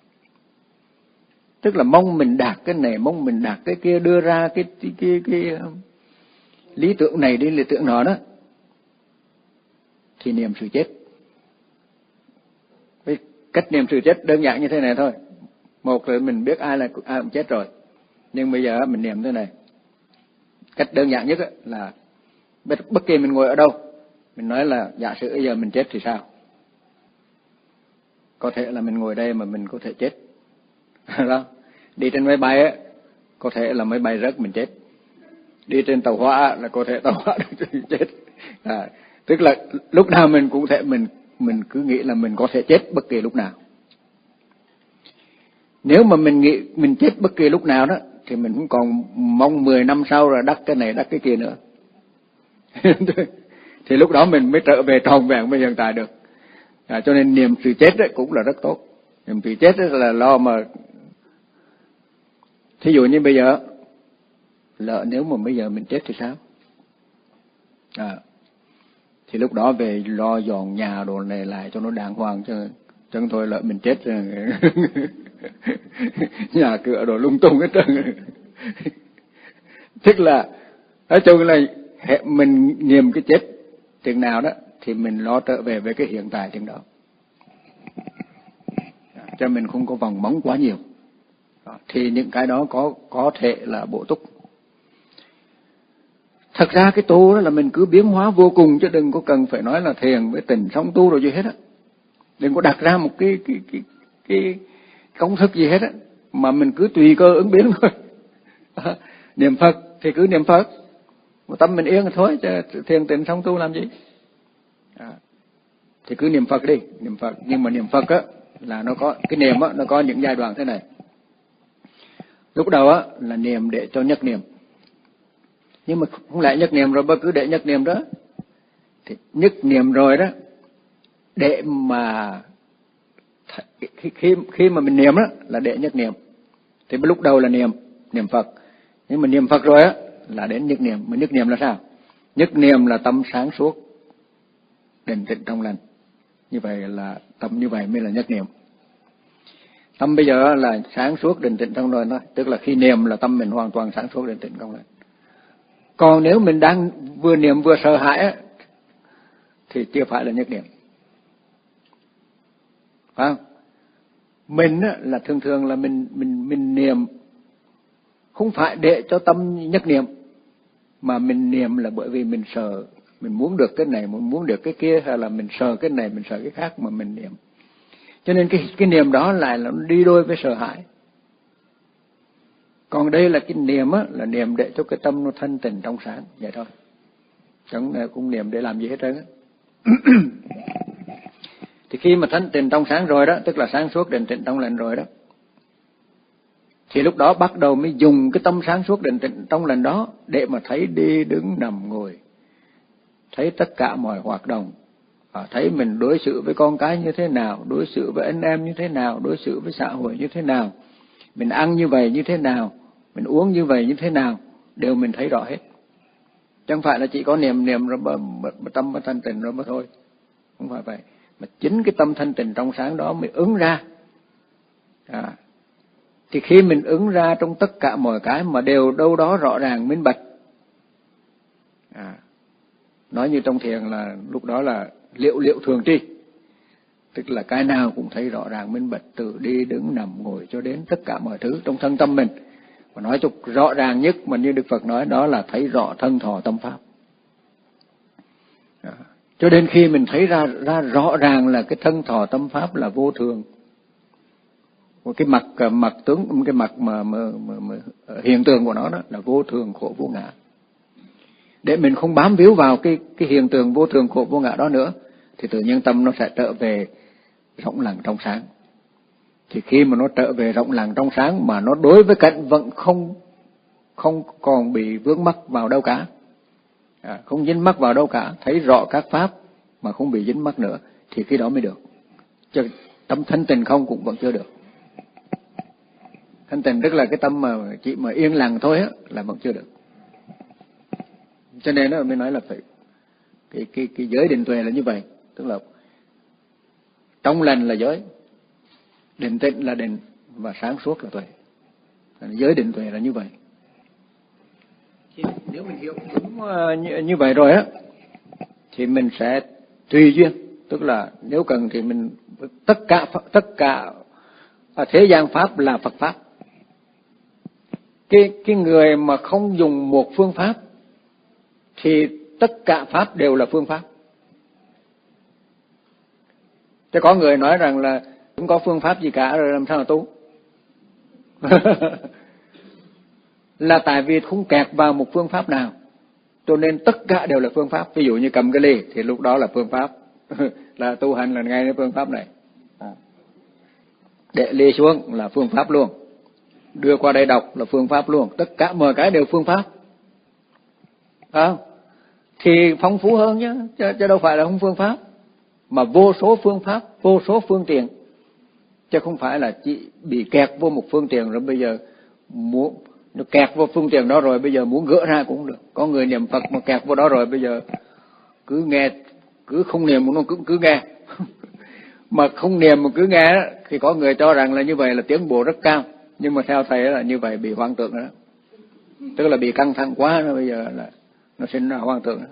tức là mong mình đạt cái này, mong mình đạt cái kia, đưa ra cái cái cái, cái lý tưởng này đi lý tưởng nọ đó, thì niệm sự chết. Cái cách niệm sự chết đơn giản như thế này thôi. Một là mình biết ai là ai cũng chết rồi, nhưng bây giờ mình niệm thế này. Cách đơn giản nhất là bất, bất kỳ mình ngồi ở đâu, mình nói là giả sử bây giờ mình chết thì sao? Có thể là mình ngồi đây mà mình có thể chết. Đó. Đi trên máy bay á, có thể là máy bay rớt mình chết. Đi trên tàu hỏa là có thể tàu hỏa chết. À, tức là lúc nào mình cũng thể mình mình cứ nghĩ là mình có thể chết bất kỳ lúc nào. Nếu mà mình nghĩ mình chết bất kỳ lúc nào đó, thì mình cũng còn mong mười năm sau rồi đắc cái này đắc cái kia nữa. Thì lúc đó mình mới trở về tròn vẹn với hiện tại được. À, cho nên niệm sự chết đấy cũng là rất tốt. Niệm sự chết đấy là lo mà. Thí dụ như bây giờ, lỡ nếu mà bây giờ mình chết thì sao? À, thì lúc đó về lo dọn nhà đồ này lại cho nó đàng hoàng, chứ chẳng thôi lỡ mình chết rồi. Nhà cửa đồ lung tung hết trơn. Tức là nói chung là mình niệm cái chết chừng nào đó thì mình lo trở về với cái hiện tại chừng đó, cho mình không có vòng móng quá nhiều. Thì những cái đó có có thể là bổ túc. Thật ra cái tu đó là mình cứ biến hóa vô cùng, chứ đừng có cần phải nói là thiền với tình sống tu rồi gì hết á. Đừng có đặt ra một cái cái cái cái công thức gì hết á, mà mình cứ tùy cơ ứng biến thôi. Niệm Phật thì cứ niệm Phật, một tâm mình yên thôi, chứ thiền tình sống tu làm gì? À. thì cứ niệm Phật đi, niệm Phật. Nhưng mà niệm Phật á là nó có cái niệm á, nó có những giai đoạn thế này. Lúc đầu á là niệm để cho nhất niệm, nhưng mà không lẽ nhất niệm rồi bất cứ để nhất niệm đó. Thì nhất niệm rồi đó, để mà khi khi khi mà mình niệm đó là để nhất niệm. Thì lúc đầu là niệm niệm Phật, nhưng mà niệm Phật rồi á là đến nhất niệm. Mà nhất niệm là sao? Nhất niệm là tâm sáng suốt, định tĩnh trong lành. Như vậy là tâm như vậy mới là nhất niệm. Tâm bây giờ là sáng suốt định tĩnh trong lành thôi, tức là khi niệm là tâm mình hoàn toàn sáng suốt định tĩnh trong lành. Còn nếu mình đang vừa niệm vừa sợ hãi á, thì chưa phải là nhất niệm, phải không? Mình á, là thường thường là mình mình mình niệm không phải để cho tâm nhất niệm, mà mình niệm là bởi vì mình sợ, mình muốn được cái này, mình muốn được cái kia, hay là mình sợ cái này, mình sợ cái khác mà mình niệm. Cho nên cái cái niệm đó lại là nó đi đôi với sợ hãi. Còn đây là cái niệm á, là niệm để cho cái tâm nó thanh tịnh trong sáng vậy thôi. Chẳng cũng niệm để làm gì hết trơn á. Thì khi mà thanh tịnh trong sáng rồi đó, tức là sáng suốt định tĩnh trong lành rồi đó, thì lúc đó bắt đầu mới dùng cái tâm sáng suốt định tĩnh trong lành đó để mà thấy đi đứng nằm ngồi, thấy tất cả mọi hoạt động, à, thấy mình đối xử với con cái như thế nào, đối xử với anh em như thế nào, đối xử với xã hội như thế nào, mình ăn như vậy như thế nào, mình uống như vậy như thế nào, đều mình thấy rõ hết. Chẳng phải là chỉ có niệm niệm rồi mà, mà, mà tâm mà thanh tịnh rồi mà thôi, không phải vậy. Mà chính cái tâm thanh tịnh trong sáng đó mới ứng ra. À, thì khi mình ứng ra trong tất cả mọi cái mà đều đâu đó rõ ràng minh bạch, à, nói như trong thiền là lúc đó là liệu liệu thường tri, tức là cái nào cũng thấy rõ ràng minh bạch, từ đi đứng nằm ngồi cho đến tất cả mọi thứ trong thân tâm mình. Và nói cho rõ ràng nhất mà như Đức Phật nói đó là thấy rõ thân thọ tâm pháp. À, cho đến khi mình thấy ra ra rõ ràng là cái thân thọ tâm pháp là vô thường, một cái mặt mặt tướng, cái mặt mà, mà, mà, mà hiện tượng của nó đó là vô thường khổ vô ngã, để mình không bám víu vào cái cái hiện tượng vô thường khổ vô ngã đó nữa, thì tự nhiên tâm nó sẽ trở về rộng lặng trong sáng. Thì khi mà nó trở về rộng lặng trong sáng mà nó đối với cảnh vẫn không không còn bị vướng mắc vào đâu cả, à, không dính mắc vào đâu cả, thấy rõ các pháp mà không bị dính mắc nữa, thì cái đó mới được. Chứ tâm thanh tịnh không cũng vẫn chưa được. Thanh tịnh tức là cái tâm mà chỉ mà yên lặng thôi á là vẫn chưa được. Cho nên nó mới nói là phải cái cái cái giới định tuệ là như vậy, tức là trong lành là giới, định tĩnh là định, và sáng suốt là tuệ. Giới định tuệ là như vậy. Nếu mình hiểu đúng như, như vậy rồi á, thì mình sẽ tùy duyên, tức là nếu cần thì mình tất cả tất cả thế gian pháp là Phật pháp. Cái cái người mà không dùng một phương pháp thì tất cả pháp đều là phương pháp. Chứ có người nói rằng là không có phương pháp gì cả rồi làm sao mà tu? Là tại vì không kẹt vào một phương pháp nào, cho nên tất cả đều là phương pháp. Ví dụ như cầm cái ly thì lúc đó là phương pháp, là tu hành là ngay cái phương pháp này. Để ly xuống là phương pháp luôn, đưa qua đây đọc là phương pháp luôn, tất cả mọi cái đều phương pháp. À, thì phong phú hơn chứ, chứ, chứ đâu phải là không phương pháp, mà vô số phương pháp, vô số phương tiện, chứ không phải là chỉ bị kẹt vô một phương tiện rồi bây giờ muốn nó kẹt vô phương tiện đó rồi bây giờ muốn gỡ ra cũng được. Có người niệm Phật mà kẹt vô đó rồi bây giờ cứ nghe, cứ không niệm nó cứ cứ nghe mà không niệm mà cứ nghe thì có người cho rằng là như vậy là tiến bộ rất cao, nhưng mà theo thầy là như vậy bị hoang tưởng đó, tức là bị căng thẳng quá nó bây giờ là nó sinh ra hoang tưởng đó.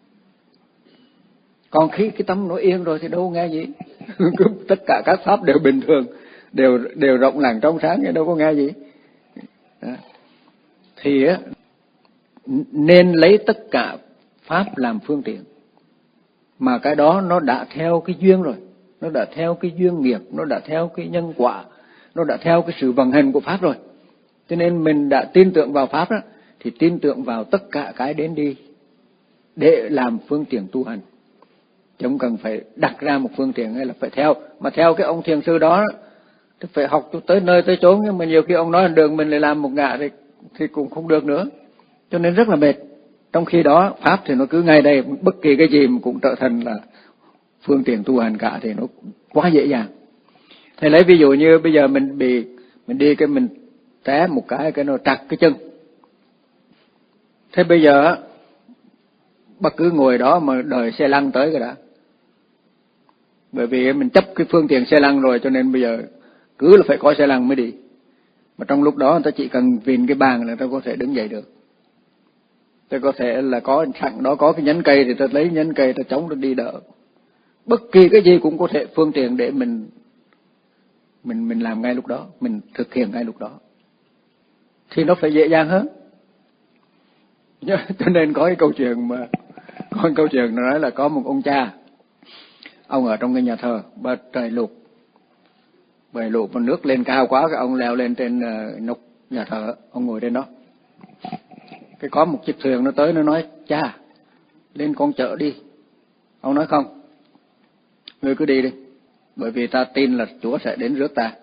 Còn khi cái tâm nó yên rồi thì đâu nghe gì tất cả các pháp đều bình thường, đều đều rộng lặng trong sáng, đâu có nghe gì đó. Thì á, nên lấy tất cả pháp làm phương tiện, mà cái đó nó đã theo cái duyên rồi, nó đã theo cái duyên nghiệp, nó đã theo cái nhân quả, nó đã theo cái sự vận hành của pháp rồi. Cho nên mình đã tin tưởng vào pháp đó, thì tin tưởng vào tất cả cái đến đi để làm phương tiện tu hành. chứ không cần phải đặt ra một phương tiện hay là phải theo. Mà theo cái ông thiền sư đó thì phải học tới nơi tới chốn, nhưng mà nhiều khi ông nói đường mình lại làm một ngả thì, thì cũng không được nữa, cho nên rất là mệt. Trong khi đó pháp thì nó cứ ngay đây, bất kỳ cái gì mà cũng trở thành là phương tiện tu hành cả, thì nó quá dễ dàng. Thầy lấy ví dụ như bây giờ mình bị mình đi cái mình té một cái cái nó trật cái chân. Thế bây giờ bác cứ ngồi đó mà đợi xe lăn tới cái đã. Bởi vì mình chấp cái phương tiện xe lăn rồi, cho nên bây giờ cứ là phải có xe lăn mới đi. Mà trong lúc đó người ta chỉ cần vìn cái bàn là người ta có thể đứng dậy được. Ta có thể là có sẵn đó có cái nhánh cây thì ta lấy nhánh cây ta chống ta đi đỡ. Bất kỳ cái gì cũng có thể phương tiện để mình mình mình làm ngay lúc đó, mình thực hiện ngay lúc đó. Thì nó phải dễ dàng hơn. Cho nên có cái câu chuyện mà có cái câu chuyện nó nói là có một ông cha, ông ở trong cái nhà thờ, bà trời lụt, bầy lụt mà nước lên cao quá, cái ông leo lên trên uh, nóc nhà thờ, ông ngồi trên đó. Cái có một chiếc thuyền nó tới, nó nói: cha, lên con chợ đi. Ông nói: không, ngươi cứ đi đi, bởi vì ta tin là Chúa sẽ đến rước ta.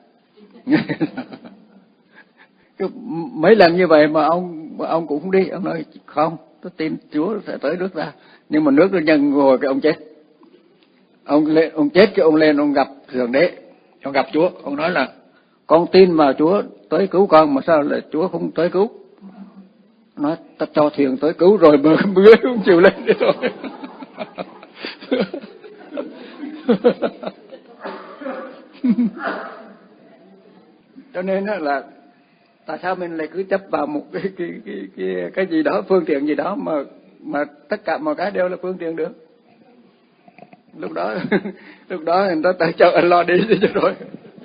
Mấy lần như vậy mà ông mà ông cũng không đi. Ông nói: không, tôi tin Chúa sẽ tới rước ta. Nhưng mà nước nó nhân rồi cái ông chết. Ông lên, ông chết cái ông lên, ông gặp Thượng Đế, ông gặp Chúa. Ông nói là: con tin mà Chúa tới cứu con, mà sao lại Chúa không tới cứu? Nói: ta cho thuyền tới cứu rồi mà mưa không chịu lên đi rồi. Cho nên là tại sao mình lại cứ chấp vào một cái cái cái cái, cái gì đó, phương tiện gì đó mà mà tất cả mọi cái đều là phương tiện được. Lúc đó lúc đó người ta tới chợ anh lo đi cho rồi.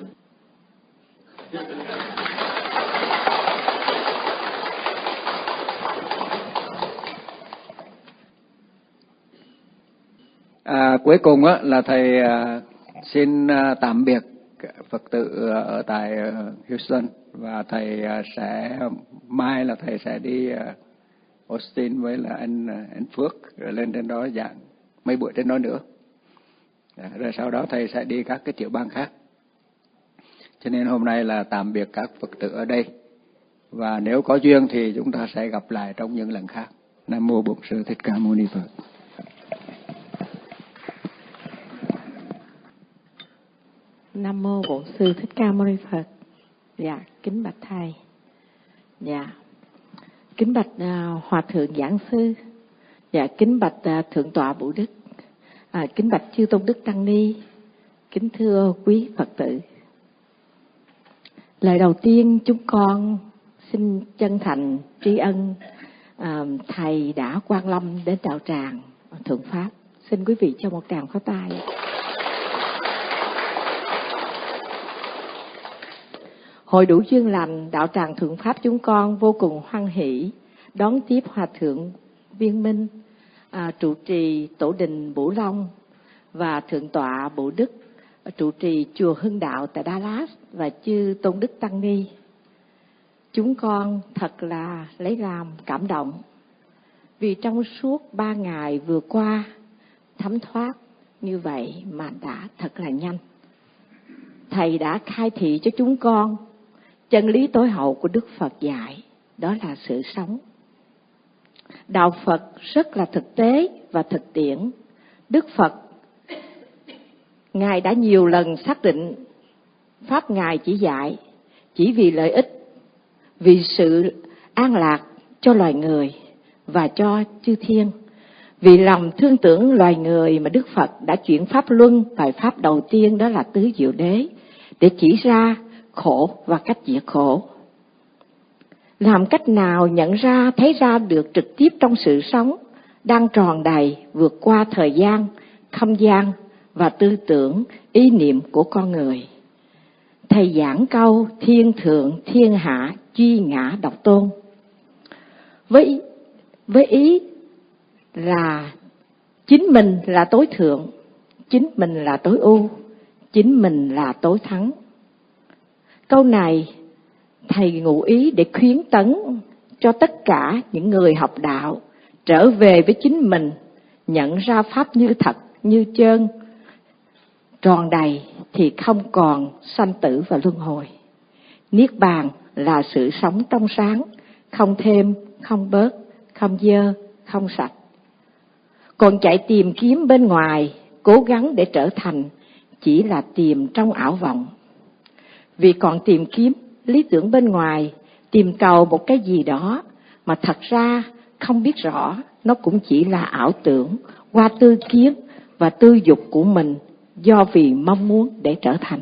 À, cuối cùng á là thầy à, xin à, tạm biệt Phật tử ở tại Houston, và thầy à, sẽ mai là thầy sẽ đi à, Austin với là anh anh Phước, rồi lên trên đó giảng mấy buổi trên đó nữa. À, rồi sau đó thầy sẽ đi các cái tiểu bang khác. Cho nên hôm nay là tạm biệt các Phật tử ở đây, và nếu có duyên thì chúng ta sẽ gặp lại trong những lần khác. Nam mô Bổn Sư Thích Ca Mâu Ni Phật. Nam mô Bổn Sư Thích Ca Mâu Ni Phật. Dạ, kính bạch thầy. Dạ, kính bạch uh, Hòa thượng giảng sư. Dạ, kính bạch uh, Thượng tọa Bửu Đức. À, kính bạch chư tôn đức tăng ni. Kính thưa quý Phật tử. Lời đầu tiên chúng con xin chân thành tri ân uh, thầy đã quan lâm đến đạo tràng Thượng Pháp. Xin quý vị cho một tràng pháo tay. Hội đủ duyên lành đạo tràng Thượng Pháp chúng con vô cùng hoan hỷ đón tiếp Hòa thượng Viên Minh, à, trụ trì tổ đình Bửu Long, và Thượng tọa Bửu Đức, trụ trì chùa Hưng Đạo tại Dallas, và chư tôn đức tăng ni. Chúng con thật là lấy làm cảm động, vì trong suốt ba ngày vừa qua thấm thoát như vậy mà đã thật là nhanh. Thầy đã khai thị cho chúng con chân lý tối hậu của Đức Phật dạy, đó là sự sống. Đạo Phật rất là thực tế và thực tiễn. Đức Phật, Ngài đã nhiều lần xác định Pháp Ngài chỉ dạy chỉ vì lợi ích, vì sự an lạc cho loài người và cho chư thiên. Vì lòng thương tưởng loài người mà Đức Phật đã chuyển Pháp Luân, bài Pháp đầu tiên đó là Tứ Diệu Đế, để chỉ ra khổ và cách diệt khổ. Làm cách nào nhận ra, thấy ra được trực tiếp trong sự sống đang tròn đầy vượt qua thời gian, không gian và tư tưởng, ý niệm của con người. Thầy giảng câu thiên thượng thiên hạ duy ngã độc tôn, với, với ý là chính mình là tối thượng, chính mình là tối ưu, chính mình là tối thắng. Câu này thầy ngụ ý để khuyến tấn cho tất cả những người học đạo trở về với chính mình, nhận ra Pháp như thật như trơn, tròn đầy thì không còn sanh tử và luân hồi. Niết bàn là sự sống trong sáng, không thêm, không bớt, không dơ, không sạch. Còn chạy tìm kiếm bên ngoài, cố gắng để trở thành, chỉ là tìm trong ảo vọng. Vì còn tìm kiếm lý tưởng bên ngoài, tìm cầu một cái gì đó mà thật ra không biết rõ, nó cũng chỉ là ảo tưởng qua tư kiến và tư dục của mình do vì mong muốn để trở thành.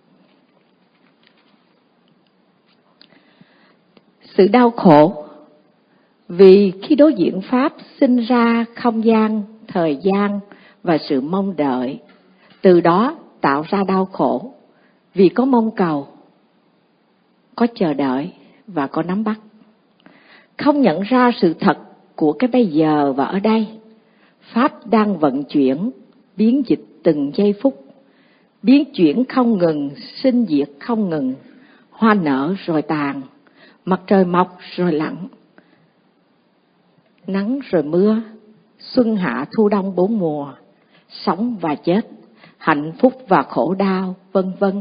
Sự đau khổ vì khi đối diện Pháp sinh ra không gian, thời gian và sự mong đợi, từ đó tạo ra đau khổ vì có mong cầu, có chờ đợi và có nắm bắt. Không nhận ra sự thật của cái bây giờ và ở đây. Pháp đang vận chuyển, biến dịch từng giây phút, biến chuyển không ngừng, sinh diệt không ngừng, hoa nở rồi tàn, mặt trời mọc rồi lặn, nắng rồi mưa, xuân hạ thu đông bốn mùa, sống và chết, hạnh phúc và khổ đau, vân vân.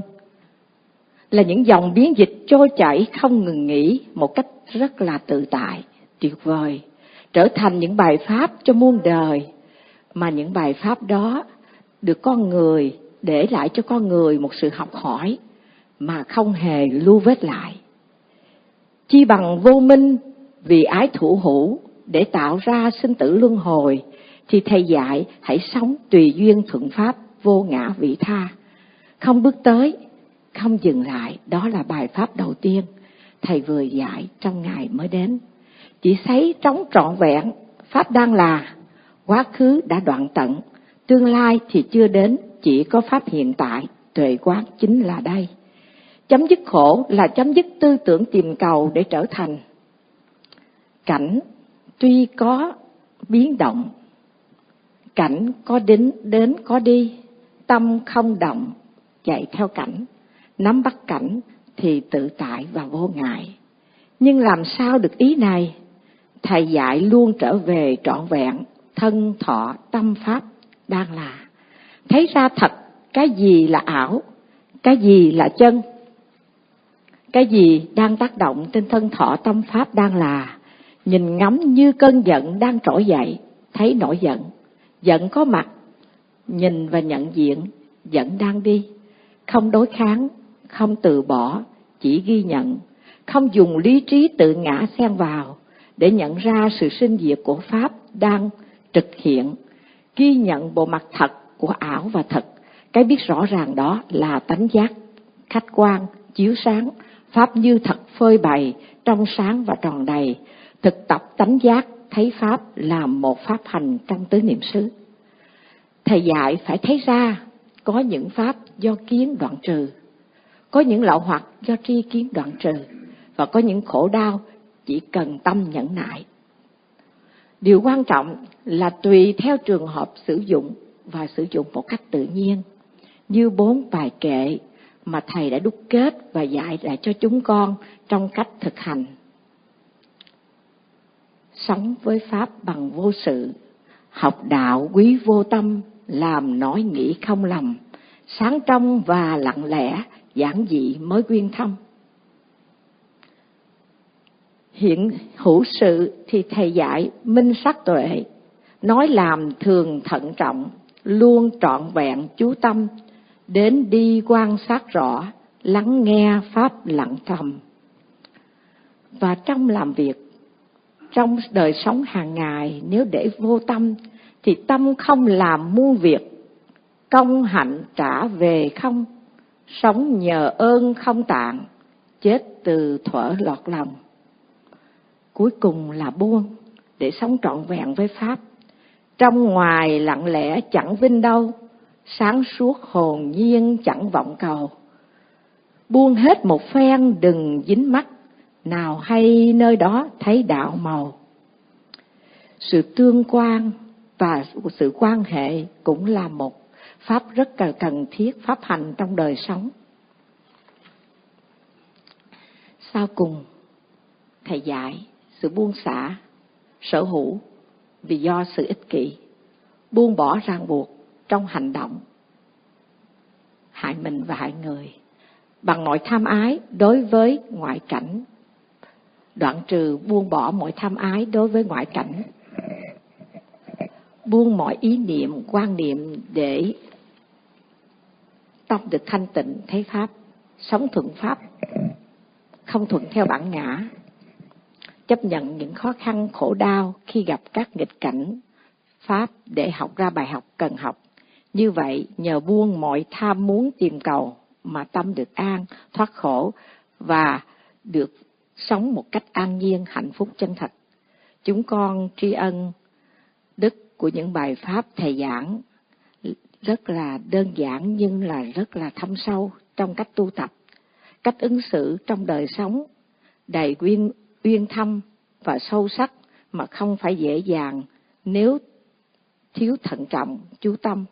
Là những dòng biến dịch trôi chảy không ngừng nghỉ một cách rất là tự tại, tuyệt vời, trở thành những bài pháp cho muôn đời, mà những bài pháp đó được con người để lại cho con người một sự học hỏi mà không hề lưu vết lại. Chi bằng vô minh vì ái thủ hữu để tạo ra sinh tử luân hồi, thì thầy dạy hãy sống tùy duyên thuận pháp, vô ngã vị tha, không bước tới, không dừng lại. Đó là bài pháp đầu tiên thầy vừa dạy trong ngày mới đến. Chỉ thấy trống trọn vẹn, pháp đang là, quá khứ đã đoạn tận, tương lai thì chưa đến, chỉ có pháp hiện tại, tuệ quán chính là đây. Chấm dứt khổ là chấm dứt tư tưởng tìm cầu để trở thành. Cảnh tuy có biến động, cảnh có đến, đến có đi, tâm không động, chạy theo cảnh, nắm bắt cảnh thì tự tại và vô ngại. Nhưng làm sao được ý này? Thầy dạy luôn trở về trọn vẹn, thân thọ tâm pháp đang là. Thấy ra thật cái gì là ảo, cái gì là chân, cái gì đang tác động trên thân thọ tâm pháp đang là. Nhìn ngắm như cơn giận đang trỗi dậy, thấy nổi giận, giận có mặt, nhìn và nhận diện, giận đang đi. Không đối kháng, không từ bỏ, chỉ ghi nhận, không dùng lý trí tự ngã xen vào để nhận ra sự sinh diệt của Pháp đang trực hiện, ghi nhận bộ mặt thật của ảo và thật. Cái biết rõ ràng đó là tánh giác, khách quan, chiếu sáng, Pháp như thật phơi bày, trong sáng và tròn đầy. Thực tập tánh giác, thấy Pháp là một pháp hành trong tứ niệm xứ. Thầy dạy phải thấy ra có những Pháp do kiến đoạn trừ, có những lậu hoặc do tri kiến đoạn trừ, và có những khổ đau chỉ cần tâm nhẫn nại. Điều quan trọng là tùy theo trường hợp sử dụng và sử dụng một cách tự nhiên, như bốn bài kệ mà thầy đã đúc kết và dạy lại cho chúng con trong cách thực hành. Sống với Pháp bằng vô sự, học đạo quý vô tâm, làm nói nghĩ không lầm, sáng trong và lặng lẽ, giản dị mới quyên thâm. Hiện hữu sự thì thầy dạy minh sắc tuệ, nói làm thường thận trọng, luôn trọn vẹn chú tâm, đến đi quan sát rõ, lắng nghe Pháp lặng thầm. Và trong làm việc, trong đời sống hàng ngày, nếu để vô tâm thì tâm không làm muôn việc, công hạnh trả về không, sống nhờ ơn không tạng, chết từ thuở lọt lòng. Cuối cùng là buông để sống trọn vẹn với Pháp, trong ngoài lặng lẽ chẳng vinh đâu, sáng suốt hồn nhiên chẳng vọng cầu. Buông hết một phen đừng dính mắc, nào hay nơi đó thấy đạo màu. Sự tương quan và sự quan hệ cũng là một pháp rất cần thiết, pháp hành trong đời sống. Sau cùng, thầy dạy sự buông xả, sở hữu vì do sự ích kỷ, buông bỏ ràng buộc, trong hành động hại mình và hại người, bằng mọi tham ái đối với ngoại cảnh, đoạn trừ buông bỏ mọi tham ái đối với ngoại cảnh, buông mọi ý niệm, quan niệm để tâm được thanh tịnh thấy Pháp, sống thuận Pháp, không thuận theo bản ngã, chấp nhận những khó khăn khổ đau khi gặp các nghịch cảnh Pháp để học ra bài học cần học. Như vậy, nhờ buông mọi tham muốn tìm cầu mà tâm được an, thoát khổ và được sống một cách an nhiên, hạnh phúc chân thật. Chúng con tri ân đức của những bài Pháp Thầy giảng rất là đơn giản nhưng là rất là thâm sâu trong cách tu tập, cách ứng xử trong đời sống, đầy uyên, uyên thâm và sâu sắc mà không phải dễ dàng nếu thiếu thận trọng, chú tâm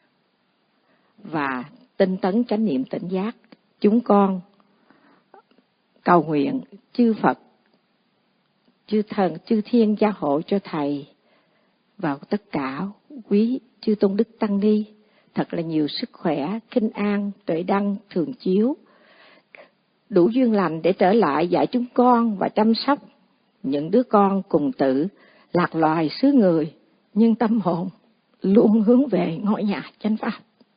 và tinh tấn chánh niệm tỉnh giác. Chúng con cầu nguyện chư Phật, chư thần, chư thiên gia hộ cho Thầy và tất cả quý chư tôn đức tăng ni thật là nhiều sức khỏe, kinh an, tuệ đăng, thường chiếu, đủ duyên lành để trở lại dạy chúng con và chăm sóc những đứa con cùng tử lạc loài xứ người, nhưng tâm hồn luôn hướng về ngôi nhà chánh Pháp.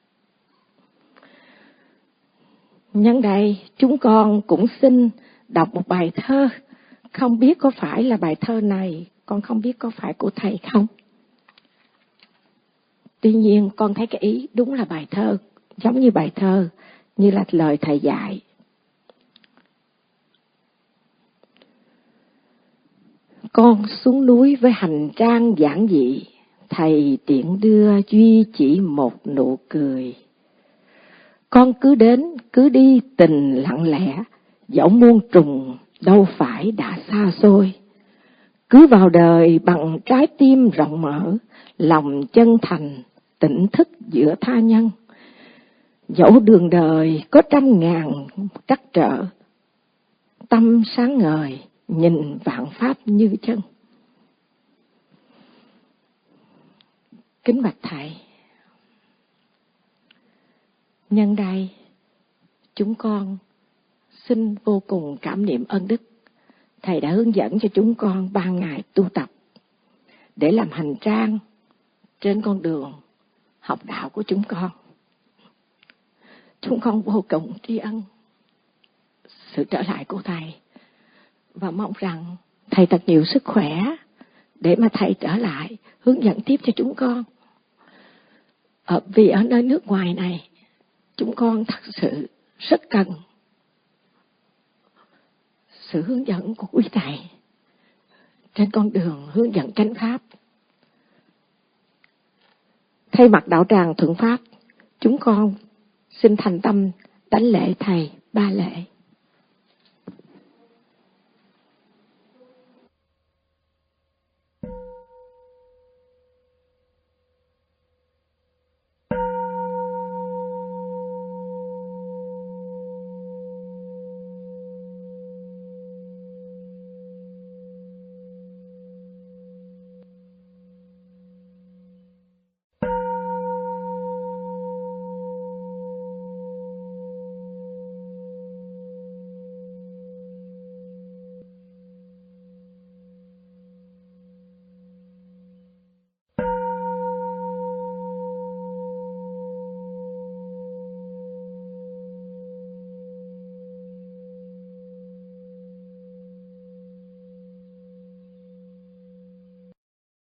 Nhân đây chúng con cũng xin đọc một bài thơ, không biết có phải là bài thơ này, con không biết có phải của Thầy không. Tuy nhiên con thấy cái ý đúng là bài thơ, giống như bài thơ, như là lời Thầy dạy. Con xuống núi với hành trang giản dị, Thầy tiện đưa duy chỉ một nụ cười. Con cứ đến, cứ đi tình lặng lẽ, dẫu muôn trùng đâu phải đã xa xôi. Cứ vào đời bằng trái tim rộng mở, lòng chân thành, tỉnh thức giữa tha nhân. Dẫu đường đời có trăm ngàn trắc trở, tâm sáng ngời, nhìn vạn pháp như chân. Kính bạch Thầy, nhân đây chúng con xin vô cùng cảm niệm ơn đức Thầy đã hướng dẫn cho chúng con ba ngày tu tập để làm hành trang trên con đường học đạo của chúng con. Chúng con vô cùng tri ân sự trở lại của Thầy và mong rằng Thầy thật nhiều sức khỏe để mà Thầy trở lại hướng dẫn tiếp cho chúng con. Ở, vì ở nơi nước ngoài này chúng con thật sự rất cần sự hướng dẫn của quý Thầy trên con đường hướng dẫn chánh Pháp. Thay mặt đạo tràng Thuận Pháp, chúng con xin thành tâm đảnh lễ Thầy ba lễ.